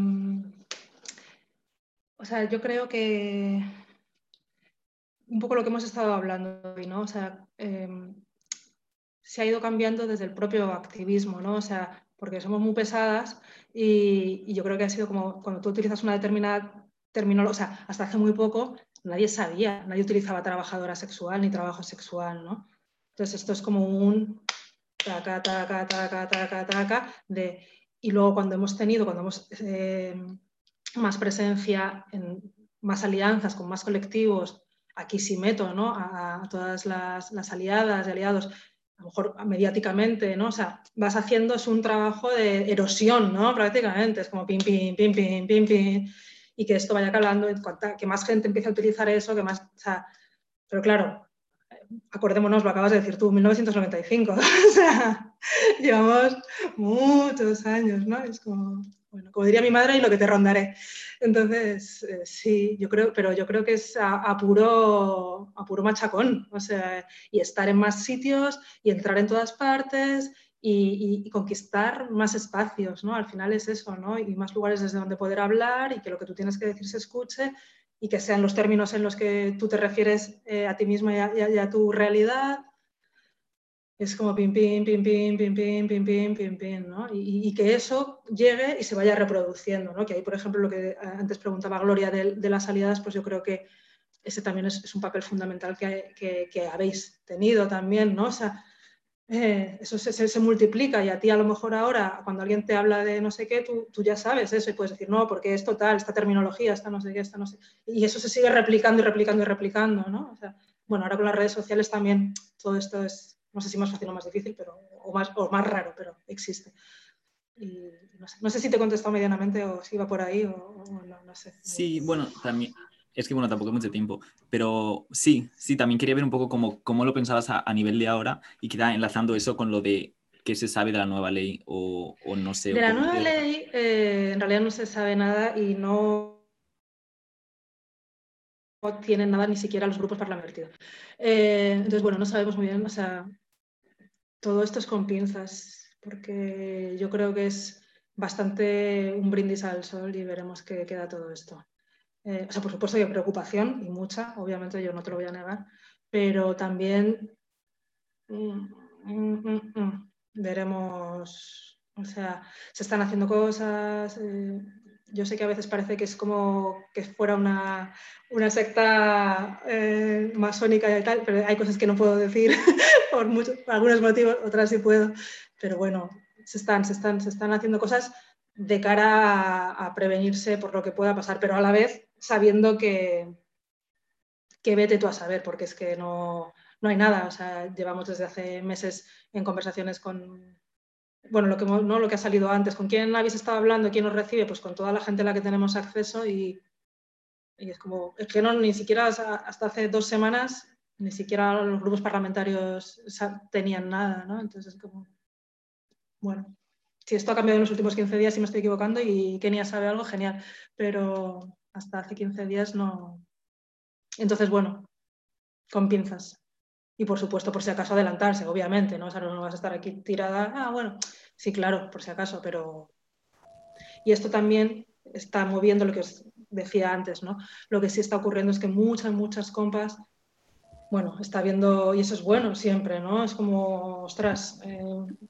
o sea, yo creo que un poco lo que hemos estado hablando hoy, ¿no? O sea, eh, se ha ido cambiando desde el propio activismo, ¿no? O sea, porque somos muy pesadas y, y yo creo que ha sido como cuando tú utilizas una determinada terminología, o sea, hasta hace muy poco nadie sabía, nadie utilizaba trabajadora sexual ni trabajo sexual, ¿no? Entonces esto es como un taca, taca, taca, taca, taca, de, y luego cuando hemos tenido, cuando hemos eh, más presencia, en más alianzas, con más colectivos, aquí sí meto, ¿no? a, a todas las, las aliadas y aliados, a lo mejor mediáticamente, ¿no? O sea, vas haciendo, es un trabajo de erosión, ¿no? Prácticamente, es como pim, pim, pim, pim, pim, pim, y que esto vaya calando, que más gente empiece a utilizar eso, que más, o sea, pero claro, acordémonos, lo acabas de decir tú, mil novecientos noventa y cinco, o sea, llevamos muchos años, ¿no? Es como, bueno, como diría mi madre, y lo que te rondaré. Entonces, eh, sí, yo creo, pero yo creo que es a, a, puro, a puro machacón, o sea, y estar en más sitios y entrar en todas partes y, y, y conquistar más espacios, ¿no? Al final es eso, ¿no? Y más lugares desde donde poder hablar y que lo que tú tienes que decir se escuche y que sean los términos en los que tú te refieres eh, a ti mismo y a, y a tu realidad. Es como pim, pim, pim, pim, pim, pim, pim, pim, pim, pim, ¿no? Y, y que eso llegue y se vaya reproduciendo, ¿no? Que ahí, por ejemplo, lo que antes preguntaba Gloria de, de las aliadas, pues yo creo que ese también es, es un papel fundamental que, que, que habéis tenido también, ¿no? O sea, eh, eso se, se, se multiplica y a ti a lo mejor ahora, cuando alguien te habla de no sé qué, tú, tú ya sabes eso y puedes decir, no, porque esto tal, esta terminología, esta no sé qué, esta no sé. Y eso se sigue replicando y replicando y replicando, ¿no? O sea, bueno, ahora con las redes sociales también todo esto es, no sé si más fácil o más difícil, pero, o, más, o más raro, pero existe. Y no sé, no sé si te he contestado medianamente o si iba por ahí o, o no, no sé. Sí, bueno, también, es que bueno, tampoco hay mucho tiempo, pero sí, sí, también quería ver un poco cómo, cómo lo pensabas a, a nivel de ahora y quizá enlazando eso con lo de qué se sabe de la nueva ley o, o no sé. De la cómo, nueva de... ley eh, en realidad no se sabe nada y no no tienen nada ni siquiera los grupos parlamentarios. Eh, entonces, bueno, no sabemos muy bien, o sea, todo esto es con pinzas, porque yo creo que es bastante un brindis al sol y veremos qué queda todo esto. Eh, o sea, por supuesto hay preocupación y mucha, obviamente yo no te lo voy a negar, pero también mm, mm, mm, mm, veremos, o sea, se están haciendo cosas. Eh, yo sé que a veces parece que es como que fuera una, una secta eh, masónica y tal, pero hay cosas que no puedo decir por, muchos, por algunos motivos, otras sí puedo. Pero bueno, se están, se están, se están haciendo cosas de cara a, a prevenirse por lo que pueda pasar, pero a la vez sabiendo que, que vete tú a saber, porque es que no, no hay nada. O sea, llevamos desde hace meses en conversaciones con... Bueno, lo que, no, lo que ha salido antes, ¿con quién habéis estado hablando? ¿Quién os recibe? Pues con toda la gente a la que tenemos acceso y, y es como, es que no, ni siquiera hasta hace dos semanas, ni siquiera los grupos parlamentarios tenían nada, ¿no? Entonces es como, bueno, si esto ha cambiado en los últimos quince días, si me estoy equivocando y Kenia sabe algo, genial, pero hasta hace quince días no. Entonces, bueno, con pinzas. Y por supuesto, por si acaso adelantarse, obviamente, ¿no? O sea, no vas a estar aquí tirada, ah, bueno, sí, claro, por si acaso, pero... Y esto también está moviendo lo que os decía antes, ¿no? Lo que sí está ocurriendo es que muchas, muchas compas, bueno, está viendo, y eso es bueno siempre, ¿no? Es como, ostras, eh,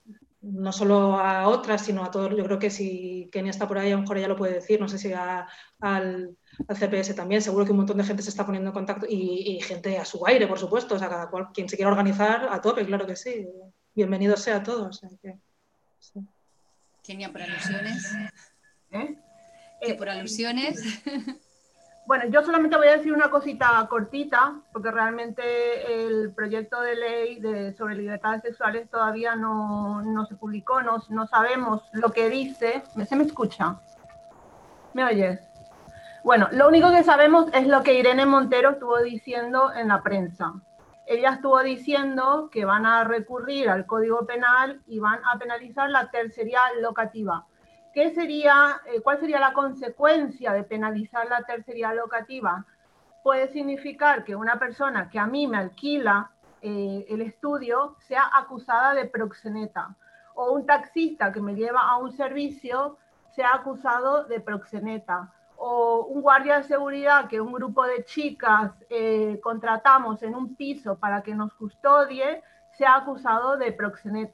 no solo a otras, sino a todos. Yo creo que si Kenia está por ahí, a lo mejor ella lo puede decir, no sé si a, al, al C P S también, seguro que un montón de gente se está poniendo en contacto y, y gente a su aire, por supuesto, o sea, cada cual, quien se quiera organizar, a tope, claro que sí, bienvenido sea a todos. O sea, que, sí. Kenia, por alusiones. ¿Eh? Que por alusiones... Bueno, yo solamente voy a decir una cosita cortita, porque realmente el proyecto de ley de, sobre libertades sexuales todavía no, no se publicó, no, no sabemos lo que dice. ¿Se me escucha? ¿Me oyes? Bueno, lo único que sabemos es lo que Irene Montero estuvo diciendo en la prensa. Ella estuvo diciendo que van a recurrir al Código Penal y van a penalizar la tercería locativa. ¿Qué sería, eh, ¿Cuál sería la consecuencia de penalizar la tercería locativa? Puede significar que una persona que a mí me alquila eh, el estudio sea acusada de proxeneta, o un taxista que me lleva a un servicio sea acusado de proxeneta, o un guardia de seguridad que un grupo de chicas eh, contratamos en un piso para que nos custodie sea acusado de proxeneta.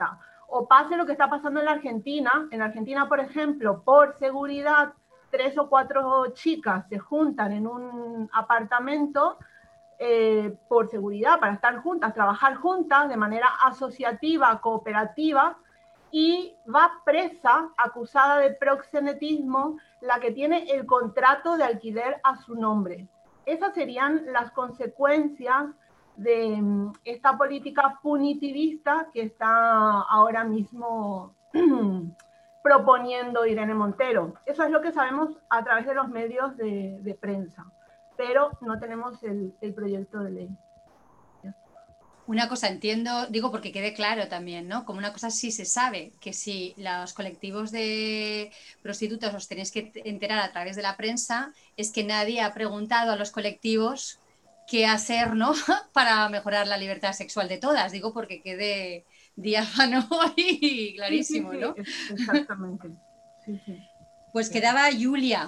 o pase lo que está pasando en la Argentina. En Argentina, por ejemplo, por seguridad, tres o cuatro chicas se juntan en un apartamento eh, por seguridad, para estar juntas, trabajar juntas de manera asociativa, cooperativa, y va presa, acusada de proxenetismo, la que tiene el contrato de alquiler a su nombre. Esas serían las consecuencias de esta política punitivista que está ahora mismo proponiendo Irene Montero. Eso es lo que sabemos a través de los medios de, de prensa, pero no tenemos el, el proyecto de ley. Una cosa entiendo, digo porque quede claro también, ¿no? Como una cosa sí se sabe, que si los colectivos de prostitutas os tenéis que enterar a través de la prensa, es que nadie ha preguntado a los colectivos qué hacer, ¿no? Para mejorar la libertad sexual de todas, digo porque quede diáfano y clarísimo, sí, sí, sí, ¿no? Exactamente. Sí, sí. Pues quedaba Julia.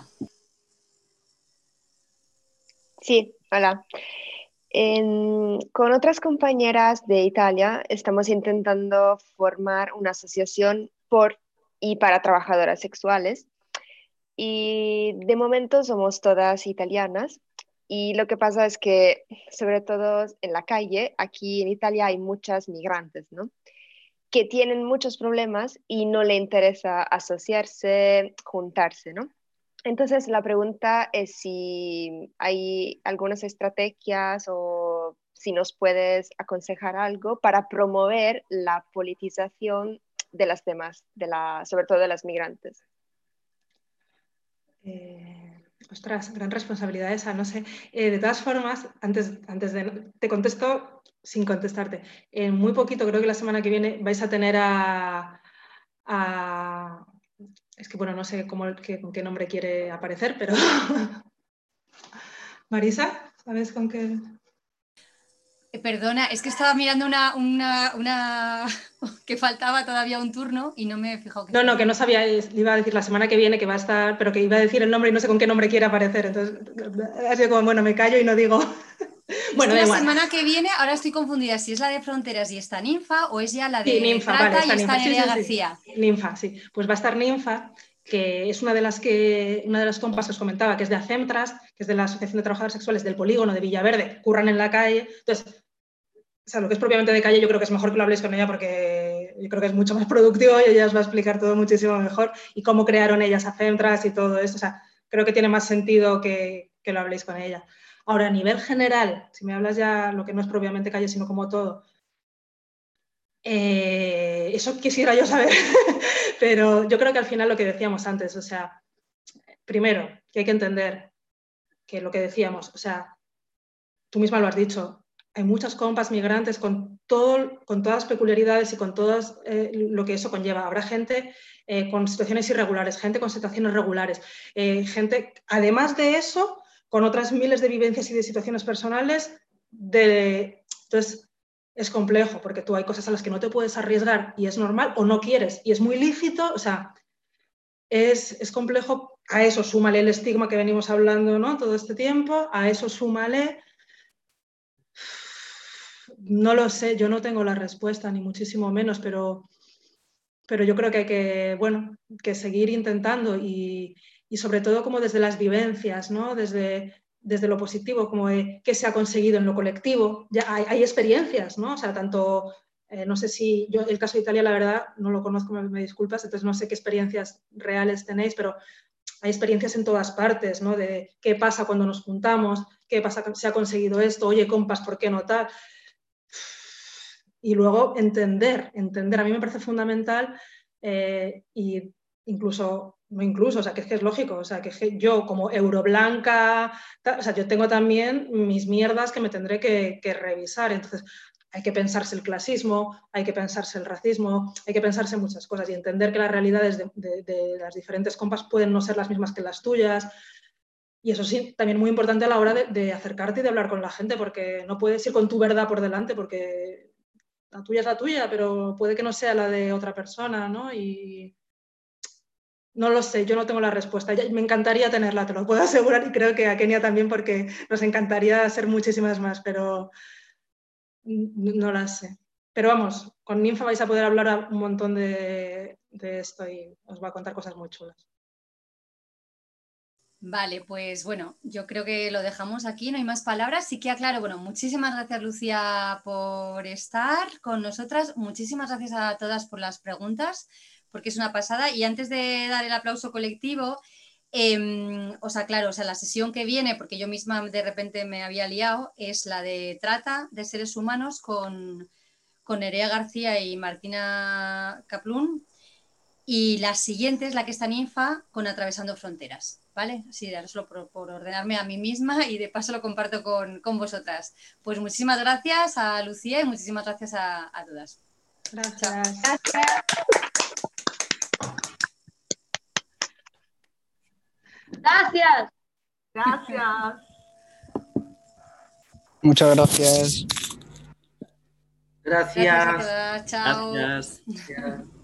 Sí, hola. En, con otras compañeras de Italia estamos intentando formar una asociación por y para trabajadoras sexuales y de momento somos todas italianas y lo que pasa es que sobre todo en la calle, aquí en Italia hay muchas migrantes, ¿no? Que tienen muchos problemas y no le interesa asociarse, juntarse, ¿no? Entonces, la pregunta es si hay algunas estrategias o si nos puedes aconsejar algo para promover la politización de las demás, de la, sobre todo de las migrantes. Eh, ostras, gran responsabilidad esa, no sé. Eh, de todas formas, antes, antes de... Te contesto sin contestarte. En muy poquito, creo que la semana que viene, vais a tener a... a es que, bueno, no sé cómo, qué, con qué nombre quiere aparecer, pero... Marisa, ¿sabes con qué...? Perdona, es que estaba mirando una, una, una... que faltaba todavía un turno y no me he fijado. Que no, no, que no sabía, iba a decir la semana que viene que va a estar, pero que iba a decir el nombre y no sé con qué nombre quiere aparecer, entonces ha sido como, bueno, me callo y no digo... Bueno, es que la igual. semana que viene, ahora estoy confundida si es la de Fronteras y está Ninfa o es ya la de sí, Ninfa, Trata vale, está y está Ninfa. Nerea Sí, sí, García. Sí. Ninfa, sí. Pues va a estar Ninfa, que es una de las que una de las compas que os comentaba, que es de ACEMTRAS, que es de la Asociación de Trabajadoras Sexuales del Polígono de Villaverde, curran en la calle. Entonces, o sea, lo que es propiamente de calle, yo creo que es mejor que lo habléis con ella porque yo creo que es mucho más productivo y ella os va a explicar todo muchísimo mejor y cómo crearon ellas ACEMTRAS y todo eso. O sea, creo que tiene más sentido que, que lo habléis con ella. Ahora, a nivel general, si me hablas ya lo que no es propiamente calle, sino como todo, eh, eso quisiera yo saber, pero yo creo que al final lo que decíamos antes, o sea, primero, que hay que entender que lo que decíamos, o sea, tú misma lo has dicho, hay muchas compas migrantes con, todo, con todas las peculiaridades y con todo eh, lo que eso conlleva. Habrá gente eh, con situaciones irregulares, gente con situaciones regulares, eh, gente, además de eso, con otras miles de vivencias y de situaciones personales. De... Entonces, es complejo porque tú hay cosas a las que no te puedes arriesgar y es normal, o no quieres y es muy lícito. O sea, es, es complejo. A eso súmale el estigma que venimos hablando, ¿no? Todo este tiempo, a eso súmale... No lo sé, yo no tengo la respuesta, ni muchísimo menos, pero, pero yo creo que hay que, bueno, que seguir intentando y, y sobre todo como desde las vivencias, ¿no? Desde, desde lo positivo, como de qué se ha conseguido en lo colectivo. Ya hay, hay experiencias, ¿no? O sea, tanto, eh, no sé si, yo el caso de Italia, la verdad, no lo conozco, me, me disculpas, entonces no sé qué experiencias reales tenéis, pero hay experiencias en todas partes, ¿no? De qué pasa cuando nos juntamos, qué pasa, se ha conseguido esto, oye, compas, ¿por qué no tal? Y luego entender, entender, a mí me parece fundamental eh, y incluso, no incluso, o sea, que es que es lógico, o sea, que, es que yo como euroblanca, o sea, yo tengo también mis mierdas que me tendré que, que revisar, entonces hay que pensarse el clasismo, hay que pensarse el racismo, hay que pensarse muchas cosas y entender que las realidades de, de, de las diferentes compas pueden no ser las mismas que las tuyas. Y eso sí, también muy importante a la hora de, de acercarte y de hablar con la gente, porque no puedes ir con tu verdad por delante, porque la tuya es la tuya, pero puede que no sea la de otra persona, ¿no? Y no lo sé, yo no tengo la respuesta. Me encantaría tenerla, te lo puedo asegurar, y creo que a Kenia también, porque nos encantaría ser muchísimas más, pero no la sé. Pero vamos, con Ninfa vais a poder hablar un montón de, de esto y os va a contar cosas muy chulas. Vale, pues bueno, yo creo que lo dejamos aquí, no hay más palabras. Sí que aclaro, bueno, muchísimas gracias Lucía por estar con nosotras, muchísimas gracias a todas por las preguntas, porque es una pasada. Y antes de dar el aplauso colectivo, eh, os aclaro, o sea, la sesión que viene, porque yo misma de repente me había liado, es la de trata de seres humanos con, con Nerea García y Martina Kaplún. Y la siguiente es la que está en Ninfa con Atravesando Fronteras, ¿vale? Así, solo por, por ordenarme a mí misma y de paso lo comparto con, con vosotras. Pues muchísimas gracias a Lucía y muchísimas gracias a, a todas. Gracias. Chao. Gracias. Gracias. Muchas gracias. Gracias. Gracias a todas. Chao. Gracias. Gracias.